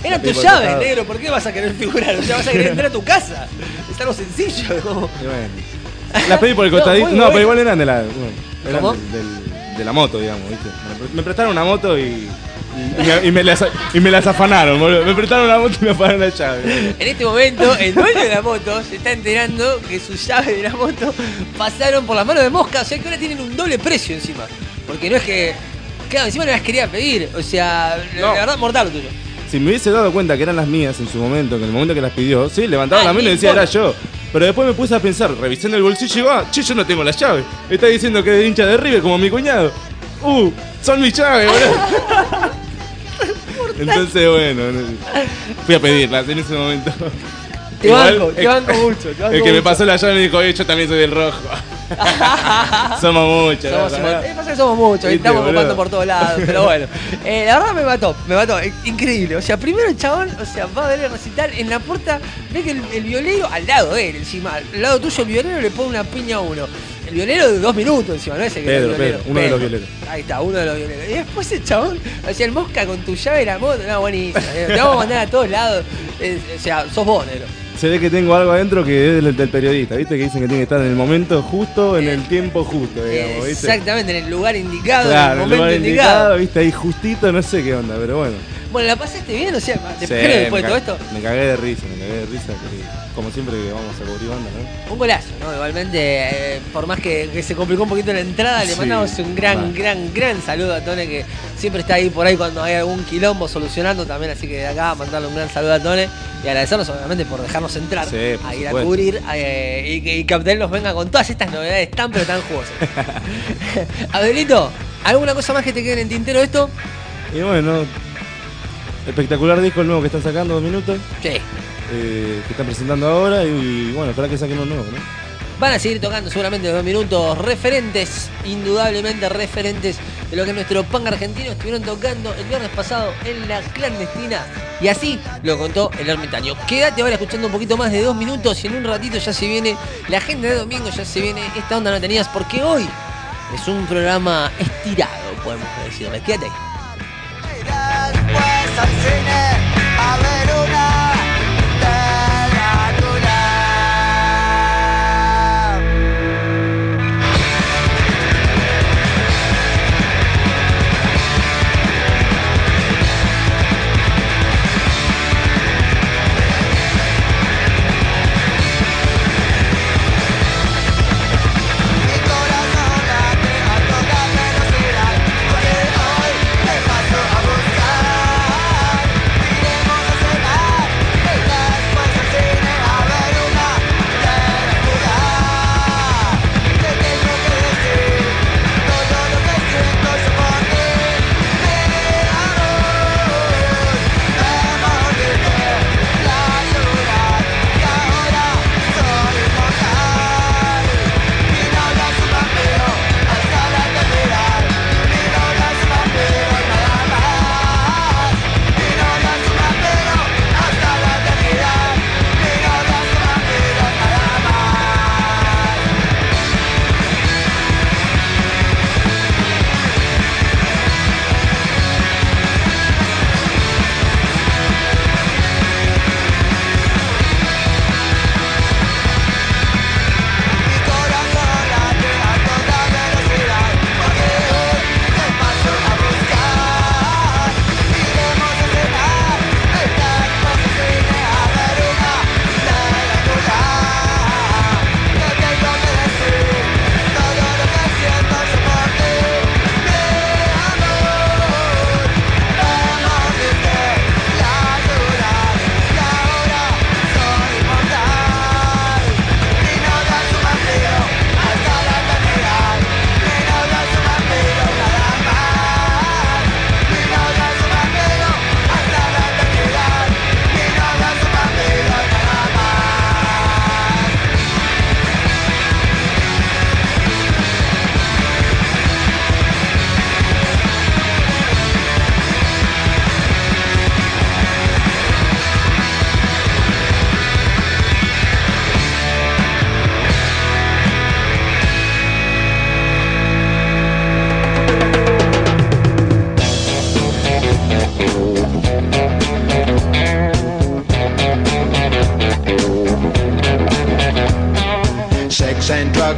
Speaker 1: Eran tus llaves, negro. ¿Por qué vas a querer figurar? O sea, vas a querer entrar a tu casa. Es algo sencillo. Como...
Speaker 18: Las pedí por el costadito. No, pero igual eran de la. Eran
Speaker 1: ¿Cómo?
Speaker 18: de la moto, digamos, ¿viste? Me prestaron una moto y me las afanaron, boludo. Me prestaron una moto y me afanaron la llave.
Speaker 1: En este momento, el dueño de la moto se está enterando que sus llaves de la moto pasaron por las manos de Mosca. O sea que ahora tienen un doble precio encima. Porque no es que. Claro, encima no las quería pedir. O sea, la verdad, mortal lo tuyo.
Speaker 18: Si me hubiese dado cuenta que eran las mías en su momento, que en el momento que las pidió, sí, levantaba la mano y decía, era yo. Pero después me puse a pensar, revisé en el bolsillo y digo, che, yo no tengo las llaves. Está diciendo que es hincha de River como mi cuñado. Son mis llaves, boludo. Entonces, bueno, fui a pedirlas en ese momento.
Speaker 1: Te banco mucho.
Speaker 18: El que me pasó la llave me dijo, yo también soy del rojo. Somos muchos.
Speaker 1: Pasa que somos muchos, estamos ocupando por todos lados, pero bueno. La verdad me mató, increíble. O sea, primero el chabón, va a ver el recital, en la puerta ve que el violero, al lado de él encima, al lado tuyo el violero le pone una piña a uno. El violero de 2 minutos encima, no ese que
Speaker 18: Pedro, uno de los violeros.
Speaker 1: Ahí está, uno de los violeros. Y después el chabón, el Mosca con tu llave de la moto, no, buenísimo. Te vamos a mandar a todos lados. Sos vos, negro.
Speaker 18: Se ve que tengo algo adentro que es del periodista, ¿viste? Que dicen que tiene que estar en el momento justo, en el tiempo justo, digamos, ¿viste?
Speaker 1: Exactamente, en el lugar indicado,
Speaker 18: claro,
Speaker 1: en el momento
Speaker 18: lugar indicado, ¿viste? Ahí justito, no sé qué onda, pero bueno.
Speaker 1: Bueno, ¿la pasaste bien? O sea,
Speaker 18: después
Speaker 1: de todo esto.
Speaker 18: Me cagué de risa, que, como siempre que vamos a cubrir banda, ¿no?
Speaker 1: Un golazo, ¿no? Igualmente, por más que se complicó un poquito la entrada, le mandamos un gran saludo a Tone, que siempre está ahí por ahí cuando hay algún quilombo solucionando también, así que de acá mandarle un gran saludo a Tone y agradecernos obviamente por dejarnos entrar a ir a cubrir y que Captel nos venga con todas estas novedades tan pero tan jugosas. Abelito, ¿alguna cosa más que te quede en el tintero de esto?
Speaker 18: Y bueno, espectacular disco el nuevo que están sacando, 2 minutos.
Speaker 1: Sí.
Speaker 18: Que están presentando ahora y bueno, ojalá que saquen uno nuevo, ¿no?
Speaker 1: Van a seguir tocando seguramente 2 minutos, referentes, indudablemente referentes de lo que nuestro punk argentino estuvieron tocando el viernes pasado en La Clandestina. Y así lo contó el ermitaño. Quédate ahora escuchando un poquito más de 2 minutos y en un ratito ya se viene la agenda de domingo, ya se viene esta onda no tenías, porque hoy es un programa estirado, podemos decirle. Quédate ahí.
Speaker 3: Después al cine a ver una hoy me paso a buscar.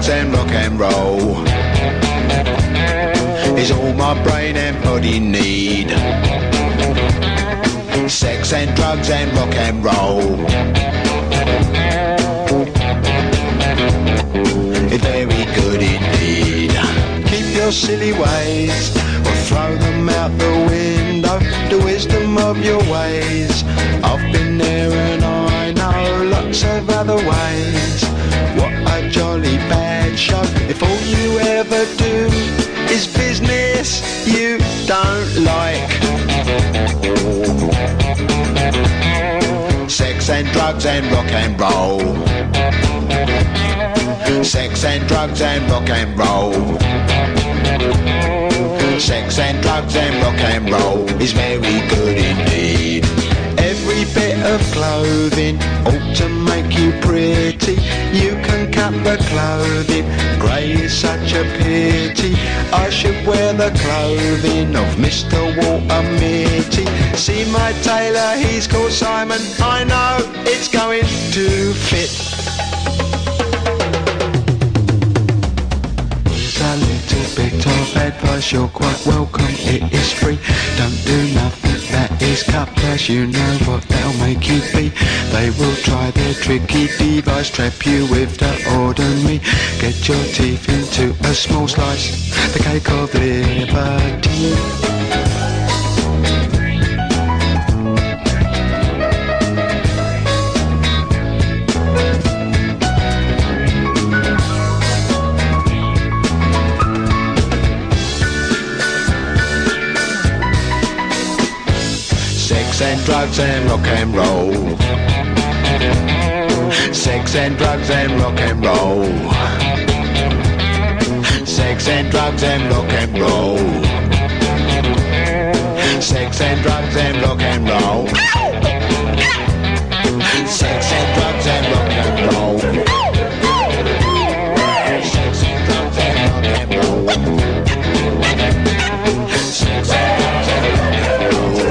Speaker 19: drugs and rock and roll is all my brain and body need. Sex and drugs and rock and roll is very good indeed. Keep your silly ways or throw them out the window. The wisdom of your ways, I've been there and I know lots of other ways. What a jolly bad show if all you ever do is business you don't like. Sex and drugs and rock and roll. Sex and drugs and rock and roll. Sex and drugs and rock and roll is very good indeed. Every bit of clothing ought to make you pretty. You can cut the clothing, grey is such a pity. I should wear the clothing of Mr. Walter Mitty. See my tailor, he's called Simon. I know it's going to fit. A little bit of advice, you're quite welcome, it is free. Don't do nothing that is cut price, you know what they'll make you be. They will try their tricky device, trap you with the ordinary. Get your teeth into a small slice, the cake of liberty. Sex and drugs and rock and roll. Sex and drugs and rock and roll. Sex and drugs and rock and roll. Sex and drugs and rock and roll. Sex and drugs and rock and roll. Sex and drugs and rock and roll. Sex and drugs and rock and roll.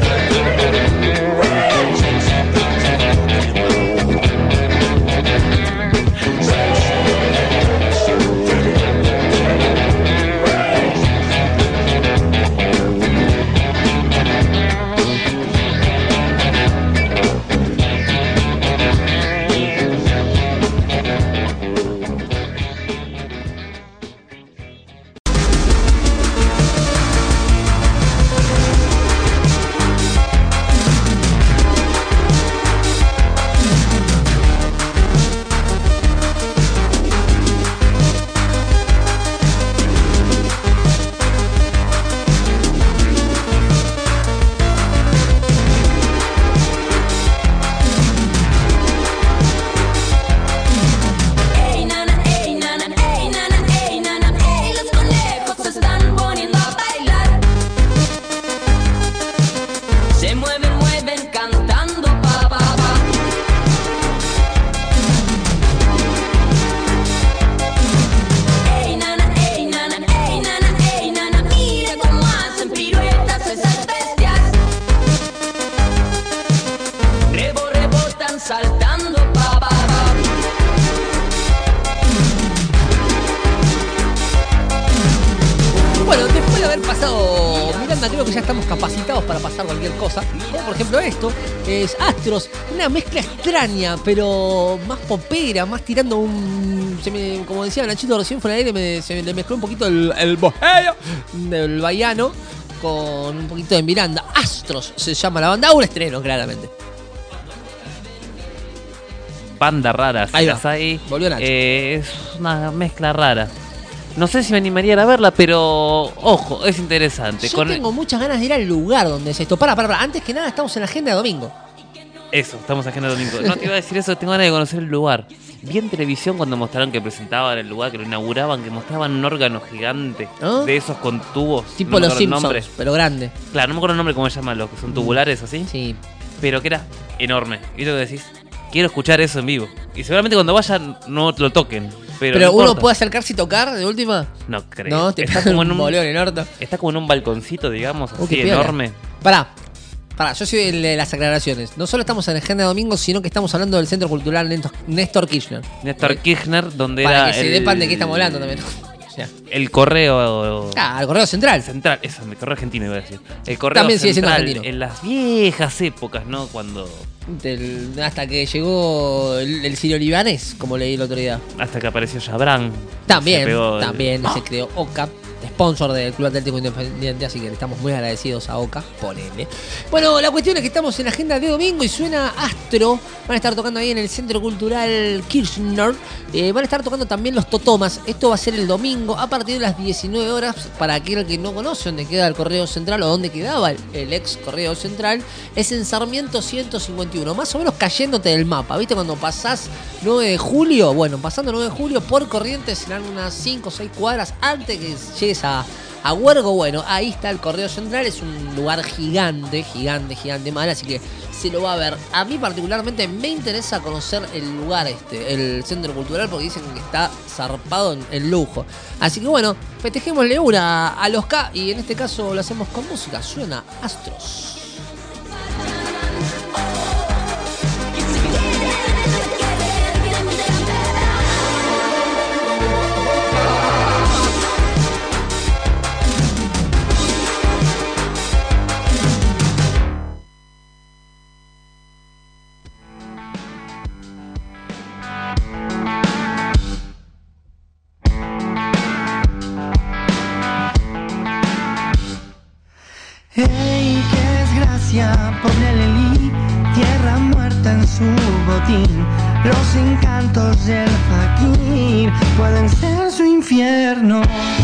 Speaker 1: Es Astros, una mezcla extraña, pero más popera, más tirando como decía Nachito recién fuera del aire, se le mezcló un poquito el bohemio del baiano con un poquito de Miranda. Astros se llama la banda, un estreno claramente.
Speaker 2: Banda rara,
Speaker 1: ahí va.
Speaker 2: Volvió Nacho. Es una mezcla rara. No sé si me animaría a verla, pero ojo, es interesante.
Speaker 1: Yo tengo muchas ganas de ir al lugar donde es esto. Para. Antes que nada, estamos en la agenda de domingo.
Speaker 2: Eso, estamos en la agenda de domingo. No te iba a decir eso, tengo ganas de conocer el lugar. Vi en televisión cuando mostraron que presentaban el lugar, que lo inauguraban, que mostraban un órgano gigante de esos con tubos.
Speaker 1: Tipo los Simpsons, pero grande.
Speaker 2: Claro, no me acuerdo el nombre, cómo se llama, los que son tubulares así.
Speaker 1: Sí.
Speaker 2: Pero que era enorme. Y lo que decís, quiero escuchar eso en vivo. Y seguramente cuando vayan no lo toquen. Pero
Speaker 1: uno puede acercarse y tocar de última.
Speaker 2: No creo.
Speaker 1: No, te está como en un bolón en orto.
Speaker 2: Está como en un balconcito, digamos, así enorme.
Speaker 1: Pará. Pará, yo soy el de las aclaraciones. No solo estamos en Agenda de Domingo, sino que estamos hablando del Centro Cultural Néstor Kirchner.
Speaker 2: Néstor Kirchner, donde
Speaker 1: Para
Speaker 2: era
Speaker 1: que se sepan de qué estamos hablando también. O sea,
Speaker 2: el correo...
Speaker 1: el correo central.
Speaker 2: Eso, el correo argentino iba a decir. El correo
Speaker 1: también sigue siendo
Speaker 2: central
Speaker 1: argentino.
Speaker 2: en las viejas épocas, ¿no? Cuando...
Speaker 1: hasta que llegó el sirio libanés, como leí el otro día.
Speaker 2: Hasta que apareció Jabran.
Speaker 1: También se creó OCA, sponsor del Club Atlético Independiente, así que le estamos muy agradecidos a OCA, ponele. Bueno, la cuestión es que estamos en la agenda de domingo y suena Astro. Van a estar tocando ahí en el Centro Cultural Kirchner. Van a estar tocando también los Totomas. Esto va a ser el domingo a partir de las 19 horas. Para aquel que no conoce dónde queda el Correo Central o dónde quedaba el ex Correo Central, es en Sarmiento 151, más o menos cayéndote del mapa. ¿Viste? Cuando pasás 9 de julio, bueno, pasando 9 de julio por Corrientes serán unas 5 o 6 cuadras antes que llegues a Huergo. Bueno, ahí está el Correo Central. Es un lugar gigante mal, así que se lo va a ver. A mí particularmente me interesa conocer el lugar el Centro Cultural, porque dicen que está zarpado en lujo. Así que bueno, festejémosle una a los K, y en este caso lo hacemos con música. Suena Astros.
Speaker 20: Hey, qué desgracia, pobre Lely, tierra muerta en su botín. Los encantos del fakir pueden ser su infierno.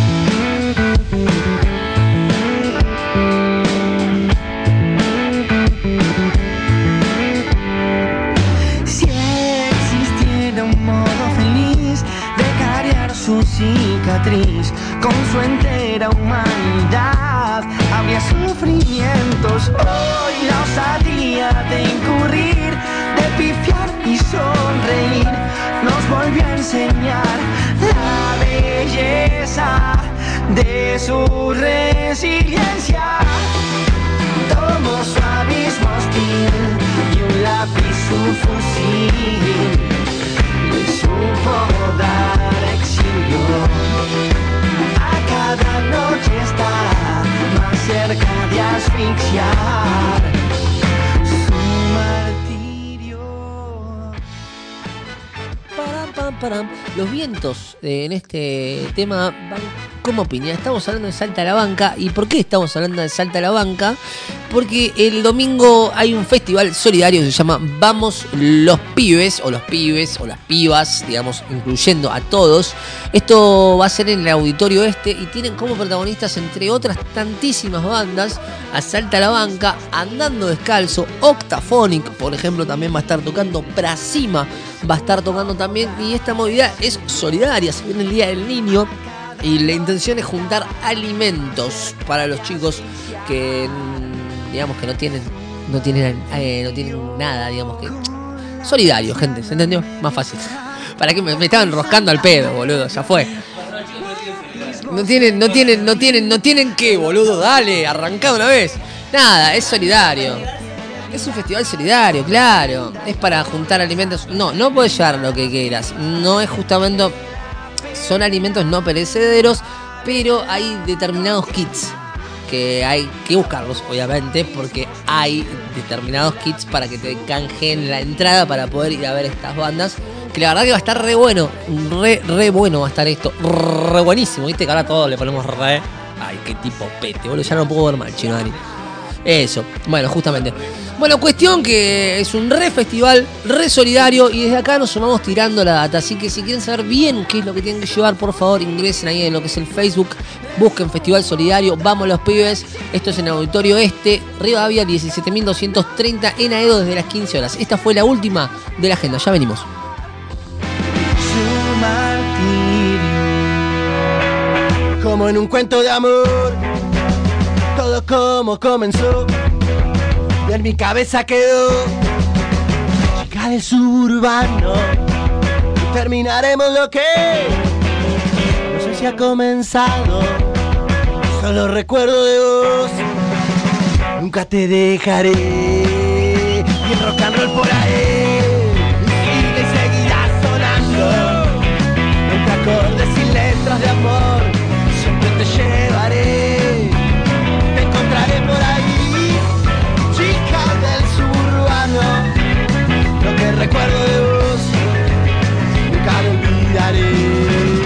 Speaker 20: Si existiera un modo feliz de cariar su cicatriz con su entera humanidad, habría sufrimientos. Hoy la osadía de incurrir, de pifiar y sonreír, nos volvió a enseñar la belleza de su resiliencia. Tomó su abismo hostil y un lápiz, su fusil, le supo dar exilio. Cada noche está más cerca de asfixiar su martirio.
Speaker 1: Param. Los vientos en este tema van como piña. Estamos hablando de Salta a la Banca. ¿Y por qué estamos hablando de Salta a la Banca? Porque el domingo hay un festival solidario que se llama Vamos los Pibes, o las pibas, digamos, incluyendo a todos. Esto va a ser en el Auditorio Este y tienen como protagonistas, entre otras tantísimas bandas, a Salta a la Banca, Andando Descalzo, Octaphonic, por ejemplo, también va a estar tocando, Prasima va a estar tocando también, y esta movida es solidaria. Se viene el Día del Niño y la intención es juntar alimentos para los chicos que, digamos, que no tienen nada, digamos, que solidario, gente, ¿se entendió? Más fácil. ¿Para qué me estaban enroscando al pedo, boludo? Ya fue. No tienen qué, boludo, dale, arrancá una vez. Nada, es solidario. Es un festival solidario, claro. Es para juntar alimentos. No puedes llevar lo que quieras. No es justamente... Son alimentos no perecederos, pero hay determinados kits que hay que buscarlos, obviamente, porque hay determinados kits para que te canjeen la entrada para poder ir a ver estas bandas. Que la verdad que va a estar re bueno. Re bueno va a estar esto. Re buenísimo, ¿viste? Que ahora todos le ponemos re. Ay, qué tipo pete, boludo. Ya no puedo ver mal, Chino Dani. Eso, bueno, justamente. Bueno, cuestión que es un re festival, re solidario, y desde acá nos sumamos tirando la data. Así que si quieren saber bien qué es lo que tienen que llevar, por favor ingresen ahí en lo que es el Facebook, busquen Festival Solidario, Vamos los Pibes. Esto es en el Auditorio Este, Rivadavia 17.230, en Aedo, desde las 15 horas. Esta fue la última de la agenda, ya venimos.
Speaker 20: Su martirio, como en un cuento de amor, todo como comenzó, y en mi cabeza quedó chica del suburbano. Y terminaremos lo que no sé si ha comenzado. Solo recuerdo de vos nunca te dejaré. Y el rock and roll por ahí sigue y seguirá sonando. Entre acordes y letras de amor, siempre te llevaré. Te encontraré por ahí, chica del suburbano. Lo que recuerdo de vos, nunca lo olvidaré.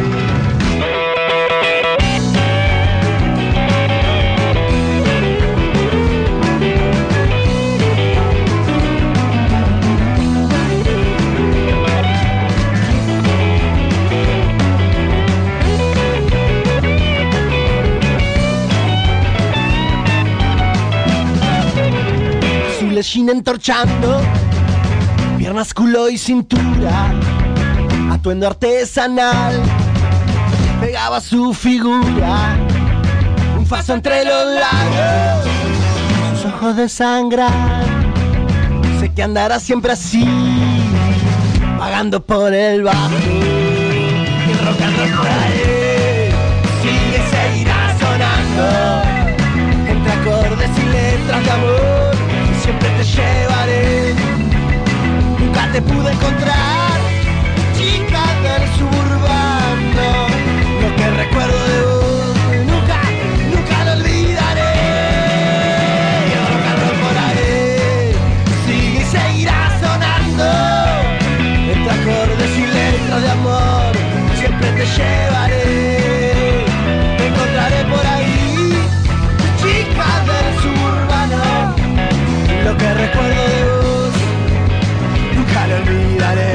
Speaker 20: Jean entorchando, piernas, culo y cintura, atuendo artesanal, pegaba su figura, un faso entre los labios, sus ojos de sangrar, sé que andará siempre así, pagando por el bajo, y el rock and roll por ahí, sigue y seguirá sonando, entre acordes y letras de amor. Siempre te llevaré, nunca te pude encontrar, chica del suburbano. Lo que recuerdo de vos, nunca lo olvidaré. Y el rock and roll por ahí sigue y seguirá sonando. Entre acordes y letras de amor, siempre te llevaré. Te encontraré por ahí, chica del suburbano. Lo que recuerdo de vos, nunca lo olvidaré.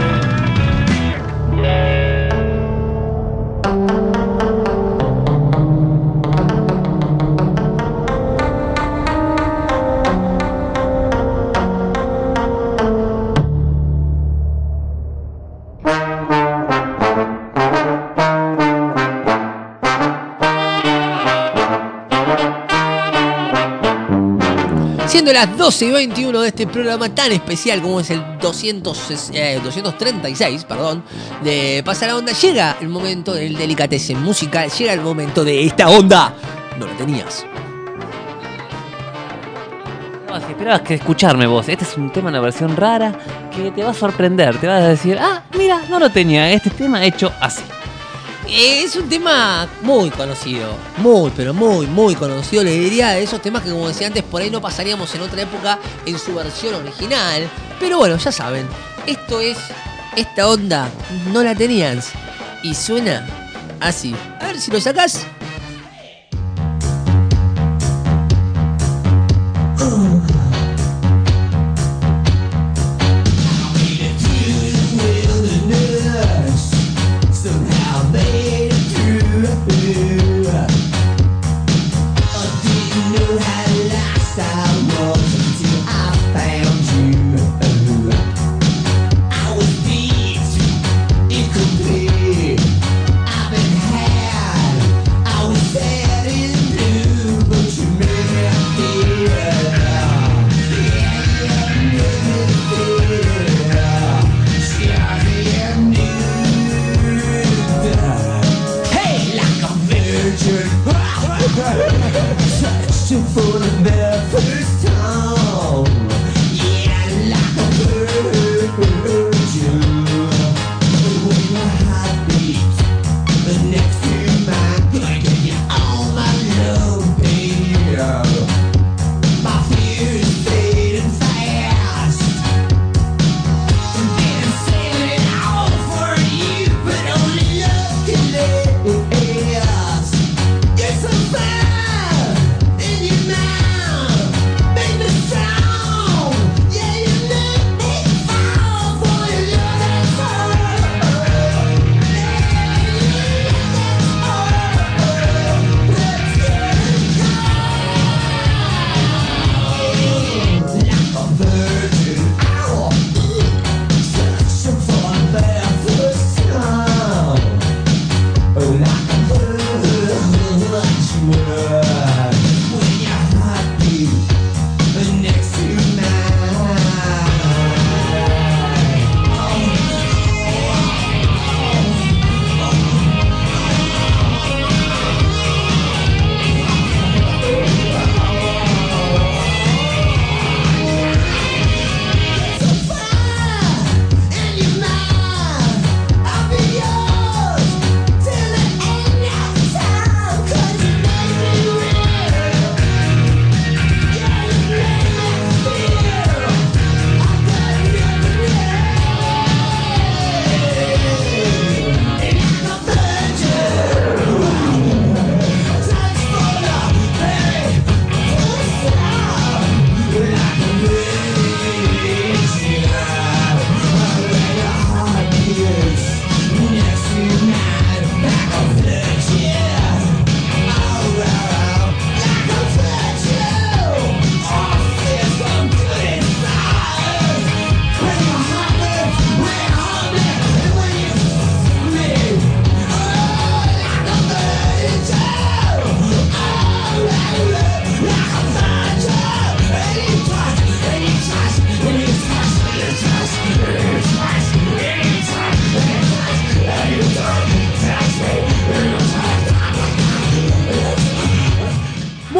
Speaker 1: Siendo las 12:21 de este programa tan especial como es el 236, de Pasa la Onda, llega el momento del delicatessen musical, llega el momento de esta onda. No lo tenías.
Speaker 2: No, si esperabas que escucharme vos. Este es un tema, una versión rara que te va a sorprender. Te vas a decir, mira, no lo tenía. Este tema hecho así.
Speaker 1: Es un tema muy conocido, muy, pero muy conocido. Le diría de esos temas que, como decía antes, por ahí no pasaríamos en otra época en su versión original. Pero bueno, ya saben, esto es esta onda, no la tenías. Y suena así. A ver si lo sacás.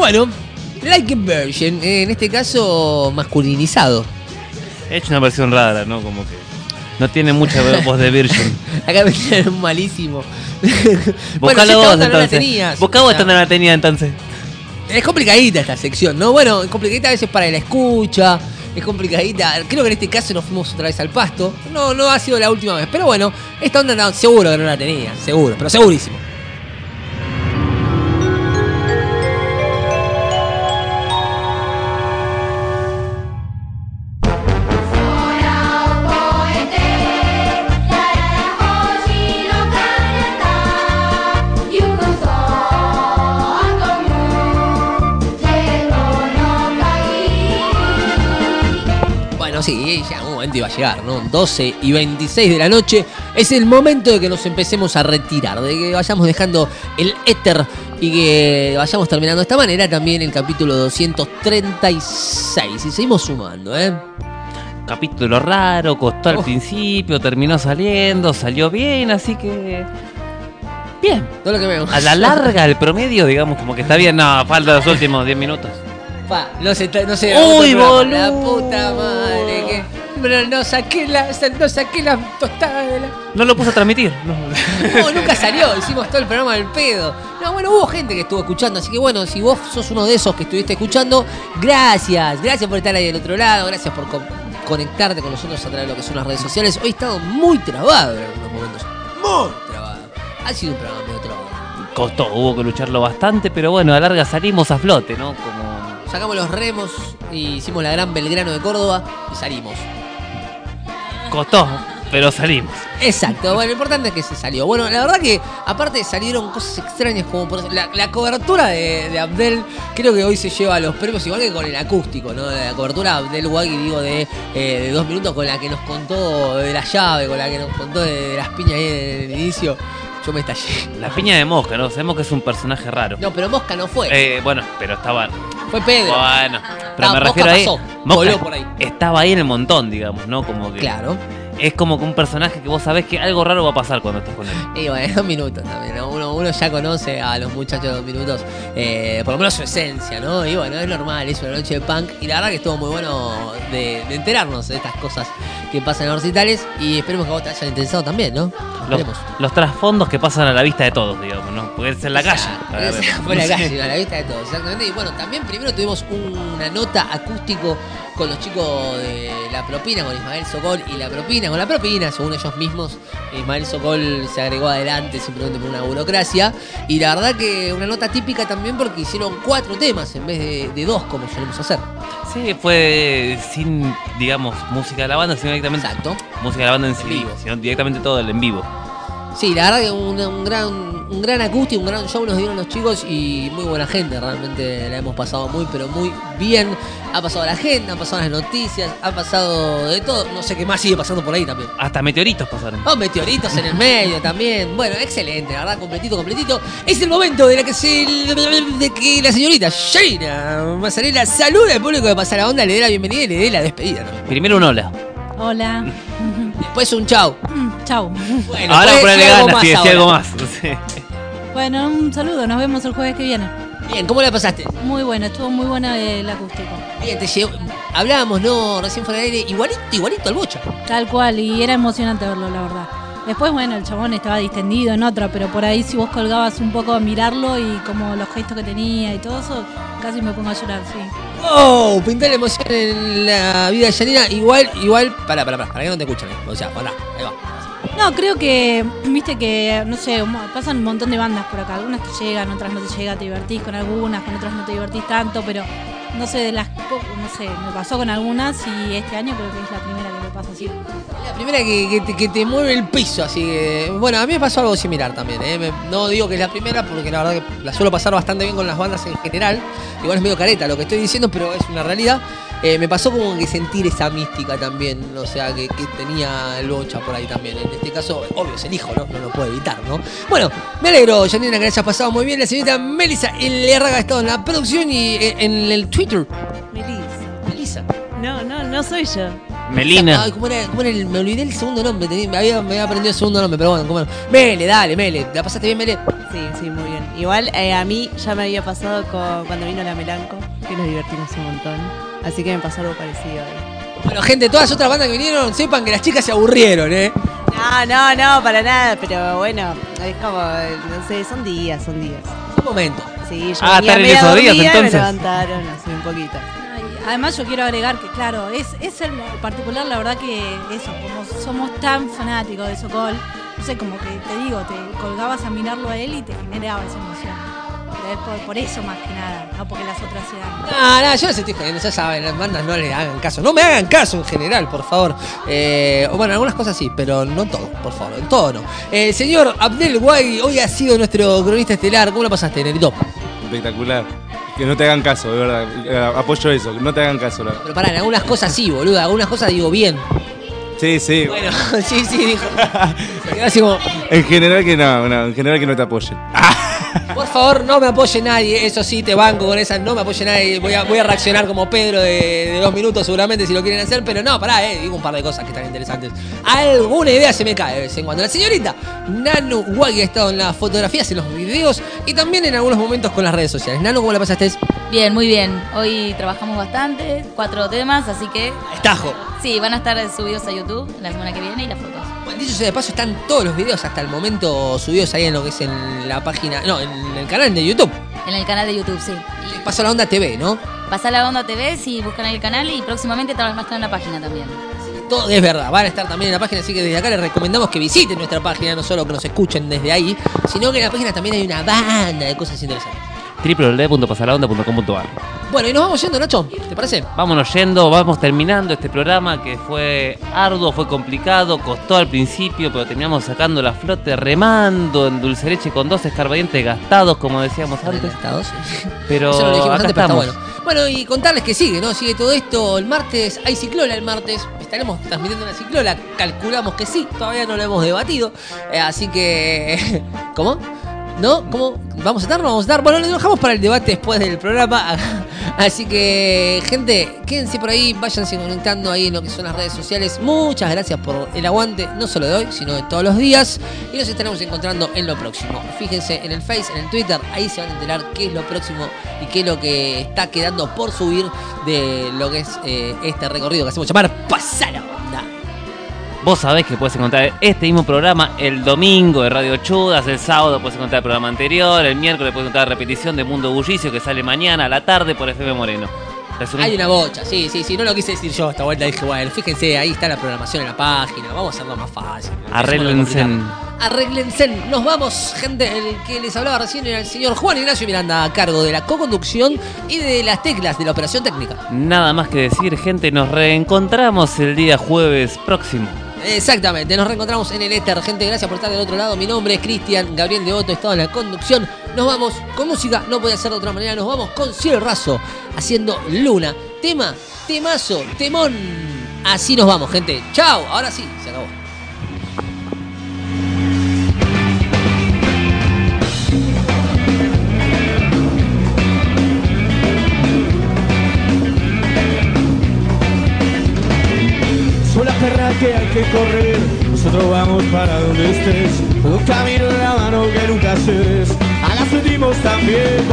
Speaker 1: Bueno, Like a Virgin, en este caso masculinizado.
Speaker 2: He hecho una versión rara, ¿no? Como que no tiene mucha voz de Virgin.
Speaker 1: Acá me tienen malísimo.
Speaker 2: Buscalo vos, entonces.
Speaker 1: No la tenías.
Speaker 2: Buscá vos esta no la tenía, entonces.
Speaker 1: Es complicadita esta sección, ¿no? Bueno, es complicadita a veces para la escucha. Es complicadita. Creo que en este caso nos fuimos otra vez al pasto. No ha sido la última vez. Pero bueno, esta onda no, seguro que no la tenía. Seguro, pero segurísimo. Sí, ya un momento iba a llegar, ¿no? 12:26 de la noche. Es el momento de que nos empecemos a retirar, de que vayamos dejando el éter y que vayamos terminando de esta manera también el capítulo 236. Y seguimos sumando, ¿eh?
Speaker 2: Capítulo raro, costó al principio, terminó saliendo, salió bien, así que... Bien.
Speaker 1: Todo lo que vemos.
Speaker 2: A la larga, el promedio, digamos, como que está bien. No, falta los últimos 10 minutos.
Speaker 1: No sé.
Speaker 2: Uy, boludo.
Speaker 1: La puta madre, que. Pero no saqué la tostada de la.
Speaker 2: No lo puse a transmitir.
Speaker 1: No, nunca salió. Hicimos todo el programa del pedo. No, bueno, hubo gente que estuvo escuchando. Así que bueno, si vos sos uno de esos que estuviste escuchando, gracias. Gracias por estar ahí del otro lado. Gracias por conectarte con nosotros a través de lo que son las redes sociales. Hoy he estado muy trabado en algunos momentos. Muy trabado. Ha sido un programa medio trabado.
Speaker 2: Costó, hubo que lucharlo bastante, pero bueno, a la larga salimos a flote, ¿no? Como...
Speaker 1: Sacamos los remos y hicimos la Gran Belgrano de Córdoba y salimos.
Speaker 2: Costó, pero salimos.
Speaker 1: Exacto, bueno, lo importante es que se salió. Bueno, la verdad que aparte salieron cosas extrañas como por la cobertura de Abdel. Creo que hoy se lleva los premios igual que con el acústico, ¿no? La cobertura Abdel Wagui, digo, de 2 minutos, con la que nos contó de la llave, con la que nos contó de las piñas ahí en el inicio. Yo me estallé.
Speaker 2: La piña de Mosca, ¿no? Sabemos que es un personaje raro.
Speaker 1: No, pero Mosca no fue.
Speaker 2: Bueno, pero estaba...
Speaker 1: Fue Pedro.
Speaker 2: Bueno, pero me refiero ahí.
Speaker 1: Pasó,
Speaker 2: Mosca
Speaker 1: por ahí.
Speaker 2: Estaba ahí en el montón, digamos, ¿no? Como que...
Speaker 1: Claro.
Speaker 2: Es como que un personaje que vos sabés que algo raro va a pasar cuando estás con él.
Speaker 1: Y bueno, 2 minutos también, ¿no? Uno ya conoce a los muchachos de 2 minutos, por lo menos su esencia, ¿no? Y bueno, es normal, es una noche de punk. Y la verdad que estuvo muy bueno de enterarnos de estas cosas que pasan en los recitales. Y esperemos que a vos te hayan interesado también, ¿no?
Speaker 2: Los trasfondos que pasan a la vista de todos, digamos, ¿no? Porque es en la calle.
Speaker 1: Fue la calle, a la vista de todos, exactamente. Y bueno, también primero tuvimos una nota acústico con los chicos de La Propina, con Ismael Sokol y La Propina. Con La Propina, según ellos mismos, Ismael Sokol se agregó adelante simplemente por una burocracia. Y la verdad que una nota típica también porque hicieron 4 temas en vez de 2 como solemos hacer.
Speaker 2: Sí, fue sin, digamos, música de la banda, sino directamente...
Speaker 1: Exacto.
Speaker 2: Música de la banda en sí, sino directamente todo el en vivo.
Speaker 1: Sí, la verdad que un gran acústico, un gran show nos dieron los chicos y muy buena gente, realmente la hemos pasado muy, pero muy bien. Ha pasado la agenda, han pasado las noticias, ha pasado de todo, no sé qué más sigue pasando por ahí también.
Speaker 2: Hasta meteoritos pasaron.
Speaker 1: Oh, meteoritos en el medio también. Bueno, excelente, la verdad, completito. Es el momento de que la señorita Sheina Mazzarella salude al público de Pasar la Onda, le dé la bienvenida y le dé la despedida, ¿no?
Speaker 2: Primero un hola.
Speaker 21: Hola.
Speaker 1: Después un chau.
Speaker 21: Chau.
Speaker 1: Bueno,
Speaker 2: ahora ponele ganas y decía algo más. Sí.
Speaker 21: Bueno, un saludo, nos vemos el jueves que viene.
Speaker 1: Bien, ¿cómo la pasaste?
Speaker 21: Muy bueno, estuvo muy buena el acústico.
Speaker 1: Bien, hablábamos, ¿no? Recién fuera del aire, igualito al Bocha.
Speaker 21: Tal cual, y era emocionante verlo, la verdad. Después, bueno, el chabón estaba distendido en otra, pero por ahí si vos colgabas un poco a mirarlo y como los gestos que tenía y todo eso, casi me pongo a llorar, sí.
Speaker 1: ¡Oh! Pintar la emoción en la vida de Yanina, igual, para que no te escuchen, o sea, pará, ahí va.
Speaker 21: No, creo que, viste que, no sé, pasan un montón de bandas por acá. Algunas te llegan, otras no te llegan, te divertís con algunas, con otras no te divertís tanto, pero no sé, no sé, me pasó con algunas y este año creo que es la primera que me pasa así.
Speaker 1: La primera que te mueve el piso, así que, bueno, a mí me pasó algo similar también, no digo que es la primera porque la verdad que la suelo pasar bastante bien con las bandas en general. Igual es medio careta lo que estoy diciendo, pero es una realidad. Me pasó como que sentir esa mística también, o sea, que tenía el Bocha por ahí también. En este caso, obvio, es el hijo, ¿no? No lo puede evitar, ¿no? Bueno, me alegro, Janina, que la hayas pasado muy bien. La señorita Melissa Lérraga ha estado en la producción y en el Twitter.
Speaker 21: Melissa. No soy yo.
Speaker 2: Melina.
Speaker 1: Ay, ¿cómo era me olvidé el segundo nombre. Me había aprendido el segundo nombre, pero bueno, ¿cómo era? Mele, dale, Mele. ¿La pasaste bien, Mele?
Speaker 5: Sí, muy bien. Igual a mí ya me había pasado cuando vino la Melanco, que nos divertimos un montón. Así que me pasó algo parecido ahí.
Speaker 1: Bueno, gente, todas las otras bandas que vinieron, sepan que las chicas se aburrieron, ¿eh?
Speaker 5: No, para nada. Pero bueno, es como, no sé, son días.
Speaker 1: Un momento.
Speaker 5: Sí, yo
Speaker 2: están en esos días, entonces.
Speaker 5: Me levantaron, así un poquito.
Speaker 21: Además yo quiero agregar que claro, es el particular, la verdad que eso, como somos tan fanáticos de Sokol, no sé, como que te digo, te colgabas a mirarlo a él y te generaba esa emoción. Pero es por eso más que nada, no porque las otras sean...
Speaker 1: No, yo les estoy jodiendo, ya saben, las bandas no les hagan caso. No me hagan caso en general, por favor. Bueno, algunas cosas sí, pero no todo, por favor, en todo no. Señor Abdel Guay, hoy ha sido nuestro cronista estelar. ¿Cómo lo pasaste, Nerito?
Speaker 18: Espectacular. Que no te hagan caso, de verdad. Apoyo eso, que no te hagan caso.
Speaker 1: Pero pará, en algunas cosas sí, boludo. Algunas cosas digo bien.
Speaker 18: Sí.
Speaker 1: Bueno, sí, dijo. Se quedó así como...
Speaker 18: En general que no, en general que no te apoyen.
Speaker 1: Por favor, no me apoye nadie. Eso sí, te banco con esa. No me apoye nadie. Voy a reaccionar como Pedro de 2 minutos seguramente si lo quieren hacer. Pero no, pará, digo un par de cosas que están interesantes. Alguna idea se me cae de vez en cuando. La señorita Nanu Wagi ha estado en las fotografías, en los videos y también en algunos momentos con las redes sociales. Nanu, ¿cómo la pasaste?
Speaker 22: Bien, muy bien. Hoy trabajamos bastante, 4 temas, así que...
Speaker 1: Estajo.
Speaker 22: Sí, van a estar subidos a YouTube la semana que viene y las fotos.
Speaker 1: Bueno, dicho sea de paso, están todos los videos hasta el momento subidos ahí en lo que es en la página... No, en el canal de YouTube.
Speaker 22: En el canal de YouTube, sí.
Speaker 1: Pasa la Onda TV, ¿no?
Speaker 22: Pasa la Onda TV, si buscan ahí el canal y próximamente van a estar en la página también.
Speaker 1: Todo es verdad, van a estar también en la página, así que desde acá les recomendamos que visiten nuestra página, no solo que nos escuchen desde ahí, sino que en la página también hay una banda de cosas interesantes.
Speaker 2: www.pasalaonda.com.ar.
Speaker 1: Bueno, y nos vamos yendo, Nacho, ¿te parece?
Speaker 2: Vámonos yendo, vamos terminando este programa que fue arduo, fue complicado, costó al principio, pero terminamos sacando la flote, remando en dulce leche con 2 escarbadientes gastados, como decíamos antes.
Speaker 1: Gastados,
Speaker 2: pero
Speaker 1: eso no lo dijimos
Speaker 2: acá
Speaker 1: antes, pero
Speaker 2: estamos.
Speaker 1: está bueno. Bueno, y contarles que sigue, ¿no? Sigue todo esto. El martes, hay ciclola el martes. Estaremos transmitiendo una ciclola. Calculamos que sí, todavía no lo hemos debatido. Así que... ¿Cómo? ¿No? ¿Cómo? ¿Vamos a estar? ¿No vamos a estar? Bueno, lo dejamos para el debate después del programa. Así que, gente, quédense por ahí, váyanse conectando ahí en lo que son las redes sociales. Muchas gracias por el aguante, no solo de hoy, sino de todos los días. Y nos estaremos encontrando en lo próximo. Fíjense en el Face, en el Twitter, ahí se van a enterar qué es lo próximo y qué es lo que está quedando por subir de lo que es este recorrido que hacemos llamar Pasar la Onda.
Speaker 2: Vos sabés que puedes encontrar este mismo programa el domingo de Radio Chudas, el sábado puedes encontrar el programa anterior, el miércoles puedes encontrar la repetición de Mundo Bullicio que sale mañana a la tarde por FM Moreno.
Speaker 1: Hay una bocha, sí, no lo quise decir yo esta vuelta, dije, bueno, fíjense, ahí está la programación en la página, vamos a hacerlo más fácil. Arréglense. Nos vamos, gente. El que les hablaba recién era el señor Juan Ignacio Miranda, a cargo de la co-conducción y de las teclas de la operación técnica.
Speaker 2: Nada más que decir, gente, nos reencontramos el día jueves próximo.
Speaker 1: Exactamente, nos reencontramos en el éter. Gente, gracias por estar del otro lado. Mi nombre es Cristian Gabriel de Otto, he estado en la conducción. Nos vamos con música, no podía ser de otra manera. Nos vamos con Cielo Raso haciendo Luna. Temazo, temón. Así nos vamos, gente. Chao, ahora sí, se acabó.
Speaker 4: Soy la perra que hay que correr, nosotros vamos para donde estés. Un camino en la mano que nunca cedes, a la sentimos también.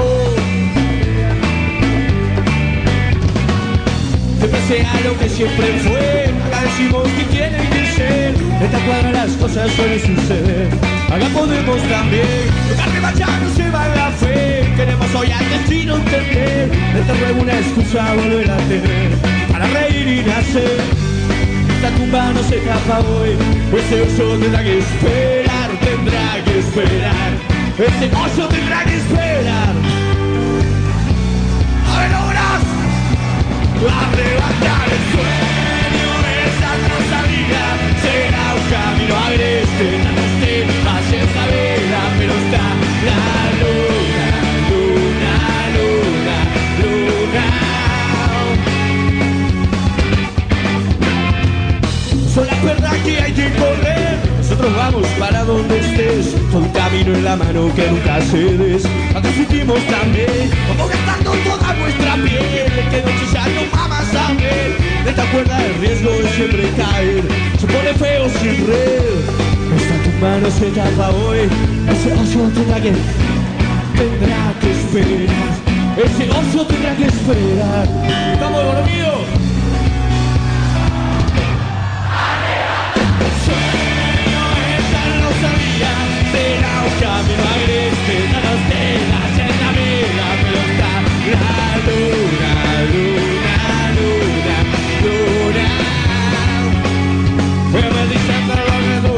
Speaker 4: Siempre sea lo que siempre fue, acá decimos que tiene que ser. En esta cuadra las cosas suelen suceder, acá podemos también. Los arriba ya no se va la fe, queremos hoy al destino entender. Esta ruego una excusa volver a tener, para reír y nacer. Esta tumba no se escapa hoy, ese oso tendrá que esperar, ese oso tendrá que esperar. A ver, logras arrebatar el sueño de esa cosa vida, será un camino agreste, no esté más esa vela, pero está la luna. Son las cuerdas que hay que correr, nosotros vamos para donde estés, con un camino en la mano que nunca cedes. Acá sentimos también, como gastando toda nuestra piel, que noche ya no vamos a ver. esta cuerda de riesgo de siempre caer se pone feo sin red. Esta tumba no se tapa hoy, ese oso tendrá que esperar, ese oso tendrá que esperar. ¿Estamos dormidos? Sueño esta no sabía, será un camino agreste, no nos dejas en la vida, pero está la luna, luna, luna, luna. Pero me dicen de lo que tú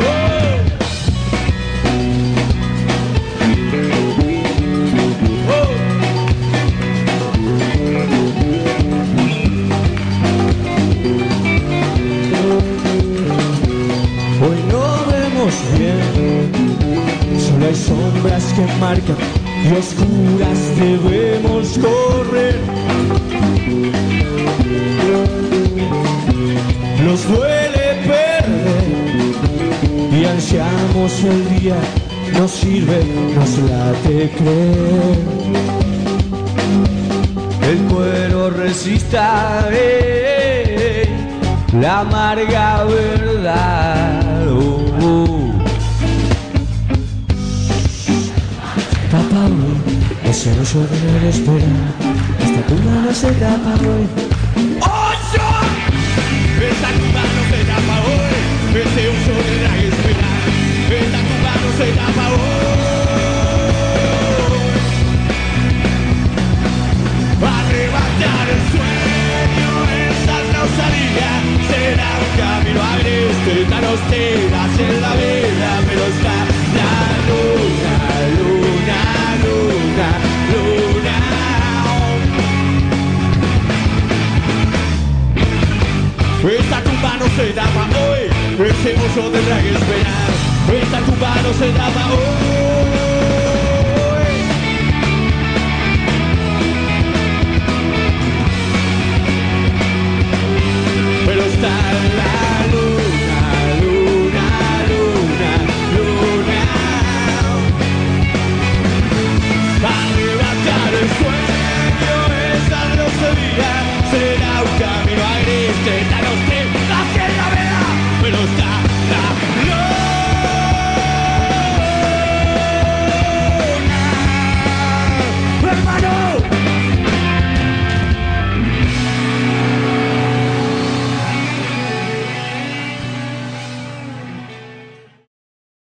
Speaker 4: hoy no vemos bien, solo hay sombras que marcan y oscuras debemos correr. Nos duele perder y ansiamos el día, nos sirve, nos late creer. El cuero resista la amarga verdad. Tapa hoy, ese oso debe esperar, esta tumba no se tapa hoy. ¡Oso! Esta tumba no se tapa hoy, ese oso tendrá que esperar, esta tumba no se tapa hoy. Arrebatar el sueño, esa no salida, será un camino agreste, danos telas en la vida, pero está la luna, luna, luna, luna. Esta tumba no se tapa hoy, ese oso tendrá que esperar, esta tumba no se tapa hoy.